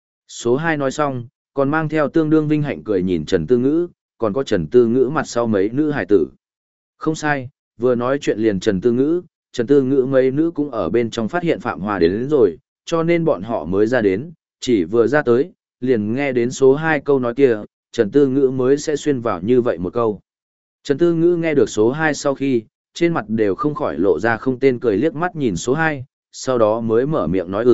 Số 2 nói xong, còn mang theo tương đương vinh hạnh cười nhìn Trần Tư Ngữ, còn có Trần Tư Ngữ mặt sau mấy nữ hài tử. Không sai, vừa nói chuyện liền Trần Tư Ngữ mấy nữ cũng ở bên trong phát hiện Phạm Hoa đến rồi, cho nên bọn họ mới ra đến, chỉ vừa ra tới, liền nghe đến số 2 câu nói kia, Trần Tư Ngữ mới sẽ xuyên vào như vậy một câu. Trần Tư Ngữ nghe được số 2 sau khi, trên mặt đều không khỏi lộ ra không tên cười liếc mắt nhìn số 2, sau đó mới mở miệng nói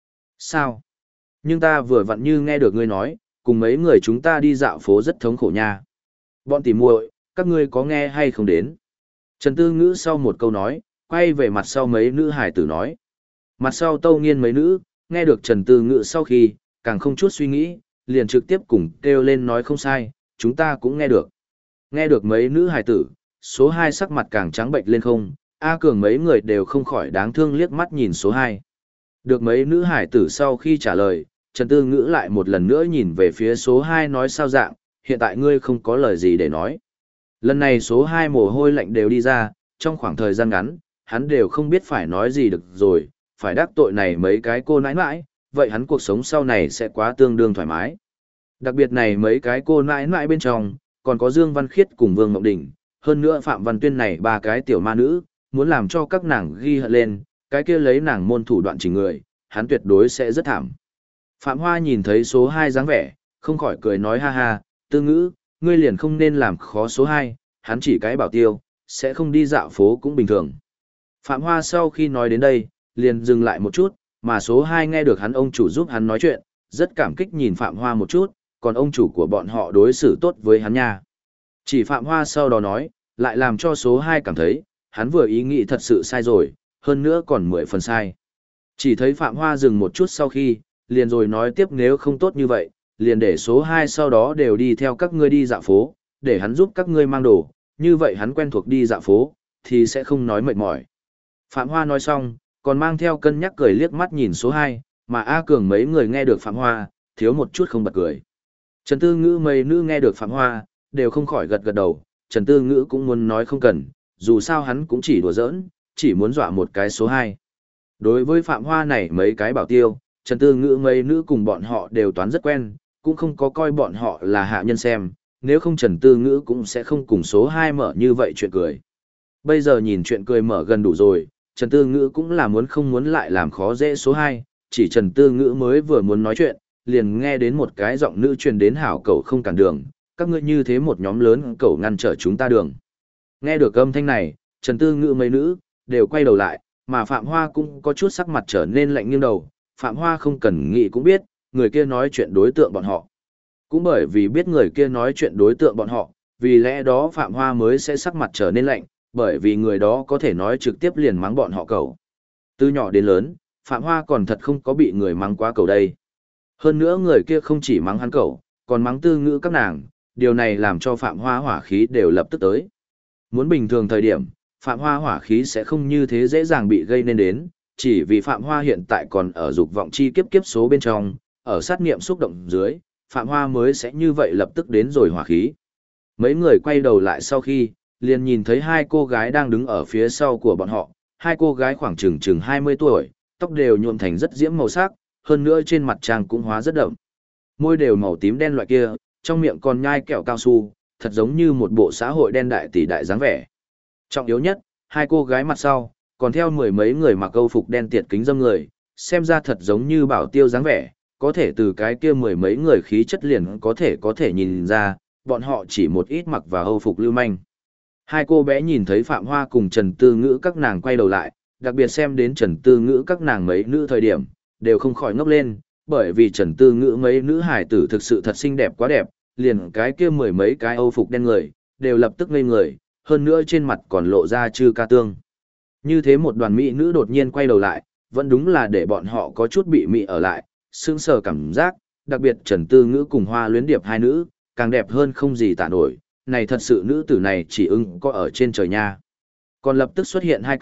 Sao? Nhưng ta vừa vặn như nghe được ngươi nói, cùng mấy người chúng ta đi dạo phố rất thống khổ nha. Bọn tỉ muội, các ngươi có nghe hay không đến? Trần Tư Ngữ sau một câu nói, quay về mặt sau mấy nữ hải tử nói. Mặt sau Tâu Nghiên mấy nữ, nghe được Trần Tư Ngữ sau khi, càng không chút suy nghĩ, liền trực tiếp cùng kêu lên nói không sai, chúng ta cũng nghe được. Nghe được mấy nữ hài tử, số 2 sắc mặt càng trắng bệnh lên không, A Cường mấy người đều không khỏi đáng thương liếc mắt nhìn số 2. Được mấy nữ hài tử sau khi trả lời, Trần Tư Ngữ lại một lần nữa nhìn về phía số 2 nói sao dạng, hiện tại ngươi không có lời gì để nói. Lần này số 2 mồ hôi lạnh đều đi ra, trong khoảng thời gian ngắn, hắn đều không biết phải nói gì được rồi, phải đắc tội này mấy cái cô nãi nãi, vậy hắn cuộc sống sau này sẽ quá tương đương thoải mái. Đặc biệt này mấy cái cô nãi nãi bên trong, còn có Dương Văn Khiết cùng Vương Mộng Đình, hơn nữa Phạm Văn Tuyên này ba cái tiểu ma nữ, muốn làm cho các nàng ghi hận lên, cái kia lấy nàng môn thủ đoạn chỉnh người, hắn tuyệt đối sẽ rất thảm. Phạm Hoa nhìn thấy số 2 dáng vẻ, không khỏi cười nói ha ha, Tư Ngữ, ngươi liền không nên làm khó số 2, hắn chỉ cái bảo tiêu, sẽ không đi dạo phố cũng bình thường. Phạm Hoa sau khi nói đến đây, liền dừng lại một chút, mà số 2 nghe được hắn ông chủ giúp hắn nói chuyện, rất cảm kích nhìn Phạm Hoa một chút, còn ông chủ của bọn họ đối xử tốt với hắn nha. Chỉ Phạm Hoa sau đó nói, lại làm cho số 2 cảm thấy, hắn vừa ý nghĩ thật sự sai rồi, hơn nữa còn 10 phần sai. Chỉ thấy Phạm Hoa dừng một chút sau khi, liền rồi nói tiếp nếu không tốt như vậy, liền để số 2 sau đó đều đi theo các ngươi đi dạo phố, để hắn giúp các ngươi mang đồ, như vậy hắn quen thuộc đi dạo phố, thì sẽ không nói mệt mỏi. Phạm Hoa nói xong, còn mang theo cân nhắc cười liếc mắt nhìn số 2, mà A Cường mấy người nghe được Phạm Hoa, thiếu một chút không bật cười. Trần Tư Ngữ mấy nữ nghe được Phạm Hoa, đều không khỏi gật gật đầu, Trần Tư Ngữ cũng muốn nói không cần, dù sao hắn cũng chỉ đùa giỡn, chỉ muốn dọa một cái số 2. Đối với Phạm Hoa này mấy cái bảo tiêu, Trần Tư Ngữ mấy nữ cùng bọn họ đều toán rất quen, cũng không có coi bọn họ là hạ nhân xem, nếu không Trần Tư Ngữ cũng sẽ không cùng số 2 mở như vậy chuyện cười. Bây giờ nhìn chuyện cười mở gần đủ rồi, Trần Tư Ngữ cũng là muốn không muốn lại làm khó dễ số 2, chỉ Trần Tư Ngữ mới vừa muốn nói chuyện, liền nghe đến một cái giọng nữ truyền đến hảo cậu không cản đường, các ngươi như thế một nhóm lớn cậu ngăn trở chúng ta đường. Nghe được âm thanh này, Trần Tư Ngữ mấy nữ, đều quay đầu lại, mà Phạm Hoa cũng có chút sắc mặt trở nên lạnh nghiêng đầu, Phạm Hoa không cần nghĩ cũng biết, người kia nói chuyện đối tượng bọn họ. Cũng bởi vì biết người kia nói chuyện đối tượng bọn họ, vì lẽ đó Phạm Hoa mới sẽ sắc mặt trở nên lạnh, bởi vì người đó có thể nói trực tiếp liền mắng bọn họ cậu. Từ nhỏ đến lớn, Phạm Hoa còn thật không có bị người mắng quá cậu đây. Hơn nữa người kia không chỉ mắng hắn cậu, còn mắng Tư Ngữ các nàng, điều này làm cho Phạm Hoa hỏa khí đều lập tức tới. Muốn bình thường thời điểm, Phạm Hoa hỏa khí sẽ không như thế dễ dàng bị gây nên đến, chỉ vì Phạm Hoa hiện tại còn ở dục vọng chi kiếp kiếp số bên trong, ở sát nghiệm xúc động dưới, Phạm Hoa mới sẽ như vậy lập tức đến rồi hỏa khí. Mấy người quay đầu lại sau khi, liền nhìn thấy hai cô gái đang đứng ở phía sau của bọn họ, hai cô gái khoảng chừng 20 tuổi, tóc đều nhuộm thành rất diễm màu sắc, hơn nữa trên mặt trang cũng hóa rất đậm. Môi đều màu tím đen loại kia, trong miệng còn nhai kẹo cao su, thật giống như một bộ xã hội đen đại tỷ đại dáng vẻ. Trọng yếu nhất, hai cô gái mặt sau, còn theo mười mấy người mặc câu phục đen tiệt kính dâm người, xem ra thật giống như bảo tiêu dáng vẻ, có thể từ cái kia mười mấy người khí chất liền có thể nhìn ra, bọn họ chỉ một ít mặc và âu phục lưu manh. Hai cô bé nhìn thấy Phạm Hoa cùng Trần Tư Ngữ các nàng quay đầu lại, đặc biệt xem đến Trần Tư Ngữ các nàng mấy nữ thời điểm, đều không khỏi ngốc lên, bởi vì Trần Tư Ngữ mấy nữ hải tử thực sự thật xinh đẹp quá đẹp, liền cái kia mười mấy cái âu phục đen người, đều lập tức ngây người, hơn nữa trên mặt còn lộ ra chư ca tương. Như thế một đoàn mỹ nữ đột nhiên quay đầu lại, vẫn đúng là để bọn họ có chút bị mị ở lại, sững sờ cảm giác, đặc biệt Trần Tư Ngữ cùng Hoa Luyến Điệp hai nữ, càng đẹp hơn không gì tả nổi, này thật sự nữ tử này chỉ ưng có ở trên trời nha. Còn lập tức xuất hiện hai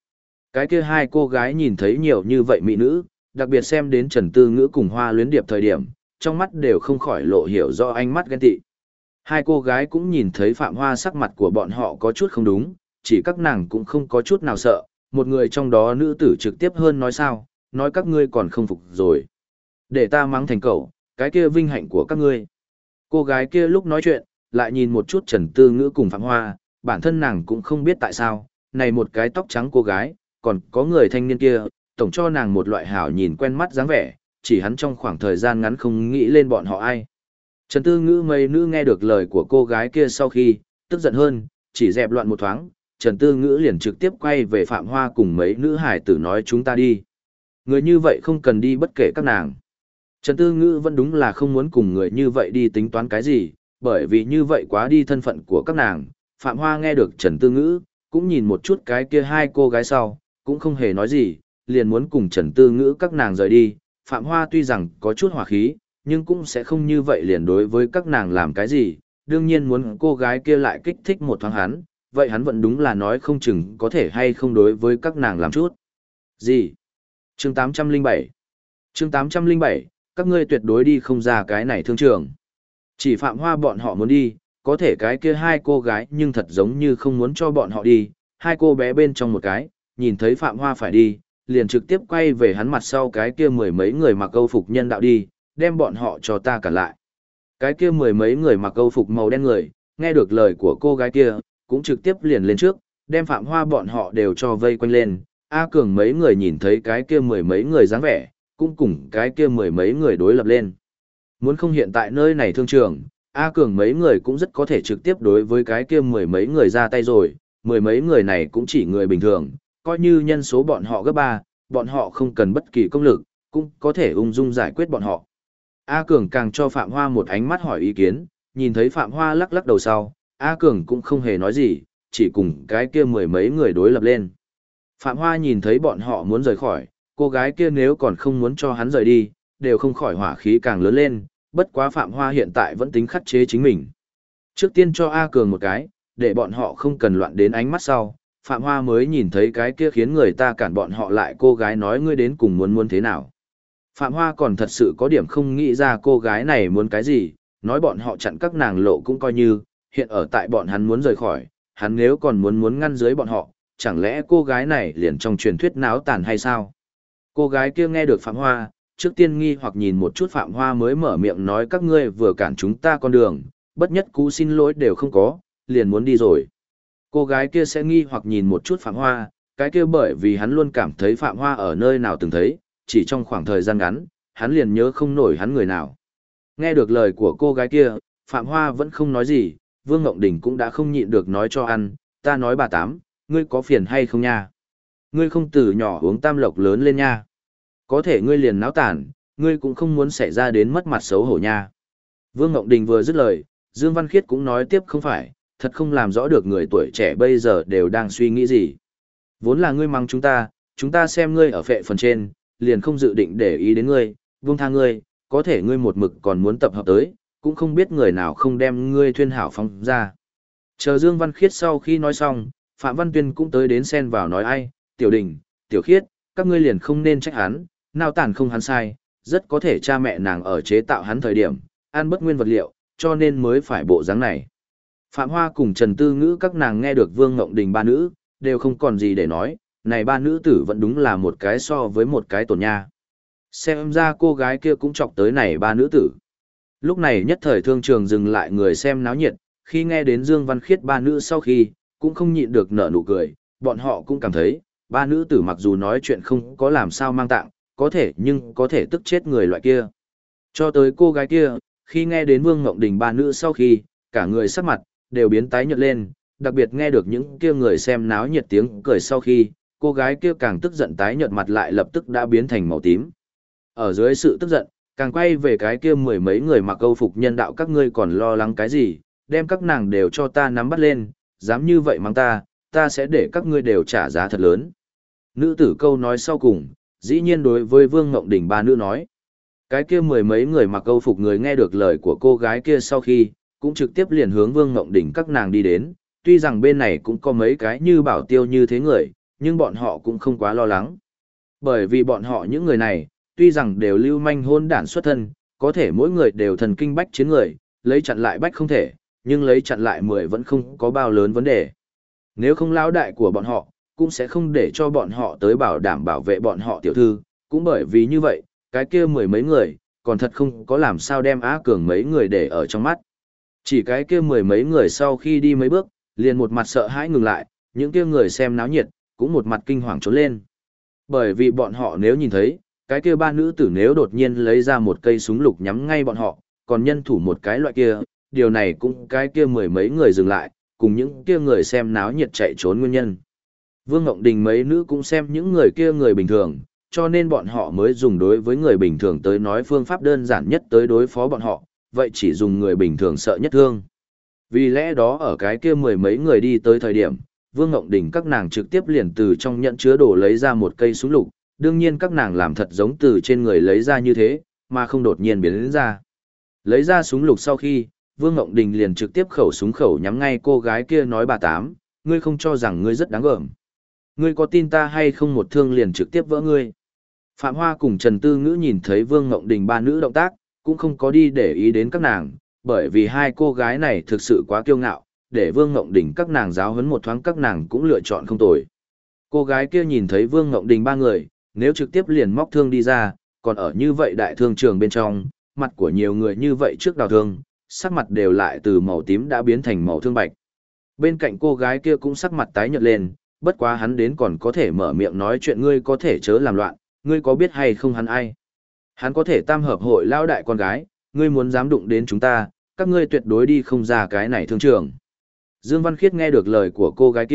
cái kia hai cô gái nhìn thấy nhiều như vậy mỹ nữ, đặc biệt xem đến Trần Tư Ngữ cùng Hoa Luyến Điệp thời điểm, trong mắt đều không khỏi lộ hiểu do ánh mắt ghen tị. Hai cô gái cũng nhìn thấy Phạm Hoa sắc mặt của bọn họ có chút không đúng, chỉ các nàng cũng không có chút nào sợ, một người trong đó nữ tử trực tiếp hơn nói sao, nói các ngươi còn không phục rồi. Để ta mắng thành cậu, cái kia vinh hạnh của các ngươi. Cô gái kia lúc nói chuyện, lại nhìn một chút Trần Tư Ngữ cùng Phạm Hoa, bản thân nàng cũng không biết tại sao, này một cái tóc trắng cô gái, còn có người thanh niên kia, tổng cho nàng một loại hảo nhìn quen mắt dáng vẻ, chỉ hắn trong khoảng thời gian ngắn không nghĩ lên bọn họ ai. Trần Tư Ngữ mấy nữ nghe được lời của cô gái kia sau khi, tức giận hơn, chỉ dẹp loạn một thoáng, Trần Tư Ngữ liền trực tiếp quay về Phạm Hoa cùng mấy nữ hải tử nói chúng ta đi. Người như vậy không cần đi bất kể các nàng. Trần Tư Ngữ vẫn đúng là không muốn cùng người như vậy đi tính toán cái gì, bởi vì như vậy quá đi thân phận của các nàng. Phạm Hoa nghe được Trần Tư Ngữ, cũng nhìn một chút cái kia hai cô gái sau, cũng không hề nói gì, liền muốn cùng Trần Tư Ngữ các nàng rời đi. Phạm Hoa tuy rằng có chút hỏa khí, nhưng cũng sẽ không như vậy liền đối với các nàng làm cái gì, đương nhiên muốn cô gái kia lại kích thích một thoáng hắn, vậy hắn vẫn đúng là nói không chừng có thể hay không đối với các nàng làm chút. Gì? Chương 807 Chương 807, các ngươi tuyệt đối đi không ra cái này thương trường. Chỉ Phạm Hoa bọn họ muốn đi, có thể cái kia hai cô gái nhưng thật giống như không muốn cho bọn họ đi, hai cô bé bên trong một cái, nhìn thấy Phạm Hoa phải đi, liền trực tiếp quay về hắn mặt sau cái kia mười mấy người mặc câu phục nhân đạo đi, đem bọn họ cho ta cản lại. Cái kia mười mấy người mặc câu phục màu đen người, nghe được lời của cô gái kia, cũng trực tiếp liền lên trước, đem Phạm Hoa bọn họ đều cho vây quanh lên. A Cường mấy người nhìn thấy cái kia mười mấy người dáng vẻ, cũng cùng cái kia mười mấy người đối lập lên. Muốn không hiện tại nơi này thương trường, A Cường mấy người cũng rất có thể trực tiếp đối với cái kia mười mấy người ra tay rồi, mười mấy người này cũng chỉ người bình thường, coi như nhân số bọn họ gấp 3, bọn họ không cần bất kỳ công lực, cũng có thể ung dung giải quyết bọn họ. A Cường càng cho Phạm Hoa một ánh mắt hỏi ý kiến, nhìn thấy Phạm Hoa lắc lắc đầu sau, A Cường cũng không hề nói gì, chỉ cùng cái kia mười mấy người đối lập lên. Phạm Hoa nhìn thấy bọn họ muốn rời khỏi, cô gái kia nếu còn không muốn cho hắn rời đi, đều không khỏi hỏa khí càng lớn lên, bất quá Phạm Hoa hiện tại vẫn tính khắc chế chính mình. Trước tiên cho A Cường một cái, để bọn họ không cần loạn đến ánh mắt sau, Phạm Hoa mới nhìn thấy cái kia khiến người ta cản bọn họ lại cô gái nói ngươi đến cùng muốn thế nào. Phạm Hoa còn thật sự có điểm không nghĩ ra cô gái này muốn cái gì, nói bọn họ chặn các nàng lộ cũng coi như, hiện ở tại bọn hắn muốn rời khỏi, hắn nếu còn muốn ngăn dưới bọn họ, chẳng lẽ cô gái này liền trong truyền thuyết náo tàn hay sao? Cô gái kia nghe được Phạm Hoa, trước tiên nghi hoặc nhìn một chút Phạm Hoa mới mở miệng nói các ngươi vừa cản chúng ta con đường, bất nhất cú xin lỗi đều không có, liền muốn đi rồi. Cô gái kia sẽ nghi hoặc nhìn một chút Phạm Hoa, cái kia bởi vì hắn luôn cảm thấy Phạm Hoa ở nơi nào từng thấy, chỉ trong khoảng thời gian ngắn, hắn liền nhớ không nổi hắn người nào. Nghe được lời của cô gái kia, Phạm Hoa vẫn không nói gì, Vương Ngộng Đình cũng đã không nhịn được nói cho ăn, ta nói bà Tám, ngươi có phiền hay không nha? Ngươi không từ nhỏ uống tam lộc lớn lên nha. Có thể ngươi liền náo tản, ngươi cũng không muốn xảy ra đến mất mặt xấu hổ nha. Vương Ngộng Đình vừa dứt lời, Dương Văn Khiết cũng nói tiếp không phải, thật không làm rõ được người tuổi trẻ bây giờ đều đang suy nghĩ gì. Vốn là ngươi mắng chúng ta xem ngươi ở phệ phần trên, liền không dự định để ý đến ngươi, buông tha ngươi, có thể ngươi một mực còn muốn tập hợp tới, cũng không biết người nào không đem ngươi thuyên hảo phóng ra. Chờ Dương Văn Khiết sau khi nói xong, Phạm Văn Tuyên cũng tới đến xen vào nói ai, Tiểu Đình, Tiểu Khiết, các ngươi liền không nên trách hắn, nào tàn không hắn sai, rất có thể cha mẹ nàng ở chế tạo hắn thời điểm, ăn bất nguyên vật liệu, cho nên mới phải bộ dáng này. Phạm Hoa cùng Trần Tư Ngữ các nàng nghe được Vương Ngộng Đình ba nữ, đều không còn gì để nói, này ba nữ tử vẫn đúng là một cái so với một cái tổn nha. Xem ra cô gái kia cũng chọc tới này ba nữ tử. Lúc này nhất thời thương trường dừng lại người xem náo nhiệt, khi nghe đến Dương Văn Khiết ba nữ sau khi, cũng không nhịn được nở nụ cười, bọn họ cũng cảm thấy, ba nữ tử mặc dù nói chuyện không có làm sao mang tạng, có thể nhưng có thể tức chết người loại kia. Cho tới cô gái kia, khi nghe đến Vương Ngộng Đình ba nữ sau khi, cả người sắc mặt, đều biến tái nhợt lên, đặc biệt nghe được những kia người xem náo nhiệt tiếng cười sau khi, cô gái kia càng tức giận tái nhợt mặt lại lập tức đã biến thành màu tím. Ở dưới sự tức giận, càng quay về cái kia mười mấy người mặc câu phục nhân đạo các ngươi còn lo lắng cái gì, đem các nàng đều cho ta nắm bắt lên, dám như vậy mắng ta sẽ để các ngươi đều trả giá thật lớn. Nữ tử câu nói sau cùng, dĩ nhiên đối với Vương Ngộng Đình ba nữ nói. Cái kia mười mấy người mặc câu phục người nghe được lời của cô gái kia sau khi, cũng trực tiếp liền hướng Vương Ngộng Đình các nàng đi đến, tuy rằng bên này cũng có mấy cái như bảo tiêu như thế người, nhưng bọn họ cũng không quá lo lắng. Bởi vì bọn họ những người này, tuy rằng đều lưu manh hôn đản xuất thân, có thể mỗi người đều thần kinh bách chiến người, lấy chặn lại bách không thể, nhưng lấy chặn lại 10 vẫn không có bao lớn vấn đề. Nếu không lão đại của bọn họ, cũng sẽ không để cho bọn họ tới bảo đảm bảo vệ bọn họ tiểu thư, cũng bởi vì như vậy, cái kia mười mấy người, còn thật không có làm sao đem Á Cường mấy người để ở trong mắt. Chỉ cái kia mười mấy người sau khi đi mấy bước, liền một mặt sợ hãi ngừng lại, những kia người xem náo nhiệt, cũng một mặt kinh hoàng trốn lên. Bởi vì bọn họ nếu nhìn thấy, cái kia ba nữ tử nếu đột nhiên lấy ra một cây súng lục nhắm ngay bọn họ, còn nhân thủ một cái loại kia, điều này cũng cái kia mười mấy người dừng lại, cùng những kia người xem náo nhiệt chạy trốn nguyên nhân. Vương Ngộng Đình mấy nữ cũng xem những người kia người bình thường, cho nên bọn họ mới dùng đối với người bình thường tới nói phương pháp đơn giản nhất tới đối phó bọn họ, vậy chỉ dùng người bình thường sợ nhất thương. Vì lẽ đó ở cái kia mười mấy người đi tới thời điểm, Vương Ngộng Đình các nàng trực tiếp liền từ trong nhẫn chứa đồ lấy ra một cây súng lục, đương nhiên các nàng làm thật giống từ trên người lấy ra như thế, mà không đột nhiên biến ra. Lấy ra súng lục sau khi, Vương Ngộng Đình liền trực tiếp khẩu súng khẩu nhắm ngay cô gái kia nói bà Tám, ngươi không cho rằng ngươi rất đáng gờm. Ngươi có tin ta hay không một thương liền trực tiếp vỡ ngươi. Phạm Hoa cùng Trần Tư Ngữ nhìn thấy Vương Ngộng Đình ba nữ động tác, cũng không có đi để ý đến các nàng, bởi vì hai cô gái này thực sự quá kiêu ngạo, để Vương Ngộng Đình các nàng giáo huấn một thoáng các nàng cũng lựa chọn không tồi. Cô gái kia nhìn thấy Vương Ngộng Đình ba người, nếu trực tiếp liền móc thương đi ra, còn ở như vậy đại thương trường bên trong, mặt của nhiều người như vậy trước đào thương, sắc mặt đều lại từ màu tím đã biến thành màu thương bạch. Bên cạnh cô gái kia cũng sắc mặt tái nhợt lên, bất quá hắn đến còn có thể mở miệng nói chuyện ngươi có thể chớ làm loạn, ngươi có biết hay không hắn ai? Hắn có thể tam hợp hội lao đại con gái, ngươi muốn dám đụng đến chúng ta, các ngươi tuyệt đối đi không ra cái này thương trường. Dương Văn Khiết nghe được lời của cô gái kia,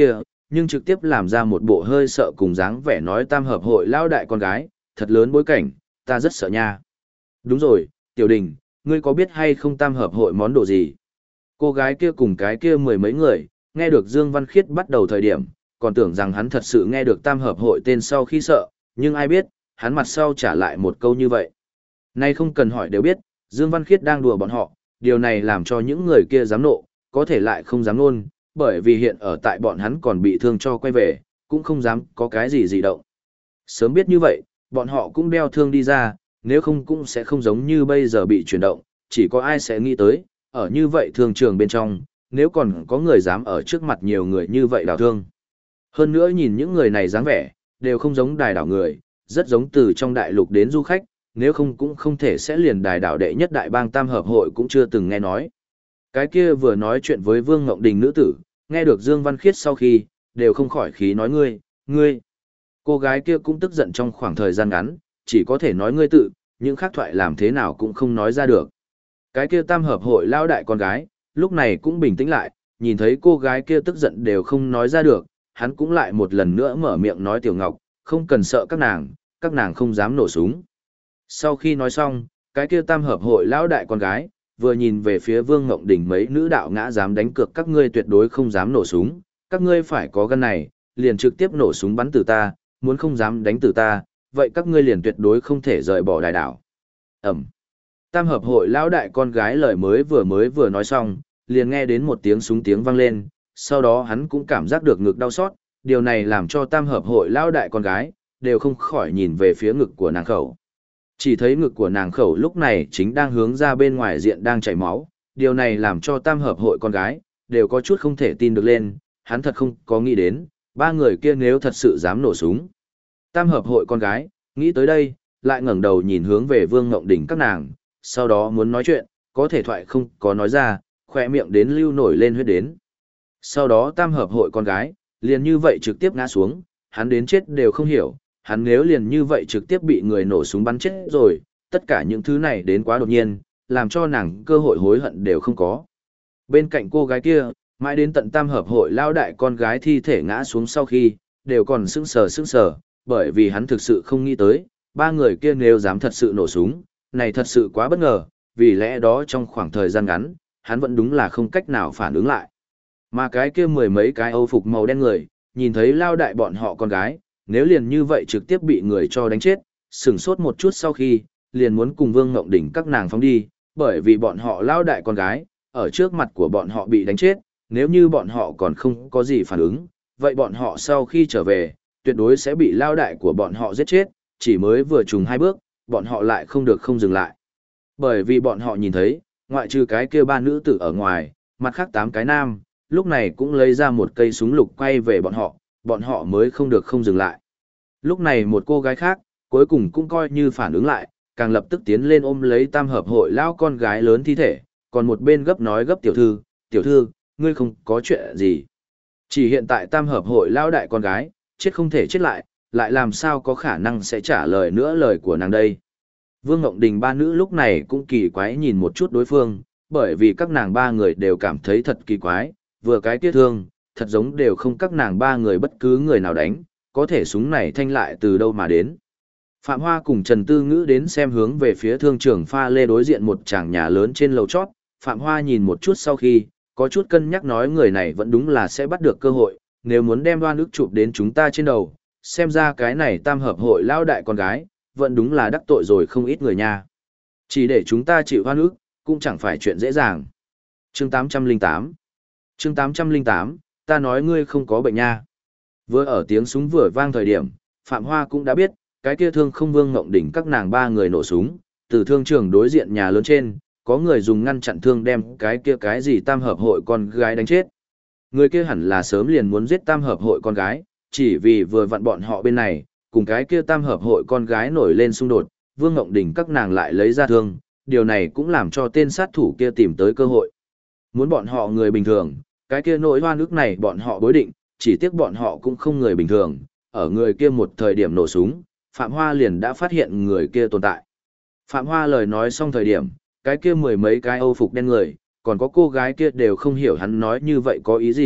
nhưng trực tiếp làm ra một bộ hơi sợ cùng dáng vẻ nói tam hợp hội lao đại con gái, thật lớn bối cảnh, ta rất sợ nha. Đúng rồi, Tiểu Đình, ngươi có biết hay không tam hợp hội món đồ gì? Cô gái kia cùng cái kia mười mấy người, nghe được Dương Văn Khiết bắt đầu thời điểm, còn tưởng rằng hắn thật sự nghe được tam hợp hội tên sau khi sợ, nhưng ai biết, hắn mặt sau trả lại một câu như vậy. Nay không cần hỏi đều biết, Dương Văn Khiết đang đùa bọn họ, điều này làm cho những người kia dám nộ, có thể lại không dám nôn, bởi vì hiện ở tại bọn hắn còn bị thương cho quay về, cũng không dám có cái gì dị động. Sớm biết như vậy, bọn họ cũng đeo thương đi ra, nếu không cũng sẽ không giống như bây giờ bị chuyển động, chỉ có ai sẽ nghĩ tới, ở như vậy thương trường bên trong, nếu còn có người dám ở trước mặt nhiều người như vậy đào thương. Hơn nữa nhìn những người này dáng vẻ, đều không giống đài đảo người, rất giống từ trong đại lục đến du khách, nếu không cũng không thể sẽ liền đài đảo đệ nhất đại bang tam hợp hội cũng chưa từng nghe nói. Cái kia vừa nói chuyện với Vương Ngộng Đình nữ tử, nghe được Dương Văn Khiết sau khi, đều không khỏi khí nói ngươi. Cô gái kia cũng tức giận trong khoảng thời gian ngắn, chỉ có thể nói ngươi tự, những khác thoại làm thế nào cũng không nói ra được. Cái kia tam hợp hội lao đại con gái, lúc này cũng bình tĩnh lại, nhìn thấy cô gái kia tức giận đều không nói ra được, hắn cũng lại một lần nữa mở miệng nói Tiểu Ngọc, không cần sợ các nàng không dám nổ súng. Sau khi nói xong, cái kia tam hợp hội lão đại con gái, vừa nhìn về phía Vương Ngộng Đình mấy nữ đạo ngã dám đánh cược các ngươi tuyệt đối không dám nổ súng, các ngươi phải có gan này, liền trực tiếp nổ súng bắn từ ta, muốn không dám đánh từ ta, vậy các ngươi liền tuyệt đối không thể rời bỏ đài đảo. Ẩm. Tam hợp hội lão đại con gái lời mới vừa nói xong, liền nghe đến một tiếng súng tiếng vang lên, sau đó hắn cũng cảm giác được ngực đau xót, điều này làm cho tam hợp hội lão đại con gái, đều không khỏi nhìn về phía ngực của nàng khẩu. Chỉ thấy ngực của nàng khẩu lúc này chính đang hướng ra bên ngoài diện đang chảy máu, điều này làm cho tam hợp hội con gái, đều có chút không thể tin được lên, hắn thật không có nghĩ đến, ba người kia nếu thật sự dám nổ súng. Tam hợp hội con gái, nghĩ tới đây, lại ngẩng đầu nhìn hướng về Vương Ngộng Đình các nàng, sau đó muốn nói chuyện, có thể thoại không có nói ra, khỏe miệng đến lưu nổi lên huyết đến. Sau đó tam hợp hội con gái, liền như vậy trực tiếp ngã xuống, hắn đến chết đều không hiểu, hắn nếu liền như vậy trực tiếp bị người nổ súng bắn chết rồi, tất cả những thứ này đến quá đột nhiên, làm cho nàng cơ hội hối hận đều không có. Bên cạnh cô gái kia, mãi đến tận tam hợp hội lao đại con gái thi thể ngã xuống sau khi, đều còn sững sờ, bởi vì hắn thực sự không nghĩ tới, ba người kia nếu dám thật sự nổ súng, này thật sự quá bất ngờ, vì lẽ đó trong khoảng thời gian ngắn, hắn vẫn đúng là không cách nào phản ứng lại. Mà cái kia mười mấy cái Âu phục màu đen người, nhìn thấy lao đại bọn họ con gái, nếu liền như vậy trực tiếp bị người cho đánh chết, sửng sốt một chút sau khi, liền muốn cùng Vương Ngộng Đình các nàng phóng đi, bởi vì bọn họ lao đại con gái, ở trước mặt của bọn họ bị đánh chết, nếu như bọn họ còn không có gì phản ứng, vậy bọn họ sau khi trở về, tuyệt đối sẽ bị lao đại của bọn họ giết chết, chỉ mới vừa trùng hai bước, bọn họ lại không được không dừng lại. Bởi vì bọn họ nhìn thấy, ngoại trừ cái kia ba nữ tử ở ngoài, mặt khác 8 cái nam, lúc này cũng lấy ra một cây súng lục quay về bọn họ mới không được không dừng lại. Lúc này một cô gái khác, cuối cùng cũng coi như phản ứng lại, càng lập tức tiến lên ôm lấy tam hợp hội lao con gái lớn thi thể, còn một bên gấp nói gấp tiểu thư, ngươi không có chuyện gì. Chỉ hiện tại tam hợp hội lao đại con gái, chết không thể chết lại làm sao có khả năng sẽ trả lời nữa lời của nàng đây. Vương Ngộng Đình ba nữ lúc này cũng kỳ quái nhìn một chút đối phương, bởi vì các nàng ba người đều cảm thấy thật kỳ quái, vừa cái tiết thương, thật giống đều không các nàng ba người bất cứ người nào đánh, có thể súng này thanh lại từ đâu mà đến. Phạm Hoa cùng Trần Tư Ngữ đến xem hướng về phía thương trường pha lê đối diện một tràng nhà lớn trên lầu chót, Phạm Hoa nhìn một chút sau khi, có chút cân nhắc nói người này vẫn đúng là sẽ bắt được cơ hội, nếu muốn đem đoan ức chụp đến chúng ta trên đầu, xem ra cái này tam hợp hội lao đại con gái, vẫn đúng là đắc tội rồi không ít người nha. Chỉ để chúng ta chịu hoan ức, cũng chẳng phải chuyện dễ dàng. Chương 808 Chương 808, ta nói ngươi không có bệnh nha. Vừa ở tiếng súng vừa vang thời điểm, Phạm Hoa cũng đã biết, cái kia thương không Vương Ngộng Đình các nàng ba người nổ súng, từ thương trường đối diện nhà lớn trên, có người dùng ngăn chặn thương đem cái kia cái gì tam hợp hội con gái đánh chết. Người kia hẳn là sớm liền muốn giết tam hợp hội con gái, chỉ vì vừa vặn bọn họ bên này, cùng cái kia tam hợp hội con gái nổi lên xung đột, Vương Ngộng Đình các nàng lại lấy ra thương, điều này cũng làm cho tên sát thủ kia tìm tới cơ hội. Muốn bọn họ người bình thường, cái kia nỗi oan ức này bọn họ bối định, chỉ tiếc bọn họ cũng không người bình thường, ở người kia một thời điểm nổ súng, Phạm Hoa liền đã phát hiện người kia tồn tại. Phạm Hoa lời nói xong thời điểm, cái kia mười mấy cái Âu phục đen người, còn có cô gái kia đều không hiểu hắn nói như vậy có ý gì,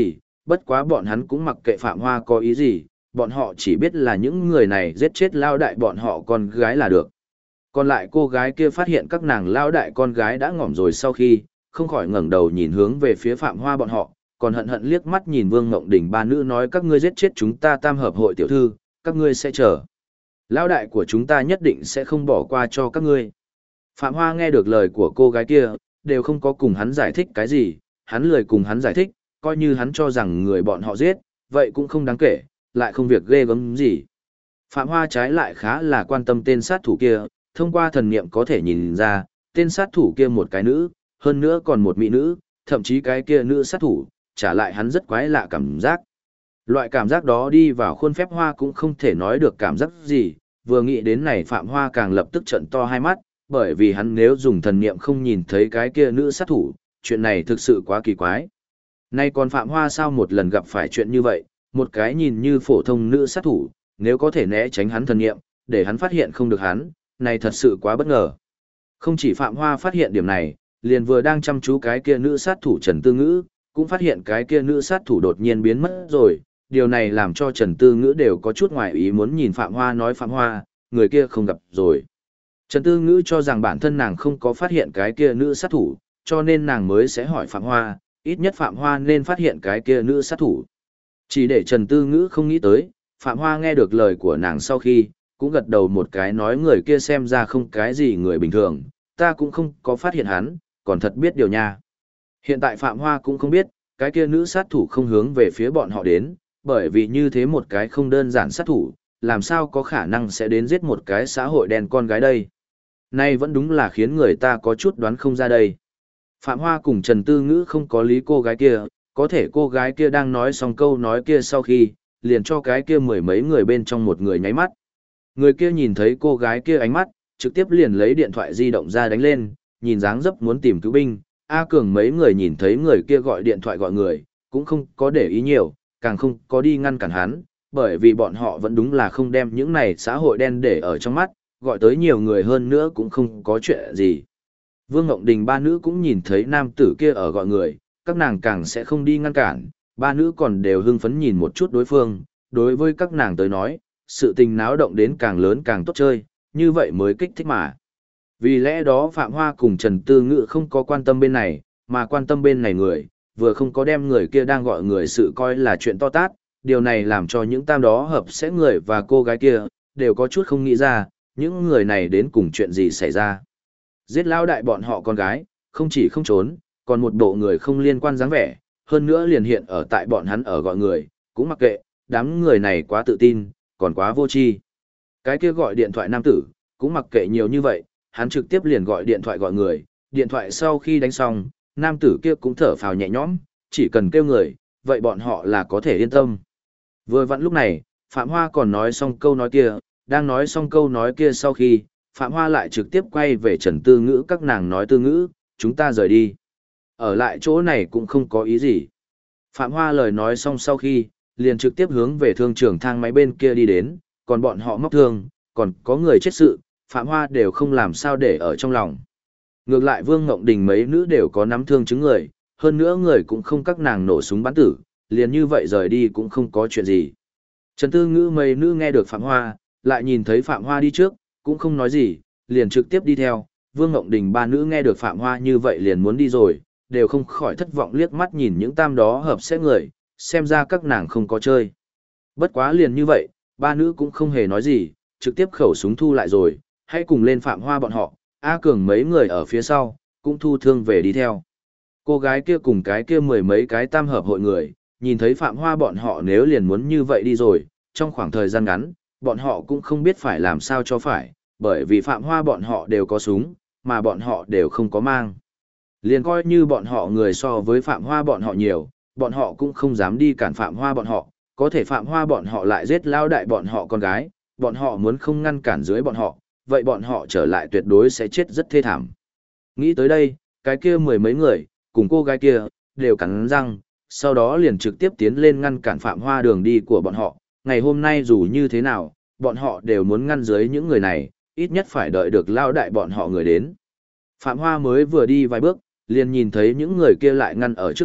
bất quá bọn hắn cũng mặc kệ Phạm Hoa có ý gì, bọn họ chỉ biết là những người này giết chết lao đại bọn họ con gái là được. Còn lại cô gái kia phát hiện các nàng lao đại con gái đã ngỏm rồi sau khi, không khỏi ngẩng đầu nhìn hướng về phía Phạm Hoa bọn họ, còn hận hận liếc mắt nhìn Vương Ngộng Đình ba nữ nói các ngươi giết chết chúng ta tam hợp hội tiểu thư, các ngươi sẽ chờ. Lao đại của chúng ta nhất định sẽ không bỏ qua cho các ngươi. Phạm Hoa nghe được lời của cô gái kia, đều không có cùng hắn giải thích cái gì, hắn lười cùng hắn giải thích, coi như hắn cho rằng người bọn họ giết, vậy cũng không đáng kể, lại không việc ghê gớm gì. Phạm Hoa trái lại khá là quan tâm tên sát thủ kia, thông qua thần niệm có thể nhìn ra, tên sát thủ kia một cái nữ, hơn nữa còn một mỹ nữ, thậm chí cái kia nữ sát thủ, trả lại hắn rất quái lạ cảm giác. Loại cảm giác đó đi vào khuôn phép Hoa cũng không thể nói được cảm giác gì, vừa nghĩ đến này Phạm Hoa càng lập tức trợn to hai mắt, bởi vì hắn nếu dùng thần niệm không nhìn thấy cái kia nữ sát thủ, chuyện này thực sự quá kỳ quái. Nay còn Phạm Hoa sao một lần gặp phải chuyện như vậy, một cái nhìn như phổ thông nữ sát thủ, nếu có thể né tránh hắn thần niệm, để hắn phát hiện không được hắn, này thật sự quá bất ngờ. Không chỉ Phạm Hoa phát hiện điểm này, liền vừa đang chăm chú cái kia nữ sát thủ Trần Tư Ngữ, cũng phát hiện cái kia nữ sát thủ đột nhiên biến mất rồi, điều này làm cho Trần Tư Ngữ đều có chút ngoài ý muốn nhìn Phạm Hoa nói Phạm Hoa, người kia không gặp rồi. Trần Tư Ngữ cho rằng bản thân nàng không có phát hiện cái kia nữ sát thủ, cho nên nàng mới sẽ hỏi Phạm Hoa, ít nhất Phạm Hoa nên phát hiện cái kia nữ sát thủ. Chỉ để Trần Tư Ngữ không nghĩ tới, Phạm Hoa nghe được lời của nàng sau khi, cũng gật đầu một cái nói người kia xem ra không cái gì người bình thường, ta cũng không có phát hiện hắn, còn thật biết điều nha. Hiện tại Phạm Hoa cũng không biết, cái kia nữ sát thủ không hướng về phía bọn họ đến, bởi vì như thế một cái không đơn giản sát thủ, làm sao có khả năng sẽ đến giết một cái xã hội đen con gái đây. Nay vẫn đúng là khiến người ta có chút đoán không ra đây. Phạm Hoa cùng Trần Tư Ngữ không có lý cô gái kia, có thể cô gái kia đang nói xong câu nói kia sau khi, liền cho cái kia mười mấy người bên trong một người nháy mắt. Người kia nhìn thấy cô gái kia ánh mắt, trực tiếp liền lấy điện thoại di động ra đánh lên, nhìn dáng dấp muốn tìm cứu binh. A Cường mấy người nhìn thấy người kia gọi điện thoại gọi người, cũng không có để ý nhiều, càng không có đi ngăn cản hắn, bởi vì bọn họ vẫn đúng là không đem những này xã hội đen để ở trong mắt, gọi tới nhiều người hơn nữa cũng không có chuyện gì. Vương Ngộng Đình ba nữ cũng nhìn thấy nam tử kia ở gọi người, các nàng càng sẽ không đi ngăn cản, ba nữ còn đều hưng phấn nhìn một chút đối phương, đối với các nàng tới nói, sự tình náo động đến càng lớn càng tốt chơi, như vậy mới kích thích mà. Vì lẽ đó Phạm Hoa cùng Trần Tư Ngữ không có quan tâm bên này, mà quan tâm bên này người, vừa không có đem người kia đang gọi người sự coi là chuyện to tát, điều này làm cho những tam đó hợp sẽ người và cô gái kia, đều có chút không nghĩ ra, những người này đến cùng chuyện gì xảy ra. Giết lao đại bọn họ con gái, không chỉ không trốn, còn một bộ người không liên quan dáng vẻ, hơn nữa liền hiện ở tại bọn hắn ở gọi người, cũng mặc kệ, đám người này quá tự tin, còn quá vô tri. Cái kia gọi điện thoại nam tử, cũng mặc kệ nhiều như vậy, hắn trực tiếp liền gọi điện thoại gọi người, điện thoại sau khi đánh xong, nam tử kia cũng thở phào nhẹ nhõm, chỉ cần kêu người, vậy bọn họ là có thể yên tâm. Vừa vặn lúc này, Phạm Hoa còn nói xong câu nói kia, đang nói xong câu nói kia sau khi, Phạm Hoa lại trực tiếp quay về Trần Tư Ngữ các nàng nói Tư Ngữ, chúng ta rời đi. Ở lại chỗ này cũng không có ý gì. Phạm Hoa lời nói xong sau khi, liền trực tiếp hướng về thương trường thang máy bên kia đi đến, còn bọn họ móc thương, còn có người chết sự, Phạm Hoa đều không làm sao để ở trong lòng. Ngược lại Vương Ngộng Đình mấy nữ đều có nắm thương chứng người, hơn nữa người cũng không các nàng nổ súng bắn tử, liền như vậy rời đi cũng không có chuyện gì. Trần Tư Ngữ mấy nữ nghe được Phạm Hoa, lại nhìn thấy Phạm Hoa đi trước, cũng không nói gì, liền trực tiếp đi theo. Vương Ngộng Đình ba nữ nghe được Phạm Hoa như vậy liền muốn đi rồi, đều không khỏi thất vọng liếc mắt nhìn những tam đó hợp sẽ người, xem ra các nàng không có chơi. Bất quá liền như vậy, ba nữ cũng không hề nói gì, trực tiếp khẩu súng thu lại rồi, hãy cùng lên Phạm Hoa bọn họ, A Cường mấy người ở phía sau, cũng thu thương về đi theo. Cô gái kia cùng cái kia mười mấy cái tam hợp hội người, nhìn thấy Phạm Hoa bọn họ nếu liền muốn như vậy đi rồi, trong khoảng thời gian ngắn, bọn họ cũng không biết phải làm sao cho phải, bởi vì Phạm Hoa bọn họ đều có súng, mà bọn họ đều không có mang. Liền coi như bọn họ người so với Phạm Hoa bọn họ nhiều, bọn họ cũng không dám đi cản Phạm Hoa bọn họ, có thể Phạm Hoa bọn họ lại giết lao đại bọn họ con gái, bọn họ muốn không ngăn cản dưới bọn họ, vậy bọn họ trở lại tuyệt đối sẽ chết rất thê thảm. Nghĩ tới đây, cái kia mười mấy người, cùng cô gái kia, đều cắn răng, sau đó liền trực tiếp tiến lên ngăn cản Phạm Hoa đường đi của bọn họ. Ngày hôm nay dù như thế nào, bọn họ đều muốn ngăn dưới những người này, ít nhất phải đợi được lao đại bọn họ người đến. Phạm Hoa mới vừa đi vài bước, liền nhìn thấy những người kia lại ngăn ở trước mặt,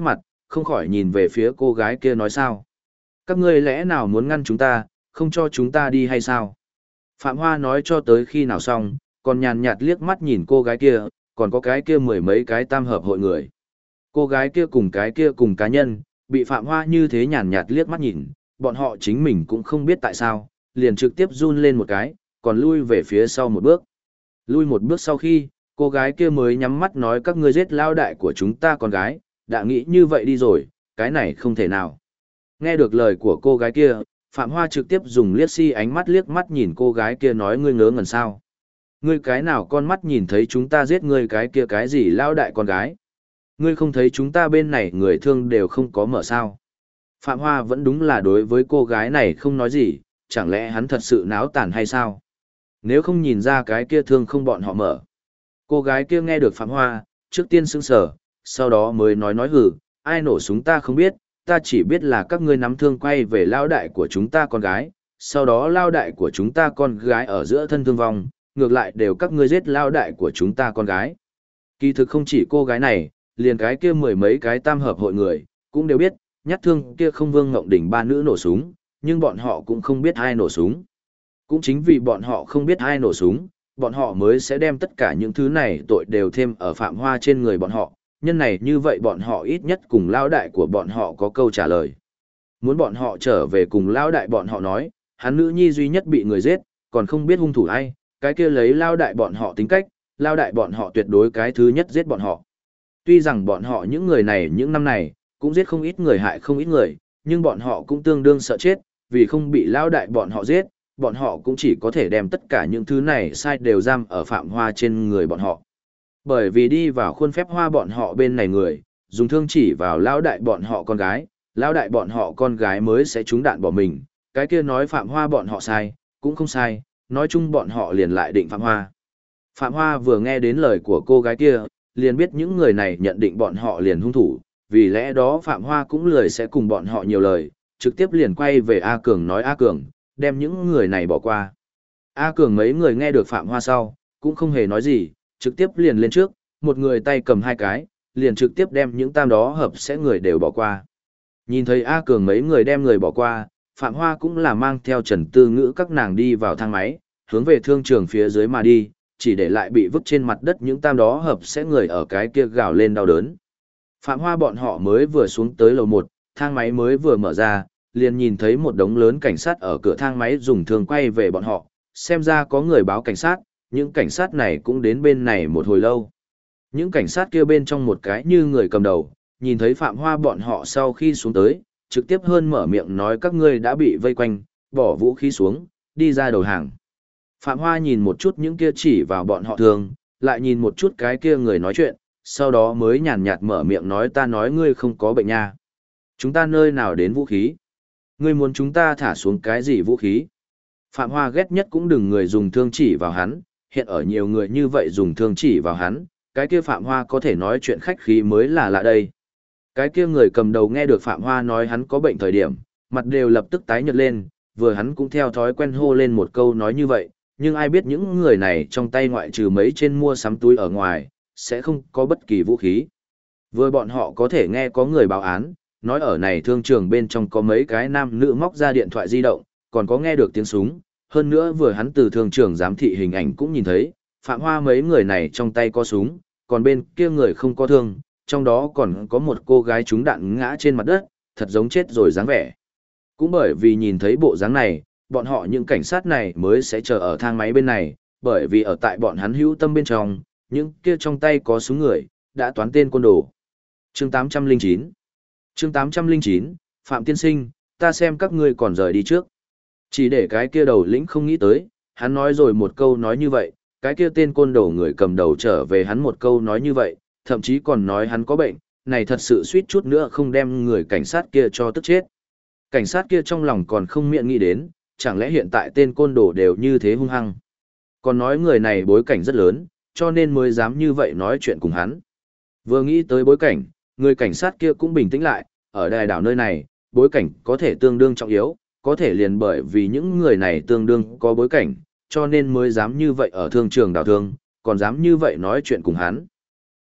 không khỏi nhìn về phía cô gái kia nói sao. Các ngươi lẽ nào muốn ngăn chúng ta, không cho chúng ta đi hay sao? Phạm Hoa nói cho tới khi nào xong, còn nhàn nhạt liếc mắt nhìn cô gái kia, còn có cái kia mười mấy cái tam hợp hội người. Cô gái kia cùng cá nhân, bị Phạm Hoa như thế nhàn nhạt liếc mắt nhìn, bọn họ chính mình cũng không biết tại sao, liền trực tiếp run lên một cái, còn lui về phía sau một bước. Lui một bước sau khi, cô gái kia mới nhắm mắt nói các ngươi giết lao đại của chúng ta con gái, đã nghĩ như vậy đi rồi, cái này không thể nào. Nghe được lời của cô gái kia, Phạm Hoa trực tiếp dùng ánh mắt liếc mắt nhìn cô gái kia nói ngươi ngớ ngẩn sao. Ngươi cái nào con mắt nhìn thấy chúng ta giết ngươi cái kia cái gì lao đại con gái. Ngươi không thấy chúng ta bên này người thương đều không có mở sao. Phạm Hoa vẫn đúng là đối với cô gái này không nói gì, chẳng lẽ hắn thật sự náo tàn hay sao? Nếu không nhìn ra cái kia thương không bọn họ mở. Cô gái kia nghe được Phạm Hoa, trước tiên sững sờ, sau đó mới nói hử, ai nổ súng ta không biết, ta chỉ biết là các ngươi nắm thương quay về lao đại của chúng ta con gái, sau đó lao đại của chúng ta con gái ở giữa thân thương vong, ngược lại đều các ngươi giết lao đại của chúng ta con gái. Kỳ thực không chỉ cô gái này, liền cái kia mười mấy cái tam hợp hội người, cũng đều biết, nhát thương kia không Vương Ngộng Đỉnh ba nữ nổ súng, nhưng bọn họ cũng không biết ai nổ súng. Cũng chính vì bọn họ không biết ai nổ súng, bọn họ mới sẽ đem tất cả những thứ này tội đều thêm ở Phạm Hoa trên người bọn họ, nhân này như vậy bọn họ ít nhất cùng lao đại của bọn họ có câu trả lời. Muốn bọn họ trở về cùng lao đại bọn họ nói, hắn nữ nhi duy nhất bị người giết, còn không biết hung thủ ai, cái kia lấy lao đại bọn họ tính cách, lao đại bọn họ tuyệt đối cái thứ nhất giết bọn họ. Tuy rằng bọn họ những người này những năm này, cũng giết không ít người hại không ít người, nhưng bọn họ cũng tương đương sợ chết, vì không bị lao đại bọn họ giết, bọn họ cũng chỉ có thể đem tất cả những thứ này sai đều giam ở Phạm Hoa trên người bọn họ. Bởi vì đi vào khuôn phép Hoa bọn họ bên này người, dùng thương chỉ vào lao đại bọn họ con gái, lao đại bọn họ con gái mới sẽ trúng đạn bỏ mình, cái kia nói Phạm Hoa bọn họ sai, cũng không sai, nói chung bọn họ liền lại định Phạm Hoa. Phạm Hoa vừa nghe đến lời của cô gái kia, liền biết những người này nhận định bọn họ liền hung thủ, vì lẽ đó Phạm Hoa cũng lười sẽ cùng bọn họ nhiều lời, trực tiếp liền quay về A Cường nói A Cường, đem những người này bỏ qua. A Cường mấy người nghe được Phạm Hoa sau, cũng không hề nói gì, trực tiếp liền lên trước, một người tay cầm hai cái, liền trực tiếp đem những tam đó hợp sẽ người đều bỏ qua. Nhìn thấy A Cường mấy người đem người bỏ qua, Phạm Hoa cũng là mang theo Trần Tư Ngữ các nàng đi vào thang máy, hướng về thương trường phía dưới mà đi, chỉ để lại bị vứt trên mặt đất những tam đó hợp sẽ người ở cái kia gào lên đau đớn. Phạm Hoa bọn họ mới vừa xuống tới lầu 1, thang máy mới vừa mở ra, liền nhìn thấy một đống lớn cảnh sát ở cửa thang máy dùng thương quay về bọn họ, xem ra có người báo cảnh sát, những cảnh sát này cũng đến bên này một hồi lâu. Những cảnh sát kia bên trong một cái như người cầm đầu, nhìn thấy Phạm Hoa bọn họ sau khi xuống tới, trực tiếp hơn mở miệng nói các ngươi đã bị vây quanh, bỏ vũ khí xuống, đi ra đầu hàng. Phạm Hoa nhìn một chút những kia chỉ vào bọn họ thường, lại nhìn một chút cái kia người nói chuyện, sau đó mới nhàn nhạt mở miệng nói ta nói ngươi không có bệnh nha. Chúng ta nơi nào đến vũ khí? Ngươi muốn chúng ta thả xuống cái gì vũ khí? Phạm Hoa ghét nhất cũng đừng người dùng thương chỉ vào hắn, hiện ở nhiều người như vậy dùng thương chỉ vào hắn, cái kia Phạm Hoa có thể nói chuyện khách khí mới là lạ đây. Cái kia người cầm đầu nghe được Phạm Hoa nói hắn có bệnh thời điểm, mặt đều lập tức tái nhợt lên, vừa hắn cũng theo thói quen hô lên một câu nói như vậy, nhưng ai biết những người này trong tay ngoại trừ mấy trên mua sắm túi ở ngoài, sẽ không có bất kỳ vũ khí. Vừa bọn họ có thể nghe có người báo án, nói ở này thương trường bên trong có mấy cái nam nữ móc ra điện thoại di động, còn có nghe được tiếng súng, hơn nữa vừa hắn từ thương trường giám thị hình ảnh cũng nhìn thấy, Phạm Hoa mấy người này trong tay có súng, còn bên kia người không có thương, trong đó còn có một cô gái trúng đạn ngã trên mặt đất, thật giống chết rồi dáng vẻ. Cũng bởi vì nhìn thấy bộ dáng này, bọn họ những cảnh sát này mới sẽ chờ ở thang máy bên này, bởi vì ở tại bọn hắn hữu tâm bên trong, những kia trong tay có súng người, đã toán tên côn đồ. Chương 809 Chương 809, Phạm Tiên Sinh, ta xem các ngươi còn rời đi trước. Chỉ để cái kia đầu lĩnh không nghĩ tới, hắn nói rồi một câu nói như vậy, cái kia tên côn đồ người cầm đầu trở về hắn một câu nói như vậy, thậm chí còn nói hắn có bệnh, này thật sự suýt chút nữa không đem người cảnh sát kia cho tức chết. Cảnh sát kia trong lòng còn không miệng nghĩ đến, chẳng lẽ hiện tại tên côn đồ đều như thế hung hăng. Còn nói người này bối cảnh rất lớn, cho nên mới dám như vậy nói chuyện cùng hắn. Vừa nghĩ tới bối cảnh, người cảnh sát kia cũng bình tĩnh lại, ở đài đảo nơi này, bối cảnh có thể tương đương trọng yếu, có thể liền bởi vì những người này tương đương có bối cảnh, cho nên mới dám như vậy ở thương trường đảo thương, còn dám như vậy nói chuyện cùng hắn.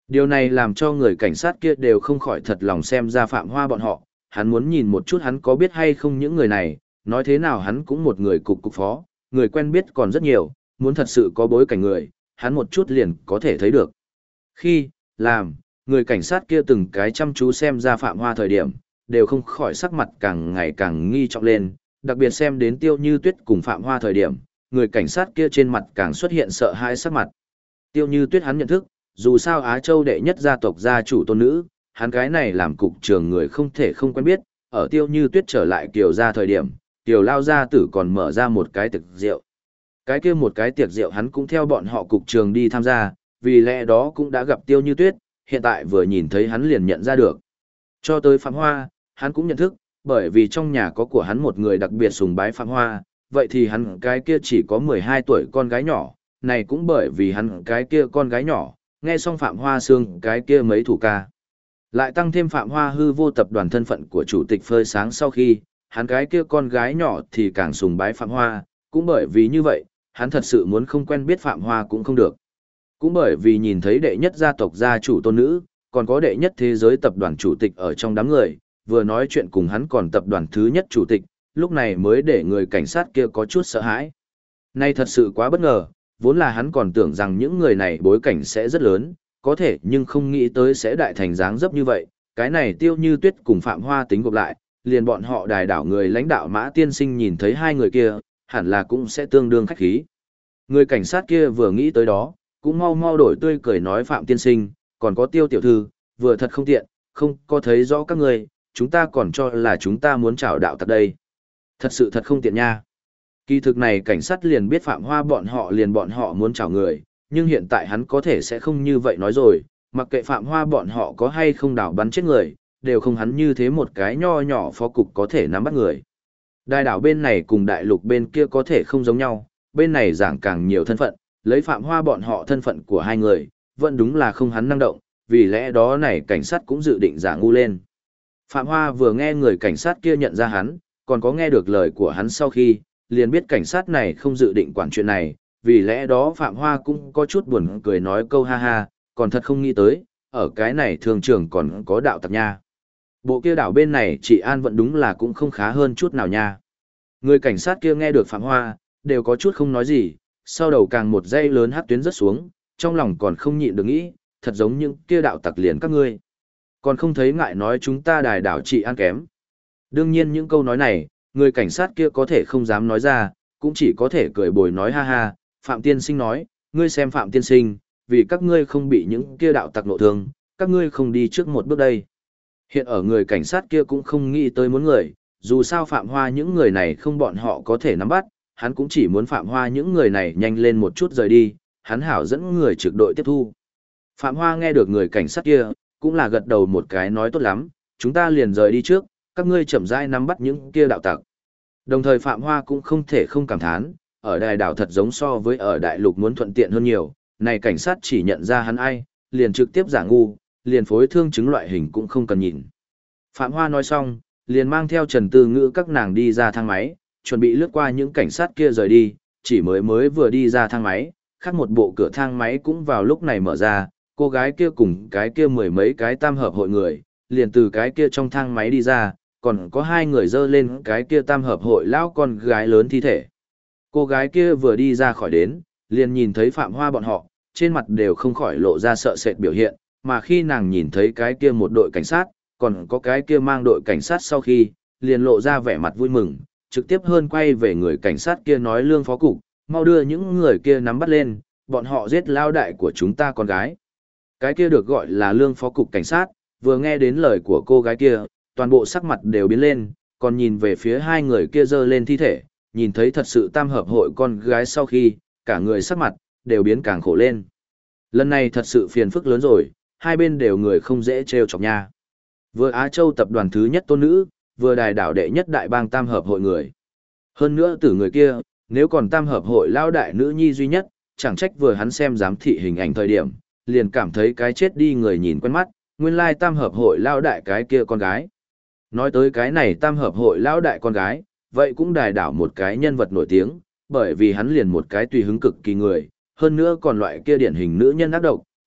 Điều này làm cho người cảnh sát kia đều không khỏi thật lòng xem ra Phạm Hoa bọn họ, hắn muốn nhìn một chút hắn có biết hay không những người này, nói thế nào hắn cũng một người cục phó, người quen biết còn rất nhiều, muốn thật sự có bối cảnh người, hắn một chút liền có thể thấy được. Khi, làm, người cảnh sát kia từng cái chăm chú xem ra Phạm Hoa thời điểm, đều không khỏi sắc mặt càng ngày càng nghi trọng lên, đặc biệt xem đến Tiêu Như Tuyết cùng Phạm Hoa thời điểm, người cảnh sát kia trên mặt càng xuất hiện sợ hãi sắc mặt. Tiêu Như Tuyết hắn nhận thức, dù sao Á Châu đệ nhất gia tộc gia chủ tôn nữ, hắn cái này làm cục trưởng người không thể không quen biết, ở Tiêu Như Tuyết trở lại Kiều gia thời điểm, Kiều lao gia tử còn mở ra một cái tiệc rượu. Cái kia một cái tiệc rượu hắn cũng theo bọn họ cục trường đi tham gia, vì lẽ đó cũng đã gặp Tiêu Như Tuyết, hiện tại vừa nhìn thấy hắn liền nhận ra được. Cho tới Phạm Hoa, hắn cũng nhận thức, bởi vì trong nhà có của hắn một người đặc biệt sùng bái Phạm Hoa, vậy thì hắn cái kia chỉ có 12 tuổi con gái nhỏ, này cũng bởi vì hắn cái kia con gái nhỏ, nghe xong Phạm Hoa xương cái kia mấy thủ ca. Lại tăng thêm Phạm Hoa hư vô tập đoàn thân phận của chủ tịch phơi sáng sau khi, hắn cái kia con gái nhỏ thì càng sùng bái Phạm Hoa, cũng bởi vì như vậy, hắn thật sự muốn không quen biết Phạm Hoa cũng không được. Cũng bởi vì nhìn thấy đệ nhất gia tộc gia chủ tôn nữ, còn có đệ nhất thế giới tập đoàn chủ tịch ở trong đám người, vừa nói chuyện cùng hắn còn tập đoàn thứ nhất chủ tịch, lúc này mới để người cảnh sát kia có chút sợ hãi. Nay thật sự quá bất ngờ, vốn là hắn còn tưởng rằng những người này bối cảnh sẽ rất lớn, có thể nhưng không nghĩ tới sẽ đại thành dáng dấp như vậy, cái này Tiêu Như Tuyết cùng Phạm Hoa tính gộp lại, liền bọn họ đài đảo người lãnh đạo Mã Tiên Sinh nhìn thấy hai người kia, hẳn là cũng sẽ tương đương khách khí. Người cảnh sát kia vừa nghĩ tới đó, cũng mau mau đổi tươi cười nói Phạm Tiên Sinh, còn có Tiêu tiểu thư, vừa thật không tiện, không có thấy rõ các người, chúng ta còn cho là chúng ta muốn chào đạo tặc đây. Thật sự thật không tiện nha. Kỳ thực này cảnh sát liền biết Phạm Hoa bọn họ muốn chào người, nhưng hiện tại hắn có thể sẽ không như vậy nói rồi, mặc kệ Phạm Hoa bọn họ có hay không đảo bắn chết người, đều không hắn như thế một cái nho nhỏ phó cục có thể nắm bắt người. Đại đảo bên này cùng đại lục bên kia có thể không giống nhau, bên này giảng càng nhiều thân phận, lấy Phạm Hoa bọn họ thân phận của hai người, vẫn đúng là không hắn năng động, vì lẽ đó này cảnh sát cũng dự định giả ngu lên. Phạm Hoa vừa nghe người cảnh sát kia nhận ra hắn, còn có nghe được lời của hắn sau khi, liền biết cảnh sát này không dự định quản chuyện này, vì lẽ đó Phạm Hoa cũng có chút buồn cười nói câu ha ha, còn thật không nghĩ tới, ở cái này thường trường còn có đạo tặc nha. Bộ kia đảo bên này chị An vẫn đúng là cũng không khá hơn chút nào nha. Người cảnh sát kia nghe được Phạm Hoa, đều có chút không nói gì, sau đầu càng một dây lớn hát tuyến rất xuống, trong lòng còn không nhịn được nghĩ, thật giống những kia đạo tặc liền các ngươi. Còn không thấy ngại nói chúng ta đài đảo chị An kém. Đương nhiên những câu nói này, người cảnh sát kia có thể không dám nói ra, cũng chỉ có thể cười bồi nói ha ha, Phạm Tiên Sinh nói, ngươi xem Phạm Tiên Sinh, vì các ngươi không bị những kia đạo tặc nộ thương, các ngươi không đi trước một bước đây. Hiện ở người cảnh sát kia cũng không nghĩ tới muốn người, dù sao Phạm Hoa những người này không bọn họ có thể nắm bắt, hắn cũng chỉ muốn Phạm Hoa những người này nhanh lên một chút rời đi, hắn hảo dẫn người trực đội tiếp thu. Phạm Hoa nghe được người cảnh sát kia, cũng là gật đầu một cái nói tốt lắm, chúng ta liền rời đi trước, các ngươi chậm rãi nắm bắt những kia đạo tặc. Đồng thời Phạm Hoa cũng không thể không cảm thán, ở đài đảo thật giống so với ở đại lục muốn thuận tiện hơn nhiều, này cảnh sát chỉ nhận ra hắn ai, liền trực tiếp giả ngu, liền phối thương chứng loại hình cũng không cần nhìn. Phạm Hoa nói xong, liền mang theo Trần Tư Ngữ các nàng đi ra thang máy, chuẩn bị lướt qua những cảnh sát kia rời đi, chỉ mới vừa đi ra thang máy, khác một bộ cửa thang máy cũng vào lúc này mở ra, cô gái kia cùng cái kia mười mấy cái tam hợp hội người, liền từ cái kia trong thang máy đi ra, còn có hai người dơ lên cái kia tam hợp hội lão con gái lớn thi thể. Cô gái kia vừa đi ra khỏi đến, liền nhìn thấy Phạm Hoa bọn họ, trên mặt đều không khỏi lộ ra sợ sệt biểu hiện, mà khi nàng nhìn thấy cái kia một đội cảnh sát, còn có cái kia mang đội cảnh sát sau khi, liền lộ ra vẻ mặt vui mừng, trực tiếp hơn quay về người cảnh sát kia nói Lương phó cục, mau đưa những người kia nắm bắt lên, bọn họ giết lao đại của chúng ta con gái. Cái kia được gọi là Lương phó cục cảnh sát, vừa nghe đến lời của cô gái kia, toàn bộ sắc mặt đều biến lên, còn nhìn về phía hai người kia dơ lên thi thể, nhìn thấy thật sự tam hợp hội con gái sau khi, cả người sắc mặt, đều biến càng khổ lên. Lần này thật sự phiền phức lớn rồi, hai bên đều người không dễ trêu chọc nha. Vừa Á Châu tập đoàn thứ nhất tôn nữ, vừa đài đảo đệ nhất đại bang tam hợp hội người. Hơn nữa từ người kia, nếu còn tam hợp hội lao đại nữ nhi duy nhất, chẳng trách vừa hắn xem giám thị hình ảnh thời điểm, liền cảm thấy cái chết đi người nhìn quen mắt, nguyên lai tam hợp hội lao đại cái kia con gái. Nói tới cái này tam hợp hội lao đại con gái, vậy cũng đài đảo một cái nhân vật nổi tiếng, bởi vì hắn liền một cái tùy hứng cực kỳ người, hơn nữa còn loại kia điển hình nữ nhân ác độc,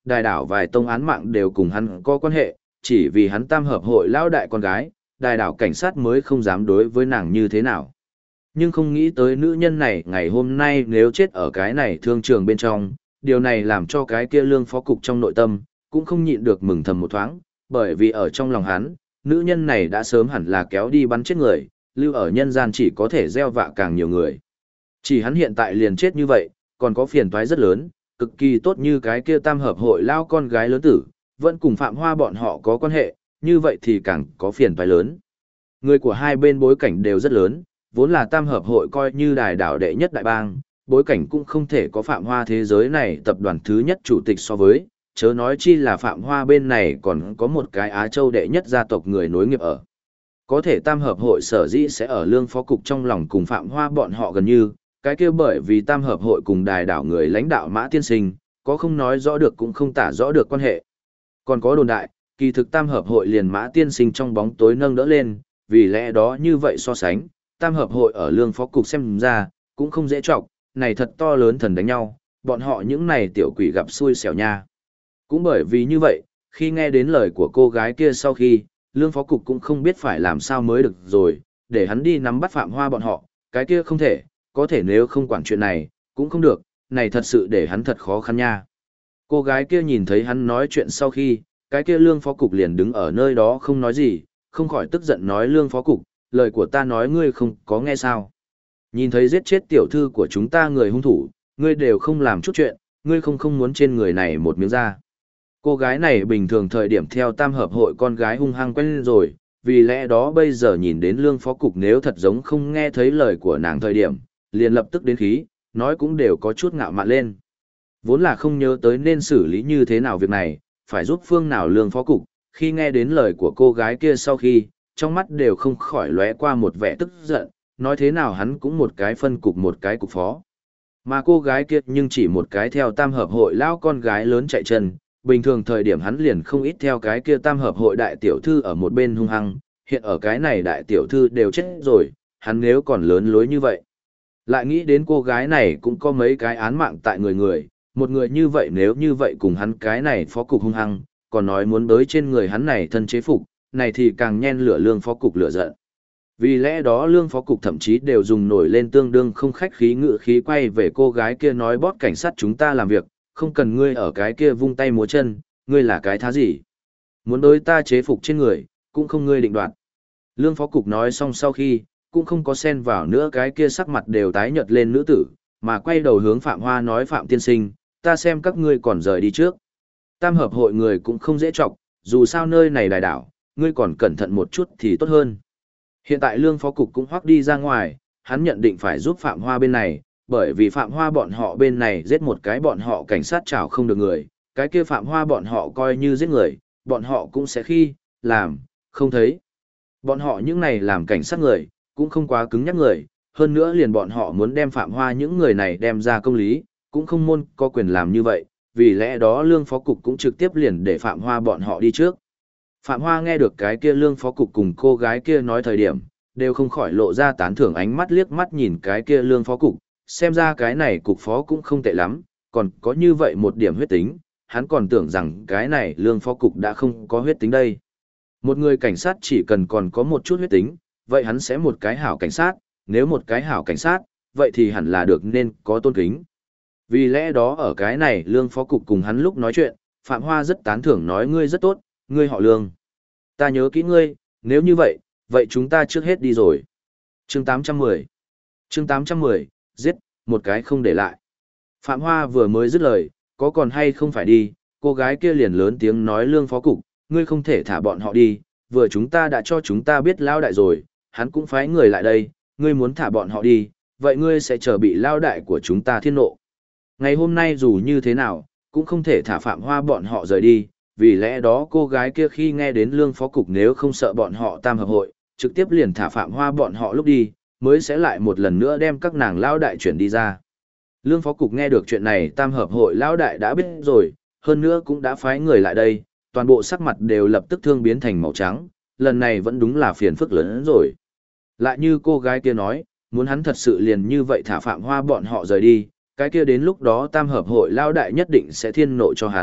đài đảo vài tông án mạng đều cùng hắn có quan hệ, chỉ vì hắn tam hợp hội lão đại con gái, đài đảo cảnh sát mới không dám đối với nàng như thế nào. Nhưng không nghĩ tới nữ nhân này ngày hôm nay nếu chết ở cái này thương trường bên trong, điều này làm cho cái kia lương phó cục trong nội tâm, cũng không nhịn được mừng thầm một thoáng, bởi vì ở trong lòng hắn, nữ nhân này đã sớm hẳn là kéo đi bắn chết người, lưu ở nhân gian chỉ có thể gieo vạ càng nhiều người. Chỉ hắn hiện tại liền chết như vậy, còn có phiền toái rất lớn, cực kỳ tốt như cái kia tam hợp hội lao con gái lớn tử, vẫn cùng Phạm Hoa bọn họ có quan hệ, như vậy thì càng có phiền toái lớn. Người của hai bên bối cảnh đều rất lớn, vốn là tam hợp hội coi như đài đảo đệ nhất đại bang, bối cảnh cũng không thể có Phạm Hoa thế giới này tập đoàn thứ nhất chủ tịch so với, chớ nói chi là Phạm Hoa bên này còn có một cái Á Châu đệ nhất gia tộc người nối nghiệp ở. Có thể tam hợp hội sở dĩ sẽ ở lương phó cục trong lòng cùng Phạm Hoa bọn họ gần như, cái kia bởi vì tam hợp hội cùng đài đảo người lãnh đạo Mã Tiên Sinh, có không nói rõ được cũng không tả rõ được quan hệ. Còn có đồn đại, kỳ thực tam hợp hội liền Mã Tiên Sinh trong bóng tối nâng đỡ lên, vì lẽ đó như vậy so sánh, tam hợp hội ở lương phó cục xem ra, cũng không dễ trọng, này thật to lớn thần đánh nhau, bọn họ những này tiểu quỷ gặp xui xẻo nha. Cũng bởi vì như vậy, khi nghe đến lời của cô gái kia sau khi, lương phó cục cũng không biết phải làm sao mới được rồi, để hắn đi nắm bắt Phạm Hoa bọn họ, cái kia không thể, có thể nếu không quản chuyện này, cũng không được, này thật sự để hắn thật khó khăn nha. Cô gái kia nhìn thấy hắn nói chuyện sau khi, cái kia lương phó cục liền đứng ở nơi đó không nói gì, không khỏi tức giận nói lương phó cục, lời của ta nói ngươi không có nghe sao. Nhìn thấy giết chết tiểu thư của chúng ta người hung thủ, ngươi đều không làm chút chuyện, ngươi không muốn trên người này một miếng da. Cô gái này bình thường thời điểm theo tam hợp hội con gái hung hăng quen lên rồi, vì lẽ đó bây giờ nhìn đến lương phó cục nếu thật giống không nghe thấy lời của nàng thời điểm, liền lập tức đến khí, nói cũng đều có chút ngạo mạn lên. Vốn là không nhớ tới nên xử lý như thế nào việc này, phải giúp phương nào lương phó cục, khi nghe đến lời của cô gái kia sau khi, trong mắt đều không khỏi lóe qua một vẻ tức giận, nói thế nào hắn cũng một cái phân cục một cái cục phó. Mà cô gái kia nhưng chỉ một cái theo tam hợp hội lão con gái lớn chạy chân, bình thường thời điểm hắn liền không ít theo cái kia tam hợp hội đại tiểu thư ở một bên hung hăng, hiện ở cái này đại tiểu thư đều chết rồi, hắn nếu còn lớn lối như vậy. Lại nghĩ đến cô gái này cũng có mấy cái án mạng tại người, một người như vậy nếu như vậy cùng hắn cái này phó cục hung hăng, còn nói muốn bới trên người hắn này thân chế phục, này thì càng nhen lửa lương phó cục lửa giận. Vì lẽ đó lương phó cục thậm chí đều dùng nổi lên tương đương không khách khí ngự khí quay về cô gái kia nói bót cảnh sát chúng ta làm việc, không cần ngươi ở cái kia vung tay múa chân, ngươi là cái thá gì. Muốn đối ta chế phục trên người, cũng không ngươi định đoạt. Lương phó cục nói xong sau khi, cũng không có xen vào nữa cái kia sắc mặt đều tái nhợt lên nữ tử, mà quay đầu hướng Phạm Hoa nói Phạm tiên sinh, ta xem các ngươi còn rời đi trước. Tam hợp hội người cũng không dễ trọng, dù sao nơi này đài đảo, ngươi còn cẩn thận một chút thì tốt hơn. Hiện tại lương phó cục cũng hoắc đi ra ngoài, hắn nhận định phải giúp Phạm Hoa bên này, bởi vì Phạm Hoa bọn họ bên này giết một cái bọn họ cảnh sát chảo không được người, cái kia Phạm Hoa bọn họ coi như giết người, bọn họ cũng sẽ làm, không thấy. Bọn họ những này làm cảnh sát người, cũng không quá cứng nhắc người, hơn nữa liền bọn họ muốn đem Phạm Hoa những người này đem ra công lý, cũng không môn có quyền làm như vậy, vì lẽ đó lương phó cục cũng trực tiếp liền để Phạm Hoa bọn họ đi trước. Phạm Hoa nghe được cái kia lương phó cục cùng cô gái kia nói thời điểm, đều không khỏi lộ ra tán thưởng ánh mắt liếc mắt nhìn cái kia lương phó cục, xem ra cái này cục phó cũng không tệ lắm, còn có như vậy một điểm huyết tính, hắn còn tưởng rằng cái này lương phó cục đã không có huyết tính đây. Một người cảnh sát chỉ cần còn có một chút huyết tính, vậy hắn sẽ một cái hảo cảnh sát, nếu một cái hảo cảnh sát, vậy thì hẳn là được nên có tôn kính. Vì lẽ đó ở cái này lương phó cục cùng hắn lúc nói chuyện, Phạm Hoa rất tán thưởng nói ngươi rất tốt, ngươi họ lương. Ta nhớ kỹ ngươi, nếu như vậy, vậy chúng ta trước hết đi rồi. Chương 810 Chương 810, giết, một cái không để lại. Phạm Hoa vừa mới dứt lời, có còn hay không phải đi, cô gái kia liền lớn tiếng nói lương phó cục, ngươi không thể thả bọn họ đi, vừa chúng ta đã cho chúng ta biết lao đại rồi, hắn cũng phái người lại đây, ngươi muốn thả bọn họ đi, vậy ngươi sẽ chờ bị lao đại của chúng ta thiên nộ. Ngày hôm nay dù như thế nào, cũng không thể thả Phạm Hoa bọn họ rời đi, vì lẽ đó cô gái kia khi nghe đến lương phó cục nếu không sợ bọn họ tam hợp hội, trực tiếp liền thả Phạm Hoa bọn họ lúc đi, mới sẽ lại một lần nữa đem các nàng lao đại chuyển đi ra. Lương phó cục nghe được chuyện này tam hợp hội lao đại đã biết rồi, hơn nữa cũng đã phái người lại đây, toàn bộ sắc mặt đều lập tức thương biến thành màu trắng, lần này vẫn đúng là phiền phức lớn hơn rồi. Lại như cô gái kia nói, muốn hắn thật sự liền như vậy thả Phạm Hoa bọn họ rời đi, cái kia đến lúc đó tam hợp hội lao đại nhất định sẽ thiên nộ cho hắn,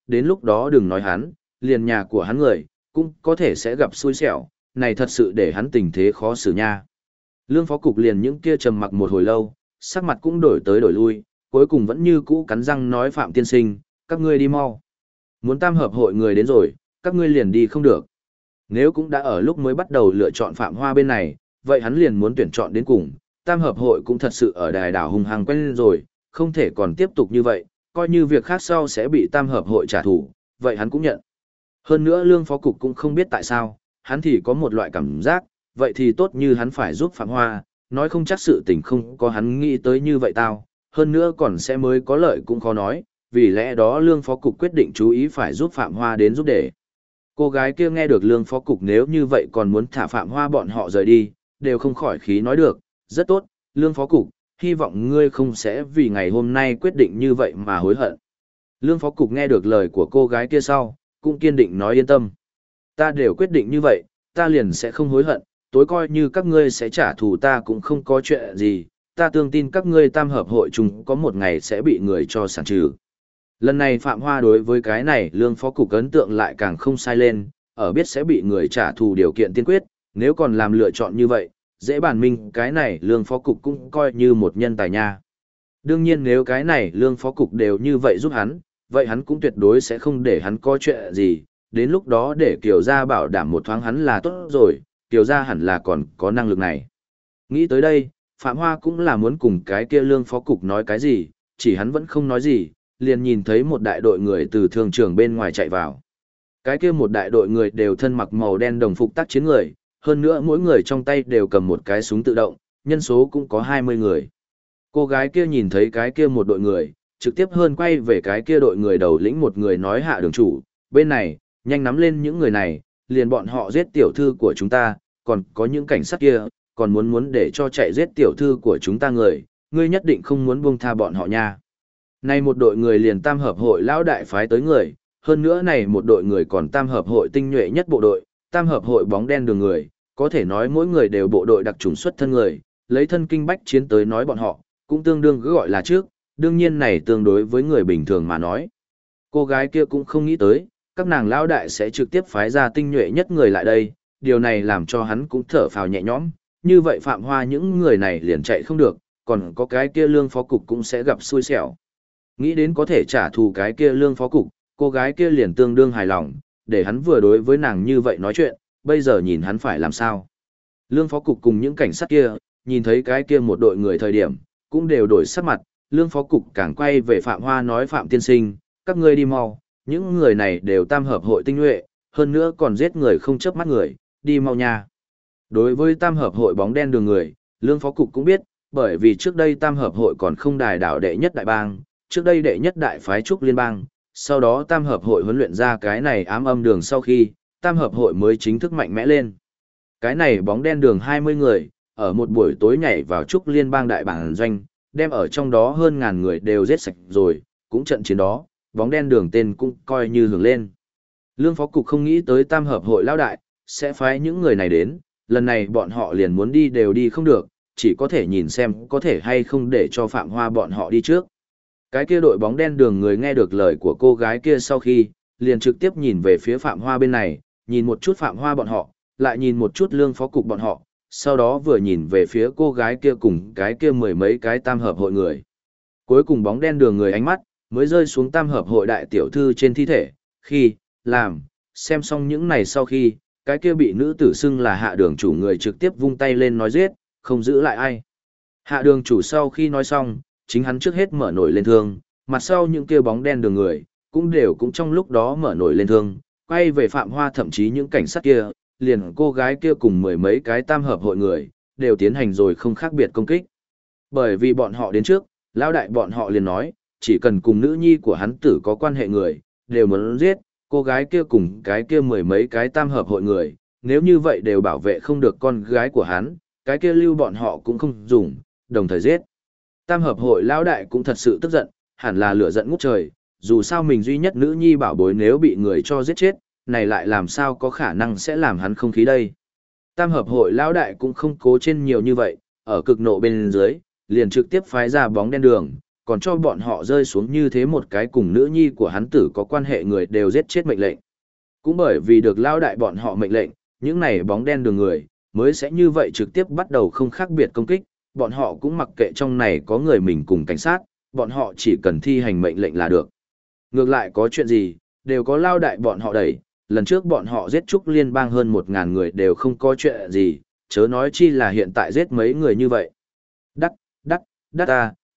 đến lúc đó đừng nói hắn, liền nhà của hắn người, cũng có thể sẽ gặp xui xẻo, này thật sự để hắn tình thế khó xử nha. Lương phó cục liền những kia trầm mặc một hồi lâu, sắc mặt cũng đổi tới đổi lui, cuối cùng vẫn như cũ cắn răng nói Phạm tiên sinh, các ngươi đi mau. Muốn tam hợp hội người đến rồi, các ngươi liền đi không được. Nếu cũng đã ở lúc mới bắt đầu lựa chọn Phạm Hoa bên này, vậy hắn liền muốn tuyển chọn đến cùng, tam hợp hội cũng thật sự ở đài đảo hùng hăng quen lên rồi, không thể còn tiếp tục như vậy, coi như việc khác sau sẽ bị tam hợp hội trả thù, vậy hắn cũng nhận. Hơn nữa lương phó cục cũng không biết tại sao, hắn thì có một loại cảm giác, vậy thì tốt như hắn phải giúp Phạm Hoa, nói không chắc sự tình không có hắn nghĩ tới như vậy tao, hơn nữa còn sẽ mới có lợi cũng khó nói, vì lẽ đó lương phó cục quyết định chú ý phải giúp Phạm Hoa đến giúp để. Cô gái kia nghe được lương phó cục nếu như vậy còn muốn thả Phạm Hoa bọn họ rời đi, đều không khỏi khí nói được, rất tốt, lương phó cục, hy vọng ngươi không sẽ vì ngày hôm nay quyết định như vậy mà hối hận. Lương phó cục nghe được lời của cô gái kia sau, cũng kiên định nói yên tâm. Ta đều quyết định như vậy, ta liền sẽ không hối hận, tối coi như các ngươi sẽ trả thù ta cũng không có chuyện gì, ta tương tin các ngươi tam hợp hội chung có một ngày sẽ bị người cho sản trừ. Lần này Phạm Hoa đối với cái này lương phó cục ấn tượng lại càng không sai lên, ở biết sẽ bị người trả thù điều kiện tiên quyết, nếu còn làm lựa chọn như vậy, dễ bản minh cái này lương phó cục cũng coi như một nhân tài nha. Đương nhiên nếu cái này lương phó cục đều như vậy giúp hắn, vậy hắn cũng tuyệt đối sẽ không để hắn có chuyện gì, đến lúc đó để Kiều Gia bảo đảm một thoáng hắn là tốt rồi, Kiều Gia hẳn là còn có năng lực này. Nghĩ tới đây, Phạm Hoa cũng là muốn cùng cái kia lương phó cục nói cái gì, chỉ hắn vẫn không nói gì, liền nhìn thấy một đại đội người từ thương trường bên ngoài chạy vào. Cái kia một đại đội người đều thân mặc màu đen đồng phục tác chiến người, hơn nữa mỗi người trong tay đều cầm một cái súng tự động, nhân số cũng có 20 người. Cô gái kia nhìn thấy cái kia một đội người, trực tiếp hơn quay về cái kia đội người đầu lĩnh một người nói hạ đường chủ, bên này, nhanh nắm lên những người này, liền bọn họ giết tiểu thư của chúng ta, còn có những cảnh sát kia, còn muốn để cho chạy giết tiểu thư của chúng ta người, ngươi nhất định không muốn buông tha bọn họ nha. Này một đội người liền tam hợp hội lão đại phái tới người, hơn nữa này một đội người còn tam hợp hội tinh nhuệ nhất bộ đội, tam hợp hội bóng đen đường người, có thể nói mỗi người đều bộ đội đặc trùng xuất thân người, lấy thân kinh bách chiến tới nói bọn họ, cũng tương đương cứ gọi là trước, đương nhiên này tương đối với người bình thường mà nói. Cô gái kia cũng không nghĩ tới, các nàng lão đại sẽ trực tiếp phái ra tinh nhuệ nhất người lại đây, điều này làm cho hắn cũng thở phào nhẹ nhõm, như vậy Phạm Hoa những người này liền chạy không được, còn có cái kia lương phó cục cũng sẽ gặp xui xẻo. Nghĩ đến có thể trả thù cái kia lương phó cục, cô gái kia liền tương đương hài lòng, để hắn vừa đối với nàng như vậy nói chuyện, bây giờ nhìn hắn phải làm sao. Lương phó cục cùng những cảnh sát kia, nhìn thấy cái kia một đội người thời điểm, cũng đều đổi sắc mặt, lương phó cục càng quay về Phạm Hoa nói Phạm tiên sinh, các ngươi đi mau, những người này đều tam hợp hội tinh nhuệ, hơn nữa còn giết người không chớp mắt người, đi mau nha. Đối với tam hợp hội bóng đen đường người, lương phó cục cũng biết, bởi vì trước đây tam hợp hội còn không đài đảo đệ nhất đại bang, trước đây đệ nhất đại phái trúc liên bang, sau đó tam hợp hội huấn luyện ra cái này ám âm đường sau khi, tam hợp hội mới chính thức mạnh mẽ lên. Cái này bóng đen đường 20 người, ở một buổi tối nhảy vào trúc liên bang đại bản doanh, đem ở trong đó hơn ngàn người đều giết sạch rồi, cũng trận chiến đó, bóng đen đường tên cũng coi như hưởng lên. Lương phó cục không nghĩ tới tam hợp hội lão đại, sẽ phái những người này đến, lần này bọn họ liền muốn đi đều đi không được, chỉ có thể nhìn xem có thể hay không để cho Phạm Hoa bọn họ đi trước. Cái kia đội bóng đen đường người nghe được lời của cô gái kia sau khi, liền trực tiếp nhìn về phía Phạm Hoa bên này, nhìn một chút Phạm Hoa bọn họ, lại nhìn một chút lương phó cục bọn họ, sau đó vừa nhìn về phía cô gái kia cùng cái kia mười mấy cái tam hợp hội người. Cuối cùng bóng đen đường người ánh mắt, mới rơi xuống tam hợp hội đại tiểu thư trên thi thể, khi, xem xong những này sau khi, cái kia bị nữ tử xưng là hạ đường chủ người trực tiếp vung tay lên nói giết, không giữ lại ai. Hạ đường chủ sau khi nói xong, chính hắn trước hết mở nổi lên thương, mặt sau những kia bóng đen đường người, cũng trong lúc đó mở nổi lên thương, quay về Phạm Hoa thậm chí những cảnh sát kia, liền cô gái kia cùng mười mấy cái tam hợp hội người, đều tiến hành rồi không khác biệt công kích. Bởi vì bọn họ đến trước, lão đại bọn họ liền nói, chỉ cần cùng nữ nhi của hắn tử có quan hệ người, đều muốn giết, cô gái kia cùng cái kia mười mấy cái tam hợp hội người, nếu như vậy đều bảo vệ không được con gái của hắn, cái kia lưu bọn họ cũng không dùng, đồng thời giết. Tam hợp hội lão đại cũng thật sự tức giận, hẳn là lửa giận ngút trời, dù sao mình duy nhất nữ nhi bảo bối nếu bị người cho giết chết, này lại làm sao có khả năng sẽ làm hắn không khí đây. Tam hợp hội lão đại cũng không cố trên nhiều như vậy, ở cực nộ bên dưới, liền trực tiếp phái ra bóng đen đường, còn cho bọn họ rơi xuống như thế một cái cùng nữ nhi của hắn tử có quan hệ người đều giết chết mệnh lệnh. Cũng bởi vì được lao đại bọn họ mệnh lệnh, những này bóng đen đường người, mới sẽ như vậy trực tiếp bắt đầu không khác biệt công kích, bọn họ cũng mặc kệ trong này có người mình cùng cảnh sát, bọn họ chỉ cần thi hành mệnh lệnh là được. Ngược lại có chuyện gì, đều có lao đại bọn họ đẩy, lần trước bọn họ giết Trúc Liên bang hơn 1.000 người đều không có chuyện gì, chớ nói chi là hiện tại giết mấy người như vậy. Đắc, đắc, đắc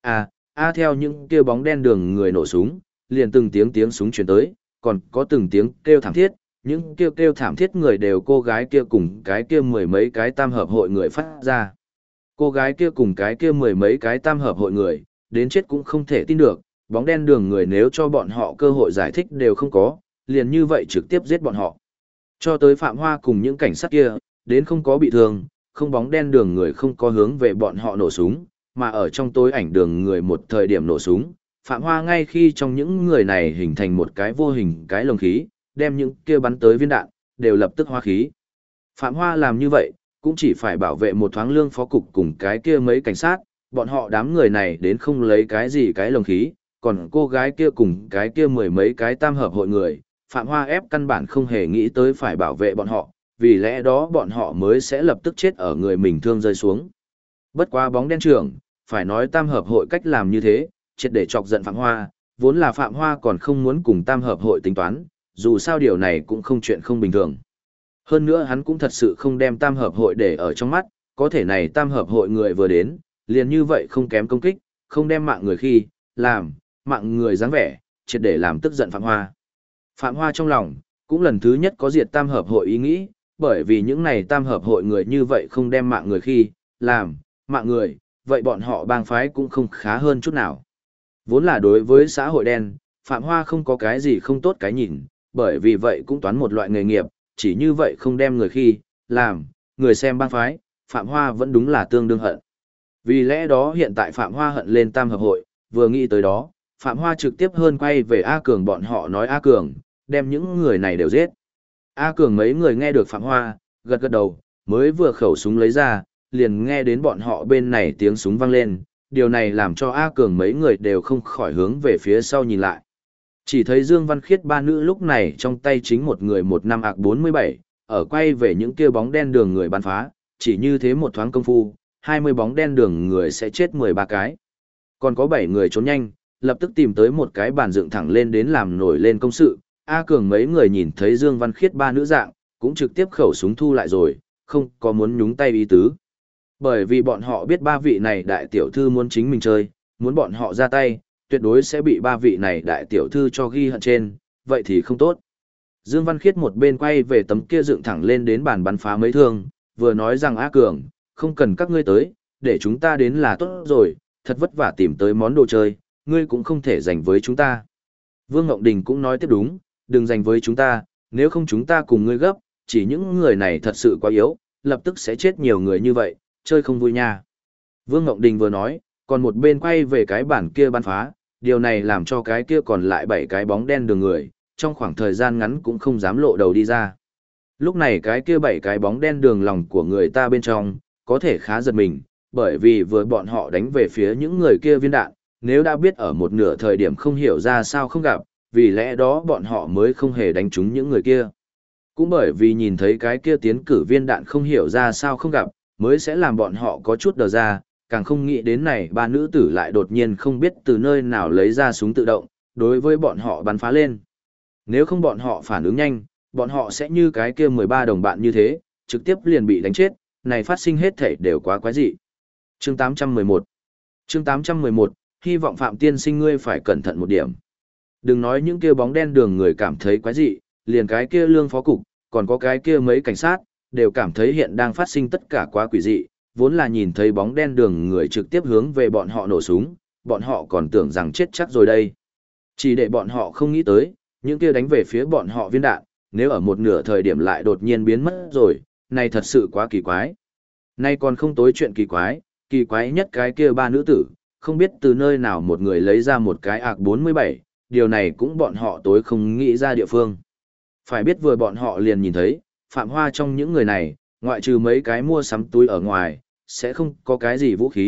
theo những kêu bóng đen đường người nổ súng, liền từng tiếng súng truyền tới, còn có từng tiếng kêu thảm thiết, những kêu thảm thiết người đều cô gái kia cùng cái kia mười mấy cái tam hợp hội người phát ra. Cô gái kia cùng cái kia mười mấy cái tam hợp hội người, đến chết cũng không thể tin được, bóng đen đường người nếu cho bọn họ cơ hội giải thích đều không có, liền như vậy trực tiếp giết bọn họ. Cho tới Phạm Hoa cùng những cảnh sát kia, đến không có bị thương, không bóng đen đường người không có hướng về bọn họ nổ súng, mà ở trong tối ảnh đường người một thời điểm nổ súng, Phạm Hoa ngay khi trong những người này hình thành một cái vô hình cái lồng khí, đem những kia bắn tới viên đạn, đều lập tức hóa khí. Phạm Hoa làm như vậy, cũng chỉ phải bảo vệ một thoáng lương phó cục cùng cái kia mấy cảnh sát, bọn họ đám người này đến không lấy cái gì cái lồng khí, còn cô gái kia cùng cái kia mười mấy cái tam hợp hội người, Phạm Hoa ép căn bản không hề nghĩ tới phải bảo vệ bọn họ, vì lẽ đó bọn họ mới sẽ lập tức chết ở người mình thương rơi xuống. Bất quá bóng đen trưởng, phải nói tam hợp hội cách làm như thế, triệt để chọc giận Phạm Hoa, vốn là Phạm Hoa còn không muốn cùng tam hợp hội tính toán, dù sao điều này cũng không chuyện không bình thường. Hơn nữa hắn cũng thật sự không đem tam hợp hội để ở trong mắt, có thể này tam hợp hội người vừa đến, liền như vậy không kém công kích, không đem mạng người khi, làm, mạng người dáng vẻ, triệt để làm tức giận Phạm Hoa. Phạm Hoa trong lòng, cũng lần thứ nhất có diệt tam hợp hội ý nghĩ, bởi vì những này tam hợp hội người như vậy không đem mạng người khi, làm, mạng người, vậy bọn họ bang phái cũng không khá hơn chút nào. Vốn là đối với xã hội đen, Phạm Hoa không có cái gì không tốt cái nhìn, bởi vì vậy cũng toán một loại nghề nghiệp, chỉ như vậy không đem người khi, làm, người xem bang phái, Phạm Hoa vẫn đúng là tương đương hận. Vì lẽ đó hiện tại Phạm Hoa hận lên tam hợp hội, vừa nghĩ tới đó, Phạm Hoa trực tiếp hơn quay về A Cường bọn họ nói A Cường, đem những người này đều giết. A Cường mấy người nghe được Phạm Hoa, gật gật đầu, mới vừa khẩu súng lấy ra, liền nghe đến bọn họ bên này tiếng súng vang lên, điều này làm cho A Cường mấy người đều không khỏi hướng về phía sau nhìn lại. Chỉ thấy Dương Văn Khiết ba nữ lúc này trong tay chính một người một năm ạc 47, ở quay về những kia bóng đen đường người bắn phá, chỉ như thế một thoáng công phu, 20 bóng đen đường người sẽ chết 13 cái. Còn có 7 người trốn nhanh, lập tức tìm tới một cái bàn dựng thẳng lên đến làm nổi lên công sự. A Cường mấy người nhìn thấy Dương Văn Khiết ba nữ dạng, cũng trực tiếp khẩu súng thu lại rồi, không có muốn nhúng tay ý tứ. Bởi vì bọn họ biết ba vị này đại tiểu thư muốn chính mình chơi, muốn bọn họ ra tay, tuyệt đối sẽ bị ba vị này đại tiểu thư cho ghi hận trên, vậy thì không tốt. Dương Văn Khiết một bên quay về tấm kia dựng thẳng lên đến bàn bắn phá mấy thương, vừa nói rằng A Cường, không cần các ngươi tới, để chúng ta đến là tốt rồi, thật vất vả tìm tới món đồ chơi, ngươi cũng không thể giành với chúng ta. Vương Ngộng Đình cũng nói tiếp đúng, đừng giành với chúng ta, nếu không chúng ta cùng ngươi gấp, chỉ những người này thật sự quá yếu, lập tức sẽ chết nhiều người như vậy, chơi không vui nha. Vương Ngộng Đình vừa nói, còn một bên quay về cái bản kia bắn phá, điều này làm cho cái kia còn lại 7 cái bóng đen đường người, trong khoảng thời gian ngắn cũng không dám lộ đầu đi ra. Lúc này cái kia 7 cái bóng đen đường lòng của người ta bên trong, có thể khá giật mình, bởi vì vừa bọn họ đánh về phía những người kia viên đạn, nếu đã biết ở một nửa thời điểm không hiểu ra sao không gặp, vì lẽ đó bọn họ mới không hề đánh trúng những người kia. Cũng bởi vì nhìn thấy cái kia tiến cử viên đạn không hiểu ra sao không gặp, mới sẽ làm bọn họ có chút đờ ra, càng không nghĩ đến này ba nữ tử lại đột nhiên không biết từ nơi nào lấy ra súng tự động, đối với bọn họ bắn phá lên. Nếu không bọn họ phản ứng nhanh, bọn họ sẽ như cái kia 13 đồng bạn như thế, trực tiếp liền bị đánh chết, này phát sinh hết thể đều quá quái dị. Chương 811 Chương 811, hy vọng Phạm Tiên Sinh ngươi phải cẩn thận một điểm. Đừng nói những kia bóng đen đường người cảm thấy quái dị, liền cái kia lương phó cục, còn có cái kia mấy cảnh sát, đều cảm thấy hiện đang phát sinh tất cả quá quỷ dị, vốn là nhìn thấy bóng đen đường người trực tiếp hướng về bọn họ nổ súng, bọn họ còn tưởng rằng chết chắc rồi đây. Chỉ để bọn họ không nghĩ tới, những kia đánh về phía bọn họ viên đạn, nếu ở một nửa thời điểm lại đột nhiên biến mất rồi, này thật sự quá kỳ quái. Nay còn không tối chuyện kỳ quái nhất cái kia ba nữ tử, không biết từ nơi nào một người lấy ra một cái ạc 47, điều này cũng bọn họ tối không nghĩ ra địa phương. Phải biết vừa bọn họ liền nhìn thấy, Phạm Hoa trong những người này, ngoại trừ mấy cái mua sắm túi ở ngoài, sẽ không có cái gì vũ khí,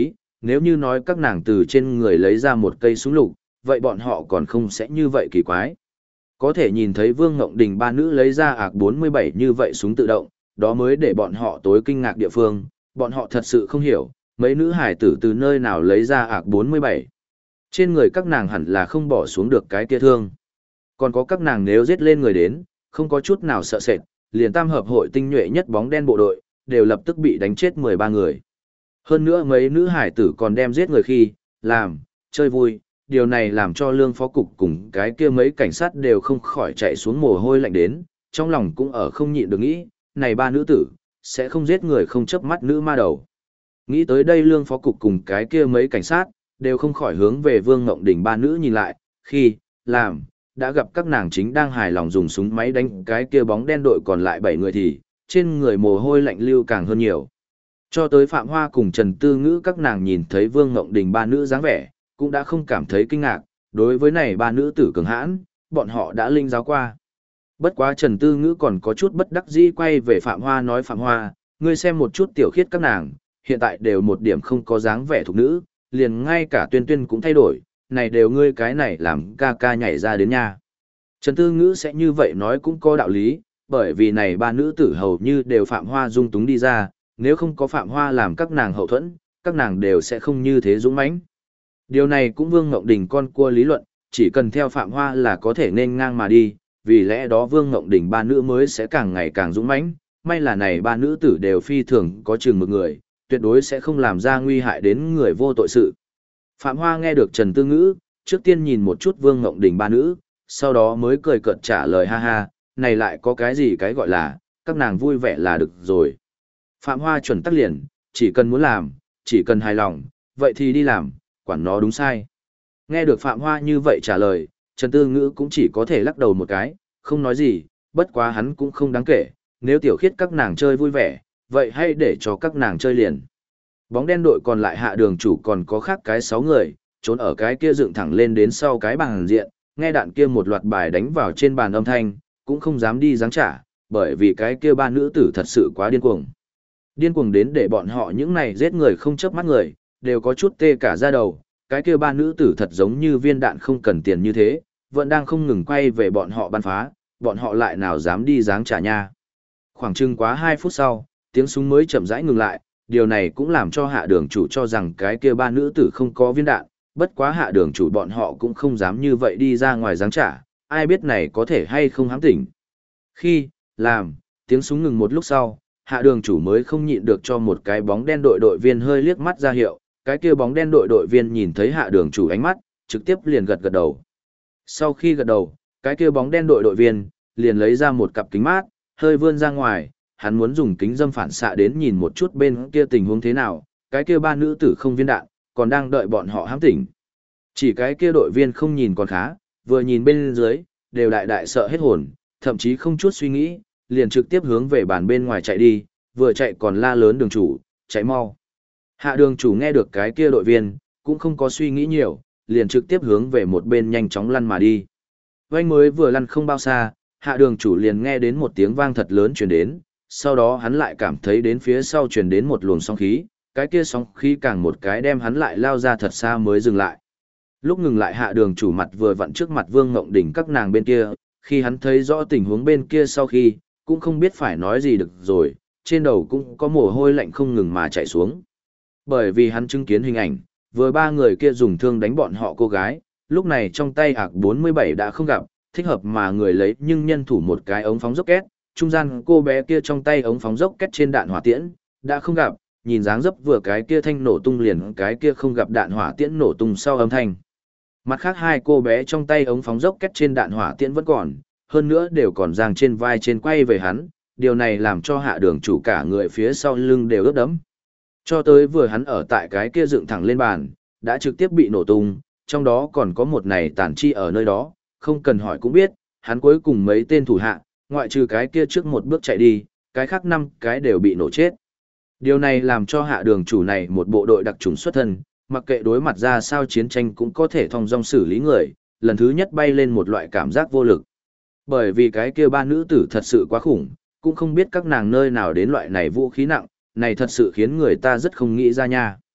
nếu như nói các nàng từ trên người lấy ra một cây súng lục, vậy bọn họ còn không sẽ như vậy kỳ quái. Có thể nhìn thấy Vương Ngộng Đình ba nữ lấy ra ạc 47 như vậy súng tự động, đó mới để bọn họ tối kinh ngạc địa phương, bọn họ thật sự không hiểu, mấy nữ hải tử từ nơi nào lấy ra ạc 47. Trên người các nàng hẳn là không bỏ xuống được cái kia thương. Còn có các nàng nếu giết lên người đến, không có chút nào sợ sệt, liền tam hợp hội tinh nhuệ nhất bóng đen bộ đội, đều lập tức bị đánh chết 13 người. Hơn nữa mấy nữ hải tử còn đem giết người khi, làm, chơi vui, điều này làm cho lương phó cục cùng cái kia mấy cảnh sát đều không khỏi chạy xuống mồ hôi lạnh đến, trong lòng cũng ở không nhịn được nghĩ, này ba nữ tử, sẽ không giết người không chớp mắt nữ ma đầu. Nghĩ tới đây lương phó cục cùng cái kia mấy cảnh sát, đều không khỏi hướng về Vương Ngộng Đình ba nữ nhìn lại, khi, làm, đã gặp các nàng chính đang hài lòng dùng súng máy đánh cái kia bóng đen đội còn lại 7 người thì, trên người mồ hôi lạnh lưu càng hơn nhiều. Cho tới Phạm Hoa cùng Trần Tư Ngữ các nàng nhìn thấy Vương Ngộng Đình ba nữ dáng vẻ, cũng đã không cảm thấy kinh ngạc, đối với này ba nữ tử cường hãn, bọn họ đã linh giáo qua. Bất quá Trần Tư Ngữ còn có chút bất đắc dĩ quay về Phạm Hoa nói Phạm Hoa, ngươi xem một chút tiểu khiết các nàng, hiện tại đều một điểm không có dáng vẻ thục nữ, liền ngay cả Tuyên Tuyên cũng thay đổi, này đều ngươi cái này làm ca ca nhảy ra đến nha. Trần Tư Ngữ sẽ như vậy nói cũng có đạo lý, bởi vì này ba nữ tử hầu như đều Phạm Hoa dung túng đi ra, nếu không có Phạm Hoa làm các nàng hậu thuẫn, các nàng đều sẽ không như thế dũng mãnh. Điều này cũng Vương Ngộng Đình con cua lý luận, chỉ cần theo Phạm Hoa là có thể nên ngang mà đi, vì lẽ đó Vương Ngộng Đình ba nữ mới sẽ càng ngày càng dũng mãnh, may là này ba nữ tử đều phi thường có chừng một người, tuyệt đối sẽ không làm ra nguy hại đến người vô tội sự. Phạm Hoa nghe được Trần Tư Ngữ, trước tiên nhìn một chút Vương Ngộng Đình ba nữ, sau đó mới cười cợt trả lời ha ha, này lại có cái gì cái gọi là, các nàng vui vẻ là được rồi. Phạm Hoa chuẩn tắc liền, chỉ cần muốn làm, chỉ cần hài lòng, vậy thì đi làm, quản nó đúng sai. Nghe được Phạm Hoa như vậy trả lời, Trần Tư Ngữ cũng chỉ có thể lắc đầu một cái, không nói gì, bất quá hắn cũng không đáng kể, nếu tiểu khiết các nàng chơi vui vẻ, vậy hãy để cho các nàng chơi liền. Bóng đen đội còn lại Hạ Đường chủ còn có khác cái 6 người, trốn ở cái kia dựng thẳng lên đến sau cái bàn diện, nghe đạn kia một loạt bài đánh vào trên bàn âm thanh, cũng không dám đi giáng trả, bởi vì cái kia ba nữ tử thật sự quá điên cuồng. Điên cuồng đến để bọn họ những này giết người không chớp mắt người, đều có chút tê cả da đầu, cái kia ba nữ tử thật giống như viên đạn không cần tiền như thế, vẫn đang không ngừng quay về bọn họ bắn phá, bọn họ lại nào dám đi giáng trả nha. Khoảng chừng quá 2 phút sau, tiếng súng mới chậm rãi ngừng lại, điều này cũng làm cho Hạ Đường chủ cho rằng cái kia ba nữ tử không có viên đạn, bất quá Hạ Đường chủ bọn họ cũng không dám như vậy đi ra ngoài giáng trả, ai biết này có thể hay không hám tỉnh. Khi, làm, tiếng súng ngừng một lúc sau, Hạ Đường chủ mới không nhịn được cho một cái bóng đen đội viên hơi liếc mắt ra hiệu, cái kia bóng đen đội viên nhìn thấy Hạ Đường chủ ánh mắt, trực tiếp liền gật gật đầu. Sau khi gật đầu, cái kia bóng đen đội viên liền lấy ra một cặp kính mát, hơi vươn ra ngoài, hắn muốn dùng kính dâm phản xạ đến nhìn một chút bên kia tình huống thế nào, cái kia ba nữ tử không viên đạn, còn đang đợi bọn họ hãm tỉnh. Chỉ cái kia đội viên không nhìn còn khá, vừa nhìn bên dưới, đều đại sợ hết hồn, thậm chí không chút suy nghĩ, liền trực tiếp hướng về bàn bên ngoài chạy đi, vừa chạy còn la lớn đường chủ, chạy mau. Hạ Đường chủ nghe được cái kia đội viên, cũng không có suy nghĩ nhiều, liền trực tiếp hướng về một bên nhanh chóng lăn mà đi. Vanh mới vừa lăn không bao xa, Hạ Đường chủ liền nghe đến một tiếng vang thật lớn truyền đến, sau đó hắn lại cảm thấy đến phía sau truyền đến một luồng sóng khí, cái kia sóng khí càng một cái đem hắn lại lao ra thật xa mới dừng lại. Lúc ngừng lại Hạ Đường chủ mặt vừa vặn trước mặt Vương Ngộng Đình các nàng bên kia, khi hắn thấy rõ tình huống bên kia sau khi, cũng không biết phải nói gì được rồi, trên đầu cũng có mồ hôi lạnh không ngừng mà chảy xuống. Bởi vì hắn chứng kiến hình ảnh, vừa ba người kia dùng thương đánh bọn họ cô gái, lúc này trong tay ạc 47 đã không gặp, thích hợp mà người lấy nhưng nhân thủ một cái ống phóng rocket, trung gian cô bé kia trong tay ống phóng rocket trên đạn hỏa tiễn, đã không gặp, nhìn dáng dấp vừa cái kia thanh nổ tung liền cái kia không gặp đạn hỏa tiễn nổ tung sau âm thanh. Mặt khác hai cô bé trong tay ống phóng rocket trên đạn hỏa tiễn vẫn còn, hơn nữa đều còn giang trên vai trên quay về hắn, điều này làm cho Hạ Đường chủ cả người phía sau lưng đều ướt đẫm. Cho tới vừa hắn ở tại cái kia dựng thẳng lên bàn, đã trực tiếp bị nổ tung, trong đó còn có một này tàn chi ở nơi đó, không cần hỏi cũng biết, hắn cuối cùng mấy tên thủ hạ, ngoại trừ cái kia trước một bước chạy đi, cái khác 5 cái đều bị nổ chết. Điều này làm cho Hạ Đường chủ này một bộ đội đặc trùng xuất thân, mặc kệ đối mặt ra sao chiến tranh cũng có thể thong dong xử lý người, lần thứ nhất bay lên một loại cảm giác vô lực. Bởi vì cái kia ba nữ tử thật sự quá khủng, cũng không biết các nàng nơi nào đến loại này vũ khí nặng, này thật sự khiến người ta rất không nghĩ ra nha.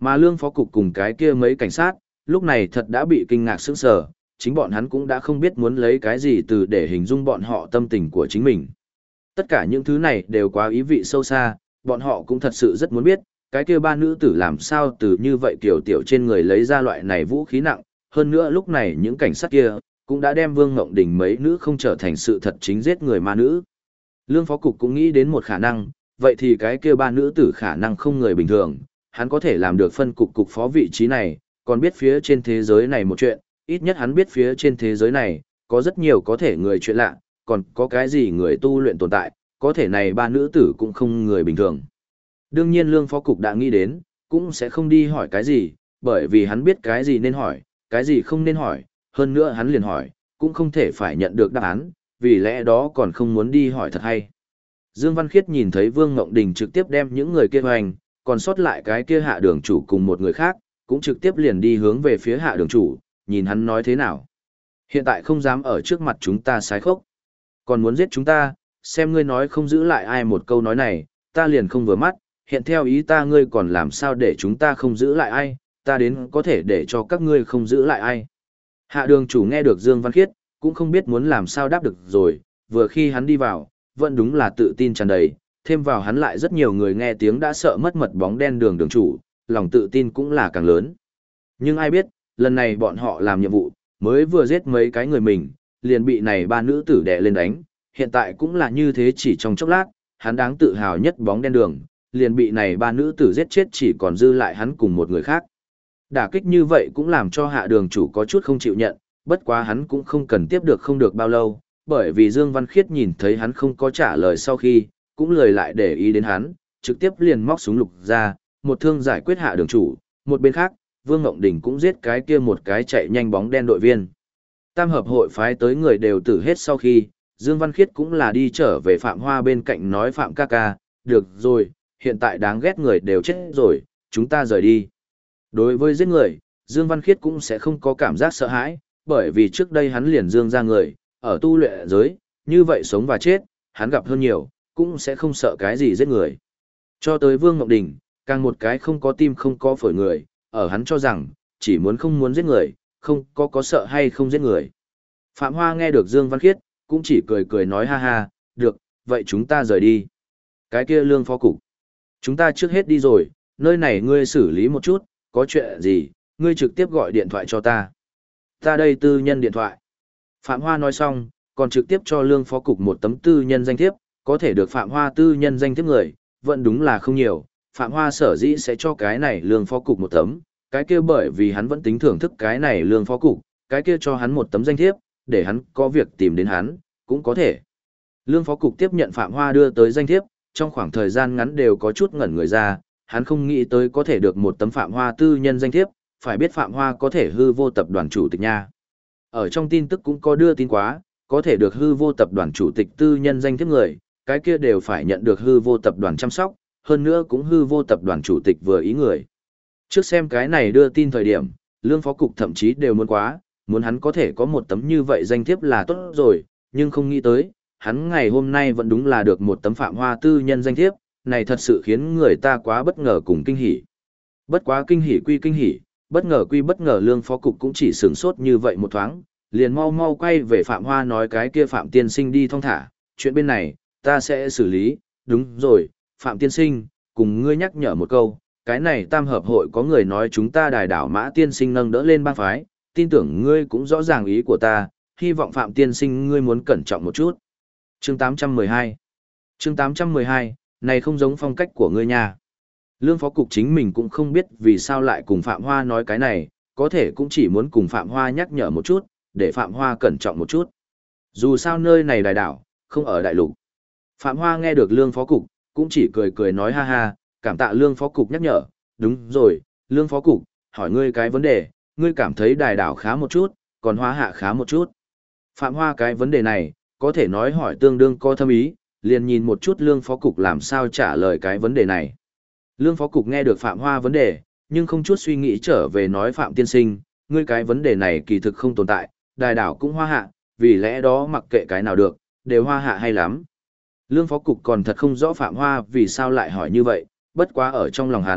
Mà lương phó cục cùng cái kia mấy cảnh sát, lúc này thật đã bị kinh ngạc sững sờ, chính bọn hắn cũng đã không biết muốn lấy cái gì từ để hình dung bọn họ tâm tình của chính mình. Tất cả những thứ này đều quá ý vị sâu xa, bọn họ cũng thật sự rất muốn biết, cái kia ba nữ tử làm sao từ như vậy kiểu tiểu trên người lấy ra loại này vũ khí nặng, hơn nữa lúc này những cảnh sát kia, cũng đã đem Vương Ngộng Đình mấy nữ không trở thành sự thật chính giết người ma nữ. Lương phó cục cũng nghĩ đến một khả năng, vậy thì cái kia ba nữ tử khả năng không người bình thường, hắn có thể làm được phân cục phó vị trí này, còn biết phía trên thế giới này một chuyện, ít nhất hắn biết phía trên thế giới này, có rất nhiều có thể người chuyện lạ, còn có cái gì người tu luyện tồn tại, có thể này ba nữ tử cũng không người bình thường. Đương nhiên lương phó cục đã nghĩ đến, cũng sẽ không đi hỏi cái gì, bởi vì hắn biết cái gì nên hỏi, cái gì không nên hỏi, hơn nữa hắn liền hỏi, cũng không thể phải nhận được đáp án, vì lẽ đó còn không muốn đi hỏi thật hay. Dương Văn Khiết nhìn thấy Vương Ngộng Đình trực tiếp đem những người kia hoành, còn sót lại cái kia hạ đường chủ cùng một người khác, cũng trực tiếp liền đi hướng về phía hạ đường chủ, nhìn hắn nói thế nào. Hiện tại không dám ở trước mặt chúng ta sái khốc, còn muốn giết chúng ta, xem ngươi nói không giữ lại ai một câu nói này, ta liền không vừa mắt, hiện theo ý ta ngươi còn làm sao để chúng ta không giữ lại ai, ta đến có thể để cho các ngươi không giữ lại ai. Hạ đường chủ nghe được Dương Văn Khiết, cũng không biết muốn làm sao đáp được rồi, vừa khi hắn đi vào, vẫn đúng là tự tin tràn đầy, thêm vào hắn lại rất nhiều người nghe tiếng đã sợ mất mật bóng đen đường chủ, lòng tự tin cũng là càng lớn. Nhưng ai biết, lần này bọn họ làm nhiệm vụ, mới vừa giết mấy cái người mình, liền bị này ba nữ tử đè lên đánh, hiện tại cũng là như thế chỉ trong chốc lát, hắn đáng tự hào nhất bóng đen đường, liền bị này ba nữ tử giết chết chỉ còn dư lại hắn cùng một người khác. Đả kích như vậy cũng làm cho hạ đường chủ có chút không chịu nhận, bất quá hắn cũng không cần tiếp được không được bao lâu, bởi vì Dương Văn Khiết nhìn thấy hắn không có trả lời sau khi, cũng lời lại để ý đến hắn, trực tiếp liền móc súng lục ra, một thương giải quyết hạ đường chủ, một bên khác, Vương Ngộng Đình cũng giết cái kia một cái chạy nhanh bóng đen đội viên. Tam hợp hội phái tới người đều tử hết sau khi, Dương Văn Khiết cũng là đi trở về Phạm Hoa bên cạnh nói Phạm ca ca, được rồi, hiện tại đáng ghét người đều chết rồi, chúng ta rời đi. Đối với giết người, Dương Văn Khiết cũng sẽ không có cảm giác sợ hãi, bởi vì trước đây hắn liền dương ra người, ở tu luyện giới, như vậy sống và chết, hắn gặp hơn nhiều, cũng sẽ không sợ cái gì giết người. Cho tới Vương Ngọc Đình, càng một cái không có tim không có phổi người, ở hắn cho rằng, chỉ muốn không muốn giết người, không có sợ hay không giết người. Phạm Hoa nghe được Dương Văn Khiết, cũng chỉ cười cười nói ha ha, được, vậy chúng ta rời đi. Cái kia lương phó cục. Chúng ta trước hết đi rồi, nơi này ngươi xử lý một chút, có chuyện gì, ngươi trực tiếp gọi điện thoại cho ta. Ta đây tư nhân điện thoại. Phạm Hoa nói xong, còn trực tiếp cho lương phó cục một tấm tư nhân danh thiếp, có thể được Phạm Hoa tư nhân danh thiếp người, vẫn đúng là không nhiều. Phạm Hoa sở dĩ sẽ cho cái này lương phó cục một tấm, cái kia bởi vì hắn vẫn tính thưởng thức cái này lương phó cục, cái kia cho hắn một tấm danh thiếp, để hắn có việc tìm đến hắn, cũng có thể. Lương phó cục tiếp nhận Phạm Hoa đưa tới danh thiếp, trong khoảng thời gian ngắn đều có chút ngẩn người ra, hắn không nghĩ tới có thể được một tấm Phạm Hoa tư nhân danh thiếp, phải biết Phạm Hoa có thể hư vô tập đoàn chủ tịch nha. Ở trong tin tức cũng có đưa tin quá, có thể được hư vô tập đoàn chủ tịch tư nhân danh thiếp người, cái kia đều phải nhận được hư vô tập đoàn chăm sóc, hơn nữa cũng hư vô tập đoàn chủ tịch vừa ý người. Trước xem cái này đưa tin thời điểm, lương phó cục thậm chí đều muốn quá, muốn hắn có thể có một tấm như vậy danh thiếp là tốt rồi, nhưng không nghĩ tới, hắn ngày hôm nay vẫn đúng là được một tấm Phạm Hoa tư nhân danh thiếp, này thật sự khiến người ta quá bất ngờ cùng kinh hỉ. Bất quá kinh hỉ quy kinh hỉ, bất ngờ quy bất ngờ lương phó cục cũng chỉ sửng sốt như vậy một thoáng, liền mau mau quay về Phạm Hoa nói cái kia Phạm tiên sinh đi thong thả, chuyện bên này, ta sẽ xử lý, đúng rồi, Phạm tiên sinh, cùng ngươi nhắc nhở một câu, cái này tam hợp hội có người nói chúng ta đài đảo Mã tiên sinh nâng đỡ lên bang phái, tin tưởng ngươi cũng rõ ràng ý của ta, hy vọng Phạm tiên sinh ngươi muốn cẩn trọng một chút. Chương 812 Chương 812, này không giống phong cách của ngươi nha. Lương phó cục chính mình cũng không biết vì sao lại cùng Phạm Hoa nói cái này, có thể cũng chỉ muốn cùng Phạm Hoa nhắc nhở một chút, để Phạm Hoa cẩn trọng một chút. Dù sao nơi này đài đảo, không ở đại lục. Phạm Hoa nghe được lương phó cục, cũng chỉ cười cười nói ha ha, cảm tạ lương phó cục nhắc nhở, đúng rồi, lương phó cục, hỏi ngươi cái vấn đề, ngươi cảm thấy đài đảo khá một chút, còn Hoa hạ khá một chút. Phạm Hoa cái vấn đề này, có thể nói hỏi tương đương có thâm ý, liền nhìn một chút lương phó cục làm sao trả lời cái vấn đề này. Lương phó cục nghe được Phạm Hoa vấn đề, nhưng không chút suy nghĩ trở về nói Phạm tiên sinh, ngươi cái vấn đề này kỳ thực không tồn tại, đài đảo cũng Hoa hạ, vì lẽ đó mặc kệ cái nào được, đều Hoa hạ hay lắm. Lương phó cục còn thật không rõ Phạm Hoa vì sao lại hỏi như vậy, bất quá ở trong lòng hắn,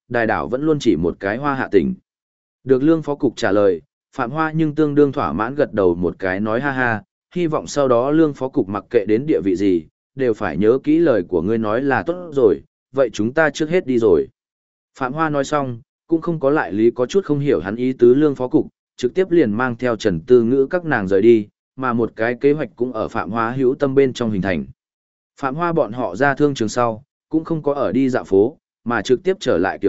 đài đảo vẫn luôn chỉ một cái Hoa Hạ tỉnh. Được Lương Phó Cục trả lời, Phạm Hoa nhưng tương đương thỏa mãn gật đầu một cái nói ha ha, hy vọng sau đó Lương Phó Cục mặc kệ đến địa vị gì, đều phải nhớ kỹ lời của ngươi nói là tốt rồi, vậy chúng ta trước hết đi rồi. Phạm Hoa nói xong, cũng không có lại lý có chút không hiểu hắn ý tứ Lương Phó Cục, trực tiếp liền mang theo Trần Tư Ngữ các nàng rời đi, mà một cái kế hoạch cũng ở Phạm Hoa hữu tâm bên trong hình thành. Phạm Hoa bọn họ ra thương trường sau, cũng không có ở đi dạo phố, mà trực tiếp trở lại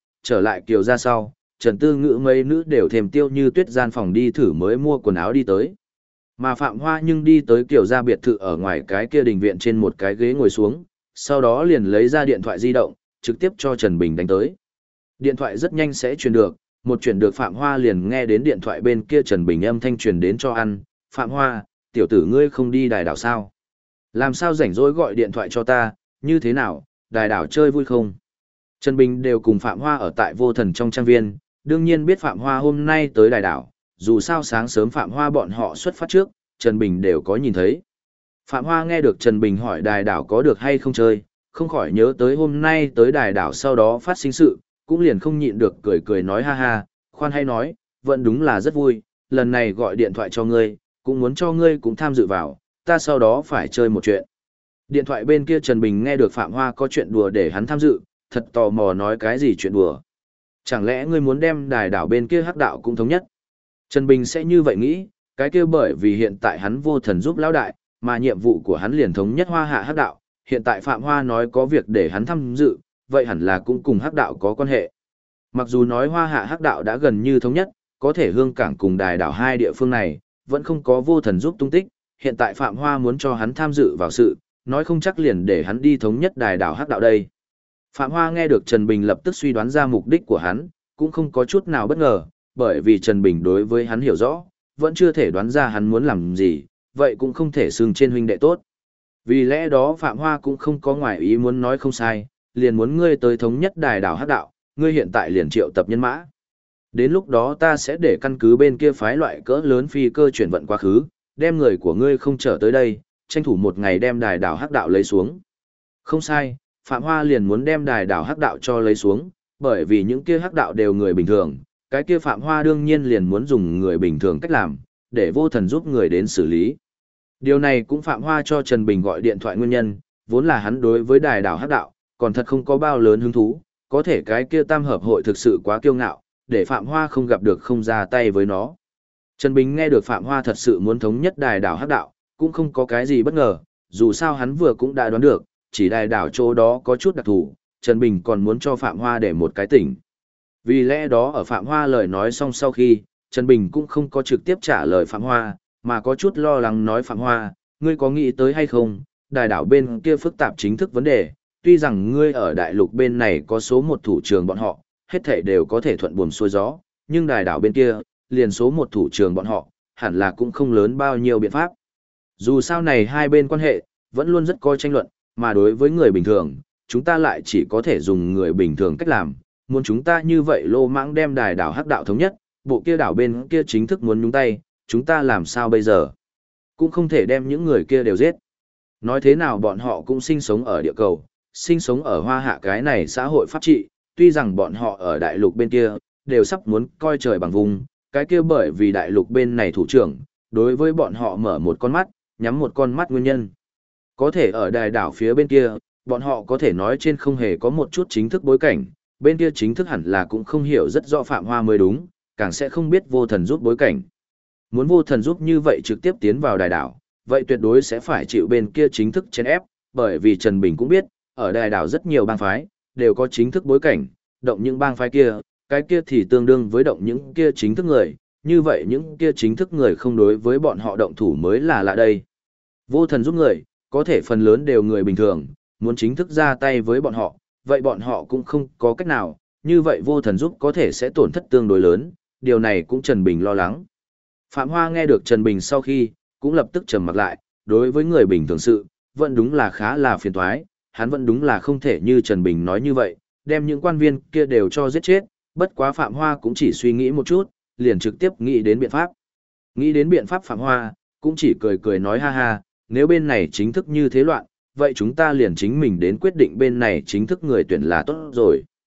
Kiều gia sau, Trần Tư Ngữ mấy nữ đều thèm Tiêu Như Tuyết gian phòng đi thử mới mua quần áo đi tới. Mà Phạm Hoa nhưng đi tới Kiều gia biệt thự ở ngoài cái kia đình viện trên một cái ghế ngồi xuống, sau đó liền lấy ra điện thoại di động, trực tiếp cho Trần Bình đánh tới. Điện thoại rất nhanh sẽ truyền được, một truyền được Phạm Hoa liền nghe đến điện thoại bên kia Trần Bình âm thanh truyền đến cho ăn, Phạm Hoa, tiểu tử ngươi không đi đài đảo sao? Làm sao rảnh rỗi gọi điện thoại cho ta, như thế nào, đài đảo chơi vui không? Trần Bình đều cùng Phạm Hoa ở tại Vô Thần trong trang viên, đương nhiên biết Phạm Hoa hôm nay tới đài đảo, dù sao sáng sớm Phạm Hoa bọn họ xuất phát trước, Trần Bình đều có nhìn thấy. Phạm Hoa nghe được Trần Bình hỏi đài đảo có được hay không chơi, không khỏi nhớ tới hôm nay tới đài đảo sau đó phát sinh sự, cũng liền không nhịn được cười cười nói ha ha, khoan hay nói, vẫn đúng là rất vui, lần này gọi điện thoại cho ngươi, cũng muốn cho ngươi cũng tham dự vào, ta sau đó phải chơi một chuyện. Điện thoại bên kia Trần Bình nghe được Phạm Hoa có chuyện đùa để hắn tham dự, thật tò mò nói cái gì chuyện đùa. Chẳng lẽ ngươi muốn đem đài đảo bên kia hắc đạo cũng thống nhất? Trần Bình sẽ như vậy nghĩ, cái kia bởi vì hiện tại hắn Vô Thần giúp lão đại, mà nhiệm vụ của hắn liền thống nhất Hoa Hạ hắc đạo, hiện tại Phạm Hoa nói có việc để hắn tham dự, vậy hẳn là cũng cùng hắc đạo có quan hệ. Mặc dù nói Hoa Hạ hắc đạo đã gần như thống nhất, có thể Hương Cảng cùng đài đảo hai địa phương này, vẫn không có Vô Thần giúp tung tích, hiện tại Phạm Hoa muốn cho hắn tham dự vào sự, nói không chắc liền để hắn đi thống nhất đài đảo hắc đạo đây. Phạm Hoa nghe được Trần Bình lập tức suy đoán ra mục đích của hắn, cũng không có chút nào bất ngờ, bởi vì Trần Bình đối với hắn hiểu rõ, vẫn chưa thể đoán ra hắn muốn làm gì, vậy cũng không thể xưng trên huynh đệ tốt. Vì lẽ đó Phạm Hoa cũng không có ngoài ý muốn nói không sai, liền muốn ngươi tới thống nhất đài đảo hắc đạo, ngươi hiện tại liền triệu tập nhân mã. Đến lúc đó ta sẽ để căn cứ bên kia phái loại cỡ lớn phi cơ chuyển vận quá khứ, đem người của ngươi không trở tới đây, tranh thủ một ngày đem đài đảo hắc đạo lấy xuống. Không sai, Phạm Hoa liền muốn đem đài đảo hắc đạo cho lấy xuống, bởi vì những kia hắc đạo đều người bình thường, cái kia Phạm Hoa đương nhiên liền muốn dùng người bình thường cách làm, để Vô Thần giúp người đến xử lý. Điều này cũng Phạm Hoa cho Trần Bình gọi điện thoại nguyên nhân, vốn là hắn đối với đài đảo hắc đạo, còn thật không có bao lớn hứng thú, có thể cái kia tam hợp hội thực sự quá kiêu ngạo, để Phạm Hoa không gặp được không ra tay với nó. Trần Bình nghe được Phạm Hoa thật sự muốn thống nhất đài đảo hắc đạo, cũng không có cái gì bất ngờ, dù sao hắn vừa cũng đã đoán được, chỉ đài đảo chỗ đó có chút đặc thù, Trần Bình còn muốn cho Phạm Hoa để một cái tỉnh. Vì lẽ đó ở Phạm Hoa lời nói xong sau khi, Trần Bình cũng không có trực tiếp trả lời Phạm Hoa, mà có chút lo lắng nói Phạm Hoa, ngươi có nghĩ tới hay không, đài đảo bên kia phức tạp chính thức vấn đề, tuy rằng ngươi ở đại lục bên này có số một thủ trưởng bọn họ, hết thảy đều có thể thuận buồm xuôi gió, nhưng đài đảo bên kia, liền số một thủ trưởng bọn họ, hẳn là cũng không lớn bao nhiêu biện pháp. Dù sao này hai bên quan hệ, vẫn luôn rất coi tranh luận, mà đối với người bình thường, chúng ta lại chỉ có thể dùng người bình thường cách làm, muốn chúng ta như vậy lô mãng đem đài đảo hắc đạo thống nhất, bộ kia đảo bên kia chính thức muốn nhúng tay, chúng ta làm sao bây giờ? Cũng không thể đem những người kia đều giết. Nói thế nào bọn họ cũng sinh sống ở địa cầu, sinh sống ở Hoa Hạ cái này xã hội pháp trị, tuy rằng bọn họ ở đại lục bên kia, đều sắp muốn coi trời bằng vùng, cái kia bởi vì đại lục bên này thủ trưởng, đối với bọn họ mở một con mắt, nhắm một con mắt nguyên nhân. Có thể ở đài đảo phía bên kia, bọn họ có thể nói trên không hề có một chút chính thức bối cảnh, bên kia chính thức hẳn là cũng không hiểu rất rõ Phạm Hoa mới đúng, càng sẽ không biết Vô Thần giúp bối cảnh. Muốn Vô Thần giúp như vậy trực tiếp tiến vào đài đảo, vậy tuyệt đối sẽ phải chịu bên kia chính thức chèn ép, bởi vì Trần Bình cũng biết, ở đài đảo rất nhiều bang phái, đều có chính thức bối cảnh, động những bang phái kia, cái kia thì tương đương với động những kia chính thức người, như vậy những kia chính thức người không đối với bọn họ động thủ mới là lạ đây. Vô Thần giúp người, có thể phần lớn đều người bình thường, muốn chính thức ra tay với bọn họ, vậy bọn họ cũng không có cách nào, như vậy Vô Thần giúp có thể sẽ tổn thất tương đối lớn, điều này cũng Trần Bình lo lắng. Phạm Hoa nghe được Trần Bình sau khi, cũng lập tức trầm mặt lại, đối với người bình thường sự, vẫn đúng là khá là phiền toái, hắn vẫn đúng là không thể như Trần Bình nói như vậy, đem những quan viên kia đều cho giết chết, bất quá Phạm Hoa cũng chỉ suy nghĩ một chút, liền trực tiếp nghĩ đến biện pháp. Nghĩ đến biện pháp Phạm Hoa, cũng chỉ cười cười nói ha ha, nếu bên này chính thức như thế loạn, vậy chúng ta liền chính mình đến quyết định bên này chính thức người tuyển là tốt rồi.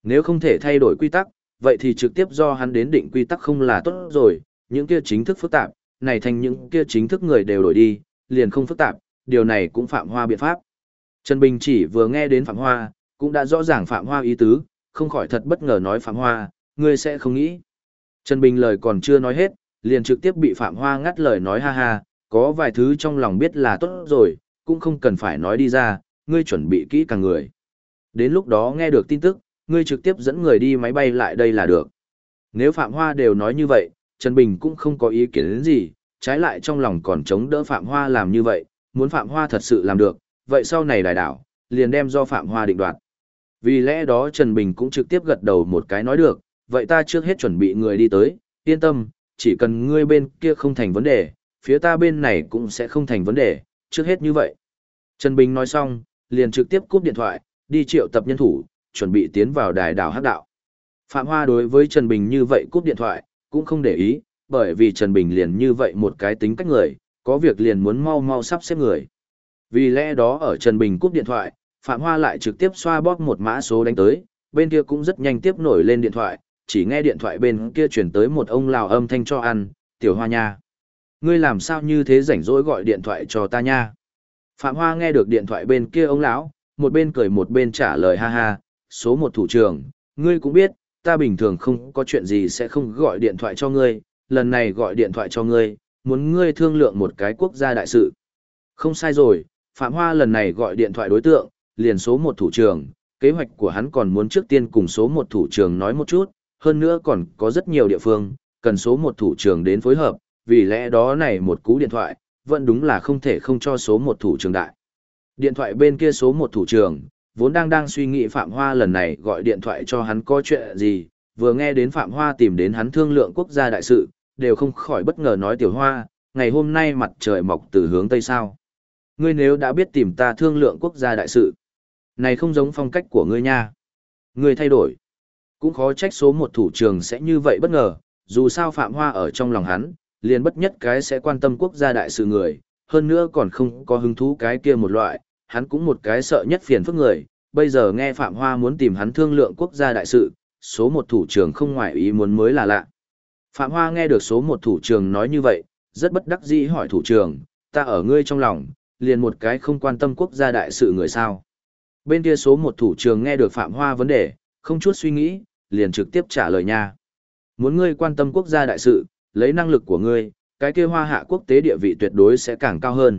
Nếu không thể thay đổi quy tắc, vậy thì trực tiếp do hắn đến định quy tắc không là tốt rồi, những kia chính thức phức tạp, này thành những kia chính thức người đều đổi đi, liền không phức tạp, điều này cũng Phạm Hoa biện pháp. Trần Bình chỉ vừa nghe đến Phạm Hoa, cũng đã rõ ràng Phạm Hoa ý tứ, không khỏi thật bất ngờ nói Phạm Hoa, ngươi sẽ không nghĩ. Trần Bình lời còn chưa nói hết, liền trực tiếp bị Phạm Hoa ngắt lời nói ha ha, có vài thứ trong lòng biết là tốt rồi, cũng không cần phải nói đi ra, ngươi chuẩn bị kỹ càng người. Đến lúc đó nghe được tin tức, ngươi trực tiếp dẫn người đi máy bay lại đây là được. Nếu Phạm Hoa đều nói như vậy, Trần Bình cũng không có ý kiến đến gì, trái lại trong lòng còn chống đỡ Phạm Hoa làm như vậy, muốn Phạm Hoa thật sự làm được, vậy sau này đài đảo, liền đem do Phạm Hoa định đoạt. Vì lẽ đó Trần Bình cũng trực tiếp gật đầu một cái nói được, vậy ta trước hết chuẩn bị người đi tới, yên tâm, chỉ cần ngươi bên kia không thành vấn đề, phía ta bên này cũng sẽ không thành vấn đề, trước hết như vậy. Trần Bình nói xong, liền trực tiếp cúp điện thoại, đi triệu tập nhân thủ, chuẩn bị tiến vào đài đảo Hắc Đạo. Phạm Hoa đối với Trần Bình như vậy cúp điện thoại, cũng không để ý, bởi vì Trần Bình liền như vậy một cái tính cách người, có việc liền muốn mau mau sắp xếp người. Vì lẽ đó ở Trần Bình cúp điện thoại, Phạm Hoa lại trực tiếp xoa bóp một mã số đánh tới, bên kia cũng rất nhanh tiếp nổi lên điện thoại, chỉ nghe điện thoại bên kia chuyển tới một ông Lào âm thanh cho ăn, tiểu Hoa nha. Ngươi làm sao như thế rảnh rỗi gọi điện thoại cho ta nha. Phạm Hoa nghe được điện thoại bên kia ông lão, một bên cười một bên trả lời ha ha, số một thủ trưởng, ngươi cũng biết, ta bình thường không có chuyện gì sẽ không gọi điện thoại cho ngươi, lần này gọi điện thoại cho ngươi, muốn ngươi thương lượng một cái quốc gia đại sự. Không sai rồi, Phạm Hoa lần này gọi điện thoại đối tượng, liền số một thủ trưởng, kế hoạch của hắn còn muốn trước tiên cùng số một thủ trưởng nói một chút, hơn nữa còn có rất nhiều địa phương, cần số một thủ trưởng đến phối hợp, vì lẽ đó này một cú điện thoại, vẫn đúng là không thể không cho số một thủ trưởng đại. Điện thoại bên kia số một thủ trưởng, vốn đang suy nghĩ Phạm Hoa lần này gọi điện thoại cho hắn có chuyện gì, vừa nghe đến Phạm Hoa tìm đến hắn thương lượng quốc gia đại sự, đều không khỏi bất ngờ nói tiểu Hoa, ngày hôm nay mặt trời mọc từ hướng Tây sao. Ngươi nếu đã biết tìm ta thương lượng quốc gia đại sự, này không giống phong cách của ngươi nha. Ngươi thay đổi. Cũng khó trách số một thủ trưởng sẽ như vậy bất ngờ, dù sao Phạm Hoa ở trong lòng hắn, liền bất nhất cái sẽ quan tâm quốc gia đại sự người, hơn nữa còn không có hứng thú cái kia một loại, hắn cũng một cái sợ nhất phiền phức người, bây giờ nghe Phạm Hoa muốn tìm hắn thương lượng quốc gia đại sự, số một thủ trưởng không ngoại ý muốn mới là lạ. Phạm Hoa nghe được số một thủ trưởng nói như vậy, rất bất đắc dĩ hỏi thủ trưởng, ta ở ngươi trong lòng, liền một cái không quan tâm quốc gia đại sự người sao. Bên kia số một thủ trưởng nghe được Phạm Hoa vấn đề, không chút suy nghĩ, liền trực tiếp trả lời nha. Muốn ngươi quan tâm quốc gia đại sự, lấy năng lực của ngươi, cái kia Hoa Hạ quốc tế địa vị tuyệt đối sẽ càng cao hơn.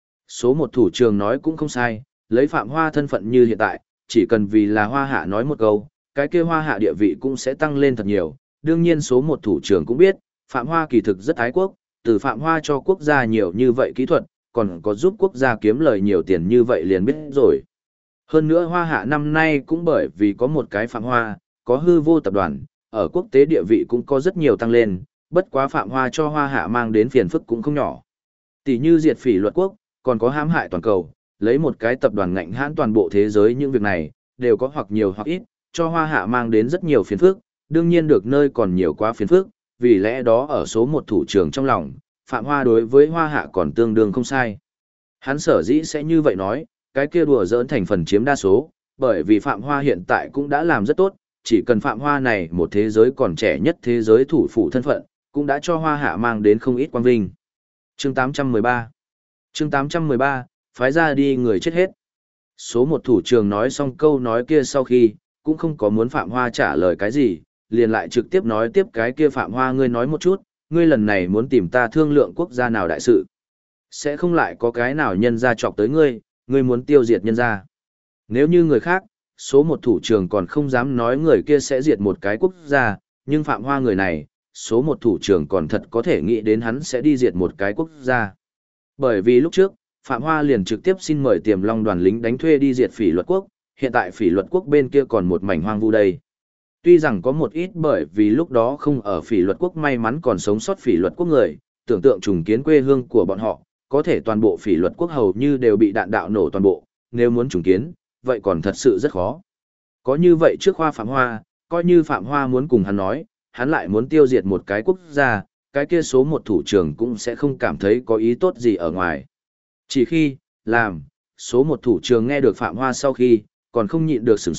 Số một thủ trưởng nói cũng không sai, lấy Phạm Hoa thân phận như hiện tại, chỉ cần vì là Hoa Hạ nói một câu, cái kia Hoa Hạ địa vị cũng sẽ tăng lên thật nhiều. Đương nhiên số một thủ trưởng cũng biết, Phạm Hoa kỳ thực rất ái quốc, từ Phạm Hoa cho quốc gia nhiều như vậy kỹ thuật, còn có giúp quốc gia kiếm lời nhiều tiền như vậy liền biết rồi. Hơn nữa Hoa Hạ năm nay cũng bởi vì có một cái Phạm Hoa, có hư vô tập đoàn, ở quốc tế địa vị cũng có rất nhiều tăng lên, bất quá Phạm Hoa cho Hoa Hạ mang đến phiền phức cũng không nhỏ. Tỷ như diệt phỉ luật quốc, còn có hãm hại toàn cầu, lấy một cái tập đoàn ngạnh hãn toàn bộ thế giới, những việc này, đều có hoặc nhiều hoặc ít, cho Hoa Hạ mang đến rất nhiều phiền phức, đương nhiên được nơi còn nhiều quá phiền phức, vì lẽ đó ở số một thủ trưởng trong lòng, Phạm Hoa đối với Hoa Hạ còn tương đương không sai. Hắn sở dĩ sẽ như vậy nói, cái kia đùa giỡn thành phần chiếm đa số, bởi vì Phạm Hoa hiện tại cũng đã làm rất tốt, chỉ cần Phạm Hoa này một thế giới còn trẻ nhất thế giới thủ phủ thân phận, cũng đã cho Hoa Hạ mang đến không ít quang vinh. Chương 813 Chương 813, phái ra đi người chết hết. Số một thủ trưởng nói xong câu nói kia sau khi, cũng không có muốn Phạm Hoa trả lời cái gì, liền lại trực tiếp nói tiếp cái kia Phạm Hoa ngươi nói một chút, ngươi lần này muốn tìm ta thương lượng quốc gia nào đại sự. Sẽ không lại có cái nào nhân gia chọc tới ngươi, ngươi muốn tiêu diệt nhân gia. Nếu như người khác, số một thủ trưởng còn không dám nói người kia sẽ diệt một cái quốc gia, nhưng Phạm Hoa người này, số một thủ trưởng còn thật có thể nghĩ đến hắn sẽ đi diệt một cái quốc gia. Bởi vì lúc trước, Phạm Hoa liền trực tiếp xin mời Tiềm Long đoàn lính đánh thuê đi diệt phỉ luật quốc, hiện tại phỉ luật quốc bên kia còn một mảnh hoang vu đây. Tuy rằng có một ít bởi vì lúc đó không ở phỉ luật quốc may mắn còn sống sót phỉ luật quốc người, tưởng tượng trùng kiến quê hương của bọn họ, có thể toàn bộ phỉ luật quốc hầu như đều bị đạn đạo nổ toàn bộ, nếu muốn trùng kiến, vậy còn thật sự rất khó. Có như vậy trước khoa Phạm Hoa, coi như Phạm Hoa muốn cùng hắn nói, hắn lại muốn tiêu diệt một cái quốc gia, cái kia số một thủ trưởng cũng sẽ không cảm thấy có ý tốt gì ở ngoài. Chỉ khi, làm, số một thủ trưởng nghe được Phạm Hoa sau khi, còn không nhịn được sửng sốt,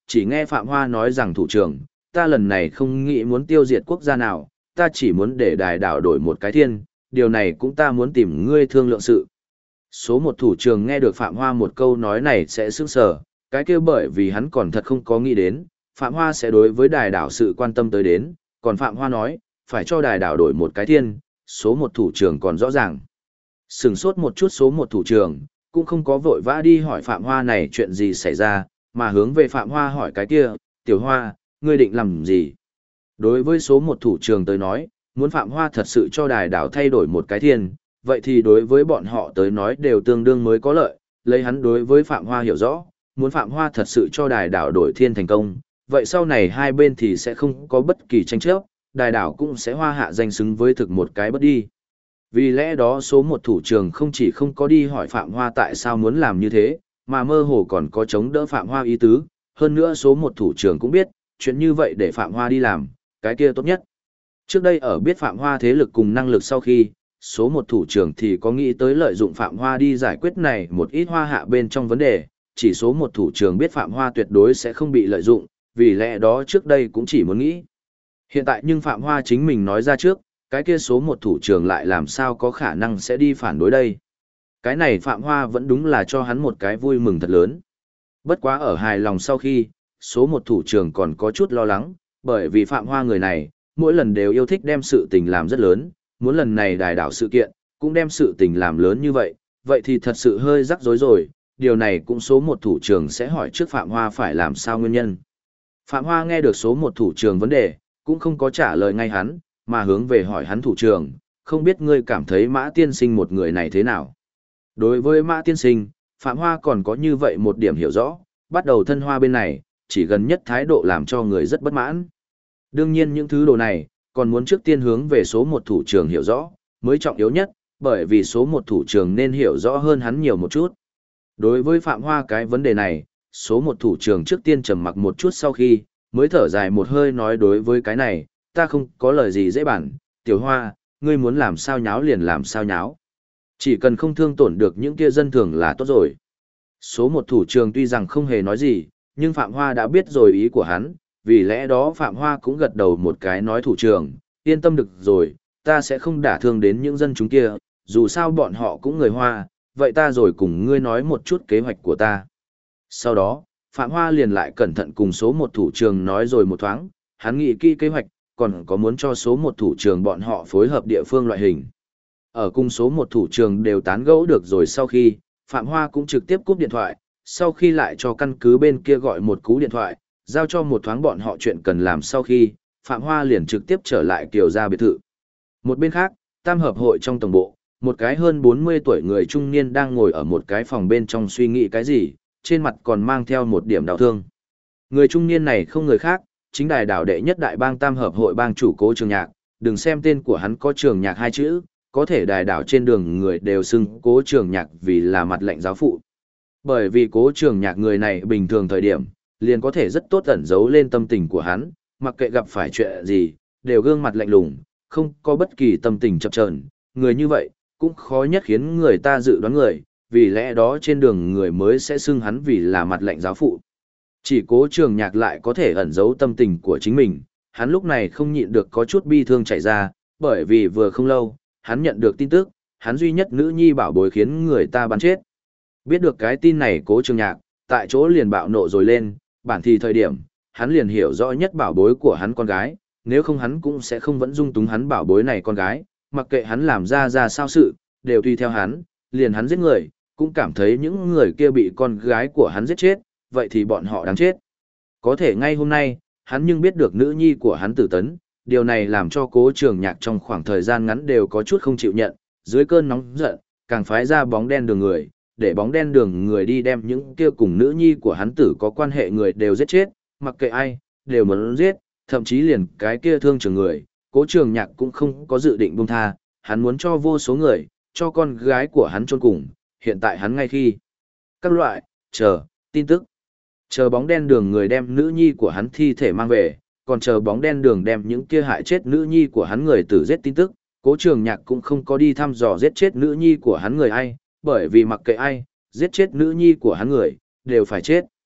chỉ nghe Phạm Hoa nói rằng thủ trưởng, ta lần này không nghĩ muốn tiêu diệt quốc gia nào, ta chỉ muốn để đài đảo đổi một cái thiên, điều này cũng ta muốn tìm ngươi thương lượng sự. Số một thủ trưởng nghe được Phạm Hoa một câu nói này sẽ sững sờ, cái kia bởi vì hắn còn thật không có nghĩ đến, Phạm Hoa sẽ đối với đài đảo sự quan tâm tới đến, còn Phạm Hoa nói, phải cho đài đảo đổi một cái thiên, số một thủ trưởng còn rõ ràng. Sừng sốt một chút số một thủ trưởng, cũng không có vội vã đi hỏi Phạm Hoa này chuyện gì xảy ra, mà hướng về Phạm Hoa hỏi cái kia, Tiểu Hoa, ngươi định làm gì? Đối với số một thủ trưởng tới nói, muốn Phạm Hoa thật sự cho đài đảo thay đổi một cái thiên, vậy thì đối với bọn họ tới nói đều tương đương mới có lợi, lấy hắn đối với Phạm Hoa hiểu rõ, muốn Phạm Hoa thật sự cho đài đảo đổi thiên thành công, vậy sau này hai bên thì sẽ không có bất kỳ tranh chấp, đài đảo cũng sẽ hoa hạ danh xứng với thực một cái bất đi. Vì lẽ đó số một thủ trưởng không chỉ không có đi hỏi Phạm Hoa tại sao muốn làm như thế, mà mơ hồ còn có chống đỡ Phạm Hoa ý tứ, hơn nữa số một thủ trưởng cũng biết, chuyện như vậy để Phạm Hoa đi làm, cái kia tốt nhất. Trước đây ở biết Phạm Hoa thế lực cùng năng lực sau khi, số một thủ trưởng thì có nghĩ tới lợi dụng Phạm Hoa đi giải quyết này một ít hoa hạ bên trong vấn đề, chỉ số một thủ trưởng biết Phạm Hoa tuyệt đối sẽ không bị lợi dụng, vì lẽ đó trước đây cũng chỉ muốn nghĩ. Hiện tại nhưng Phạm Hoa chính mình nói ra trước, cái kia số một thủ trưởng lại làm sao có khả năng sẽ đi phản đối đây. Cái này Phạm Hoa vẫn đúng là cho hắn một cái vui mừng thật lớn. Bất quá ở hài lòng sau khi, số một thủ trưởng còn có chút lo lắng, bởi vì Phạm Hoa người này, mỗi lần đều yêu thích đem sự tình làm rất lớn, muốn lần này đài đảo sự kiện, cũng đem sự tình làm lớn như vậy, vậy thì thật sự hơi rắc rối rồi, điều này cũng số một thủ trưởng sẽ hỏi trước Phạm Hoa phải làm sao nguyên nhân. Phạm Hoa nghe được số một thủ trưởng vấn đề, cũng không có trả lời ngay hắn, mà hướng về hỏi hắn thủ trưởng, không biết ngươi cảm thấy Mã Tiên Sinh một người này thế nào. Đối với Mã Tiên Sinh, Phạm Hoa còn có như vậy một điểm hiểu rõ, bắt đầu thân hoa bên này, chỉ gần nhất thái độ làm cho người rất bất mãn. Đương nhiên những thứ đồ này, còn muốn trước tiên hướng về số một thủ trưởng hiểu rõ, mới trọng yếu nhất, bởi vì số một thủ trưởng nên hiểu rõ hơn hắn nhiều một chút. Đối với Phạm Hoa cái vấn đề này, số một thủ trưởng trước tiên trầm mặc một chút sau khi, mới thở dài một hơi nói đối với cái này, ta không có lời gì dễ bản, Tiểu Hoa, ngươi muốn làm sao nháo liền làm sao nháo. Chỉ cần không thương tổn được những kia dân thường là tốt rồi. Số một thủ trưởng tuy rằng không hề nói gì, nhưng Phạm Hoa đã biết rồi ý của hắn, vì lẽ đó Phạm Hoa cũng gật đầu một cái nói thủ trưởng, yên tâm được rồi, ta sẽ không đả thương đến những dân chúng kia, dù sao bọn họ cũng người Hoa, vậy ta rồi cùng ngươi nói một chút kế hoạch của ta. Sau đó, Phạm Hoa liền lại cẩn thận cùng số một thủ trưởng nói rồi một thoáng, hắn nghĩ kỹ kế hoạch, còn có muốn cho số một thủ trưởng bọn họ phối hợp địa phương loại hình. Ở cùng số một thủ trưởng đều tán gẫu được rồi sau khi, Phạm Hoa cũng trực tiếp cúp điện thoại, sau khi lại cho căn cứ bên kia gọi một cú điện thoại, giao cho một thoáng bọn họ chuyện cần làm sau khi, Phạm Hoa liền trực tiếp trở lại Kiều gia biệt thự. Một bên khác, tam hợp hội trong tổng bộ, một cái hơn 40 tuổi người trung niên đang ngồi ở một cái phòng bên trong suy nghĩ cái gì, trên mặt còn mang theo một điểm đau thương. Người trung niên này không người khác, chính đài đảo đệ nhất đại bang tam hợp hội bang chủ Cố Trường Nhạc, đừng xem tên của hắn có Trường Nhạc hai chữ, có thể đài đảo trên đường người đều xưng Cố Trường Nhạc vì là mặt lệnh giáo phụ. Bởi vì Cố Trường Nhạc người này bình thường thời điểm, liền có thể rất tốt ẩn giấu lên tâm tình của hắn, mặc kệ gặp phải chuyện gì, đều gương mặt lạnh lùng, không có bất kỳ tâm tình chập chờn, người như vậy, cũng khó nhất khiến người ta dự đoán người, vì lẽ đó trên đường người mới sẽ xưng hắn vì là mặt lệnh giáo phụ. Chỉ Cố Trường Nhạc lại có thể ẩn giấu tâm tình của chính mình, hắn lúc này không nhịn được có chút bi thương chảy ra, bởi vì vừa không lâu, hắn nhận được tin tức, hắn duy nhất nữ nhi bảo bối khiến người ta bắn chết. Biết được cái tin này Cố Trường Nhạc, tại chỗ liền bạo nộ rồi lên, bản thì thời điểm, hắn liền hiểu rõ nhất bảo bối của hắn con gái, nếu không hắn cũng sẽ không vẫn dung túng hắn bảo bối này con gái, mặc kệ hắn làm ra sao sự, đều tùy theo hắn, liền hắn giết người, cũng cảm thấy những người kia bị con gái của hắn giết chết, vậy thì bọn họ đáng chết. Có thể ngay hôm nay, hắn nhưng biết được nữ nhi của hắn tử tấn, điều này làm cho Cố Trường Nhạc trong khoảng thời gian ngắn đều có chút không chịu nhận, dưới cơn nóng giận, càng phái ra bóng đen đường người, để bóng đen đường người đi đem những kia cùng nữ nhi của hắn tử có quan hệ người đều giết chết, mặc kệ ai, đều muốn giết, thậm chí liền cái kia thương trường người, Cố Trường Nhạc cũng không có dự định buông tha, hắn muốn cho vô số người, cho con gái của hắn chôn cùng, hiện tại hắn ngay khi các loại, chờ, tin tức. Chờ bóng đen đường người đem nữ nhi của hắn thi thể mang về, còn chờ bóng đen đường đem những kia hại chết nữ nhi của hắn người tử giết tin tức, Cố Trường Nhạc cũng không có đi thăm dò giết chết nữ nhi của hắn người ai, bởi vì mặc kệ ai, giết chết nữ nhi của hắn người, đều phải chết.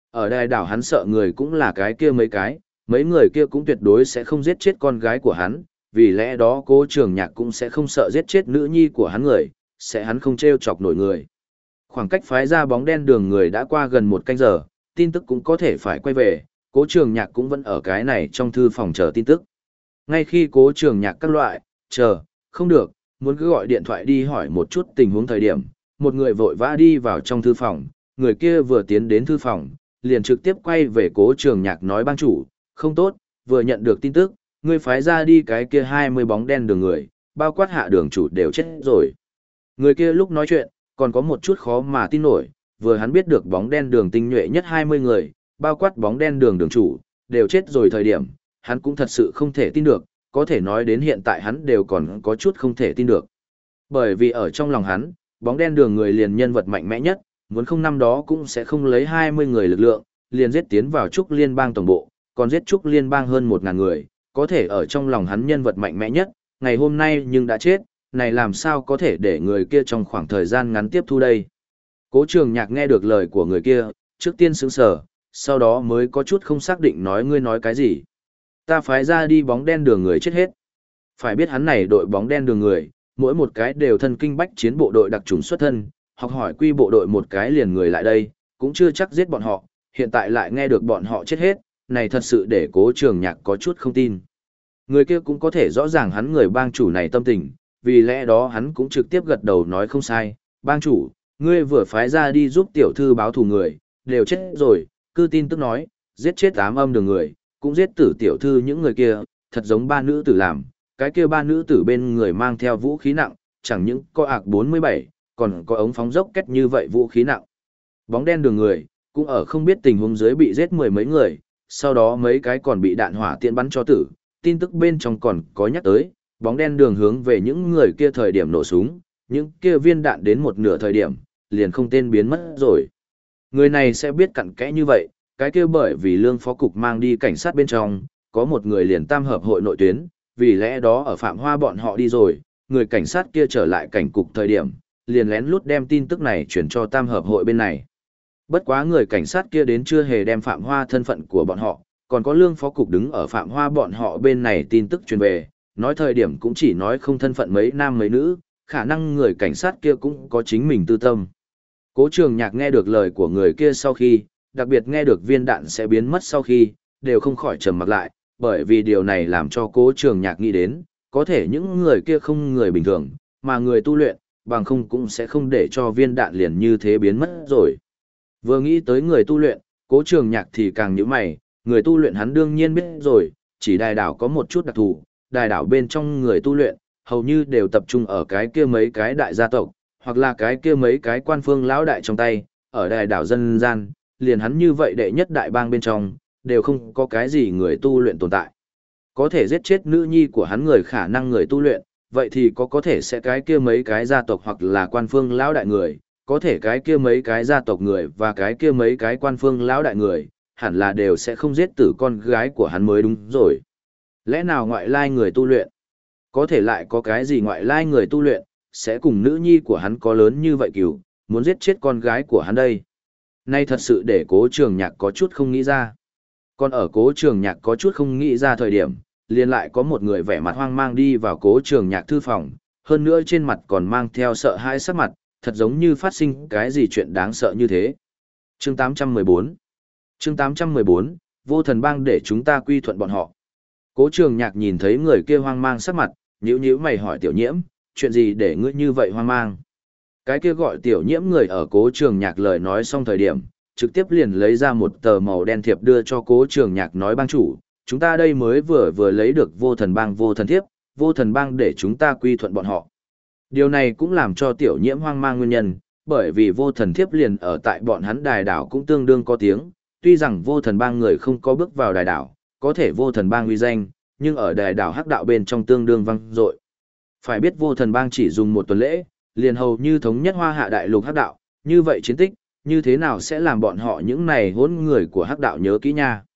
Ở đài đảo hắn sợ người cũng là cái kia mấy người kia cũng tuyệt đối sẽ không giết chết con gái của hắn, vì lẽ đó Cố Trường Nhạc cũng sẽ không sợ giết chết nữ nhi của hắn người, sẽ hắn không trêu chọc nổi người. Khoảng cách phái ra bóng đen đường người đã qua gần 1 canh giờ, tin tức cũng có thể phải quay về, Cố Trường Nhạc cũng vẫn ở cái này trong thư phòng chờ tin tức. Ngay khi Cố Trường Nhạc các loại, chờ, không được, muốn cứ gọi điện thoại đi hỏi một chút tình huống thời điểm, một người vội vã đi vào trong thư phòng, người kia vừa tiến đến thư phòng, liền trực tiếp quay về Cố Trường Nhạc nói bang chủ, không tốt, vừa nhận được tin tức, ngươi phái ra đi cái kia 20 bóng đen đường người, bao quát hạ đường chủ đều chết rồi. Người kia lúc nói chuyện, còn có một chút khó mà tin nổi, vừa hắn biết được bóng đen đường tinh nhuệ nhất 20 người, bao quát bóng đen đường đường chủ, đều chết rồi thời điểm, hắn cũng thật sự không thể tin được, có thể nói đến hiện tại hắn đều còn có chút không thể tin được. Bởi vì ở trong lòng hắn, bóng đen đường người liền nhân vật mạnh mẽ nhất, muốn không năm đó cũng sẽ không lấy 20 người lực lượng, liền giết tiến vào Trúc Liên bang tổng bộ, còn giết Trúc Liên bang hơn 1.000 người, có thể ở trong lòng hắn nhân vật mạnh mẽ nhất, ngày hôm nay nhưng đã chết, này làm sao có thể để người kia trong khoảng thời gian ngắn tiếp thu đây. Cố Trường Nhạc nghe được lời của người kia, trước tiên sững sờ, sau đó mới có chút không xác định nói ngươi nói cái gì. Ta phái ra đi bóng đen đường người chết hết. Phải biết hắn này đội bóng đen đường người, mỗi một cái đều thân kinh bách chiến bộ đội đặc trùng xuất thân, học hỏi quy bộ đội một cái liền người lại đây, cũng chưa chắc giết bọn họ, hiện tại lại nghe được bọn họ chết hết, này thật sự để Cố Trường Nhạc có chút không tin. Người kia cũng có thể rõ ràng hắn người bang chủ này tâm tình, vì lẽ đó hắn cũng trực tiếp gật đầu nói không sai, bang chủ, ngươi vừa phái ra đi giúp tiểu thư báo thù người, đều chết rồi, cư tin tức nói, giết chết 8 âm đường người, cũng giết tử tiểu thư những người kia, thật giống 3 nữ tử làm, cái kia 3 nữ tử bên người mang theo vũ khí nặng, chẳng những có ạc 47, còn có ống phóng dốc kết như vậy vũ khí nặng. Bóng đen đường người, cũng ở không biết tình huống dưới bị giết 10 mấy người, sau đó mấy cái còn bị đạn hỏa tiễn bắn cho tử, tin tức bên trong còn có nhắc tới, bóng đen đường hướng về những người kia thời điểm nổ súng, những kia viên đạn đến một nửa thời điểm, liền không tên biến mất rồi. Người này sẽ biết cặn kẽ như vậy, cái kia bởi vì lương phó cục mang đi cảnh sát bên trong, có một người liền tam hợp hội nội tuyến, vì lẽ đó ở Phạm Hoa bọn họ đi rồi, người cảnh sát kia trở lại cảnh cục thời điểm, liền lén lút đem tin tức này chuyển cho tam hợp hội bên này. Bất quá người cảnh sát kia đến chưa hề đem Phạm Hoa thân phận của bọn họ, còn có lương phó cục đứng ở Phạm Hoa bọn họ bên này tin tức truyền về, nói thời điểm cũng chỉ nói không thân phận mấy nam mấy nữ, khả năng người cảnh sát kia cũng có chính mình tư tâm. Cố Trường Nhạc nghe được lời của người kia sau khi, đặc biệt nghe được viên đạn sẽ biến mất sau khi, đều không khỏi trầm mặc lại, bởi vì điều này làm cho Cố Trường Nhạc nghĩ đến, có thể những người kia không người bình thường, mà người tu luyện, bằng không cũng sẽ không để cho viên đạn liền như thế biến mất rồi. Vừa nghĩ tới người tu luyện, Cố Trường Nhạc thì càng nhíu mày, người tu luyện hắn đương nhiên biết rồi, chỉ đài đảo có một chút đặc thù, đài đảo bên trong người tu luyện, hầu như đều tập trung ở cái kia mấy cái đại gia tộc, hoặc là cái kia mấy cái quan phương lão đại trong tay, ở đài đảo dân gian, liền hắn như vậy đệ nhất đại bang bên trong, đều không có cái gì người tu luyện tồn tại. Có thể giết chết nữ nhi của hắn người khả năng người tu luyện, vậy thì có thể sẽ cái kia mấy cái gia tộc hoặc là quan phương lão đại người, có thể cái kia mấy cái gia tộc người và cái kia mấy cái quan phương lão đại người, hẳn là đều sẽ không giết tử con gái của hắn mới đúng rồi. Lẽ nào ngoại lai người tu luyện? Có thể lại có cái gì ngoại lai người tu luyện, sẽ cùng nữ nhi của hắn có lớn như vậy cừu, muốn giết chết con gái của hắn đây. Nay thật sự để Cố Trường Nhạc có chút không nghĩ ra. Còn ở Cố Trường Nhạc có chút không nghĩ ra thời điểm, liền lại có một người vẻ mặt hoang mang đi vào Cố Trường Nhạc thư phòng, hơn nữa trên mặt còn mang theo sợ hãi sắc mặt, thật giống như phát sinh cái gì chuyện đáng sợ như thế. Chương 814 Chương 814, vô thần bang để chúng ta quy thuận bọn họ. Cố Trường Nhạc nhìn thấy người kia hoang mang sắc mặt, nhíu nhíu mày hỏi Tiểu Nhiễm, chuyện gì để ngươi như vậy hoang mang? Cái kia gọi Tiểu Nhiễm người ở Cố Trường Nhạc lời nói xong thời điểm, trực tiếp liền lấy ra một tờ màu đen thiệp đưa cho Cố Trường Nhạc nói bang chủ, chúng ta đây mới vừa lấy được vô thần bang vô thần thiếp, vô thần bang để chúng ta quy thuận bọn họ. Điều này cũng làm cho Tiểu Nhiễm hoang mang nguyên nhân, bởi vì vô thần thiếp liền ở tại bọn hắn đài đảo cũng tương đương có tiếng, tuy rằng vô thần bang người không có bước vào đài đảo, có thể vô thần bang uy danh, nhưng ở đài đảo hắc đạo bên trong tương đương vang dội. Phải biết vô thần bang chỉ dùng một tuần lễ, liền hầu như thống nhất Hoa Hạ đại lục hắc đạo, như vậy chiến tích, như thế nào sẽ làm bọn họ những này hỗn người của hắc đạo nhớ kỹ nha.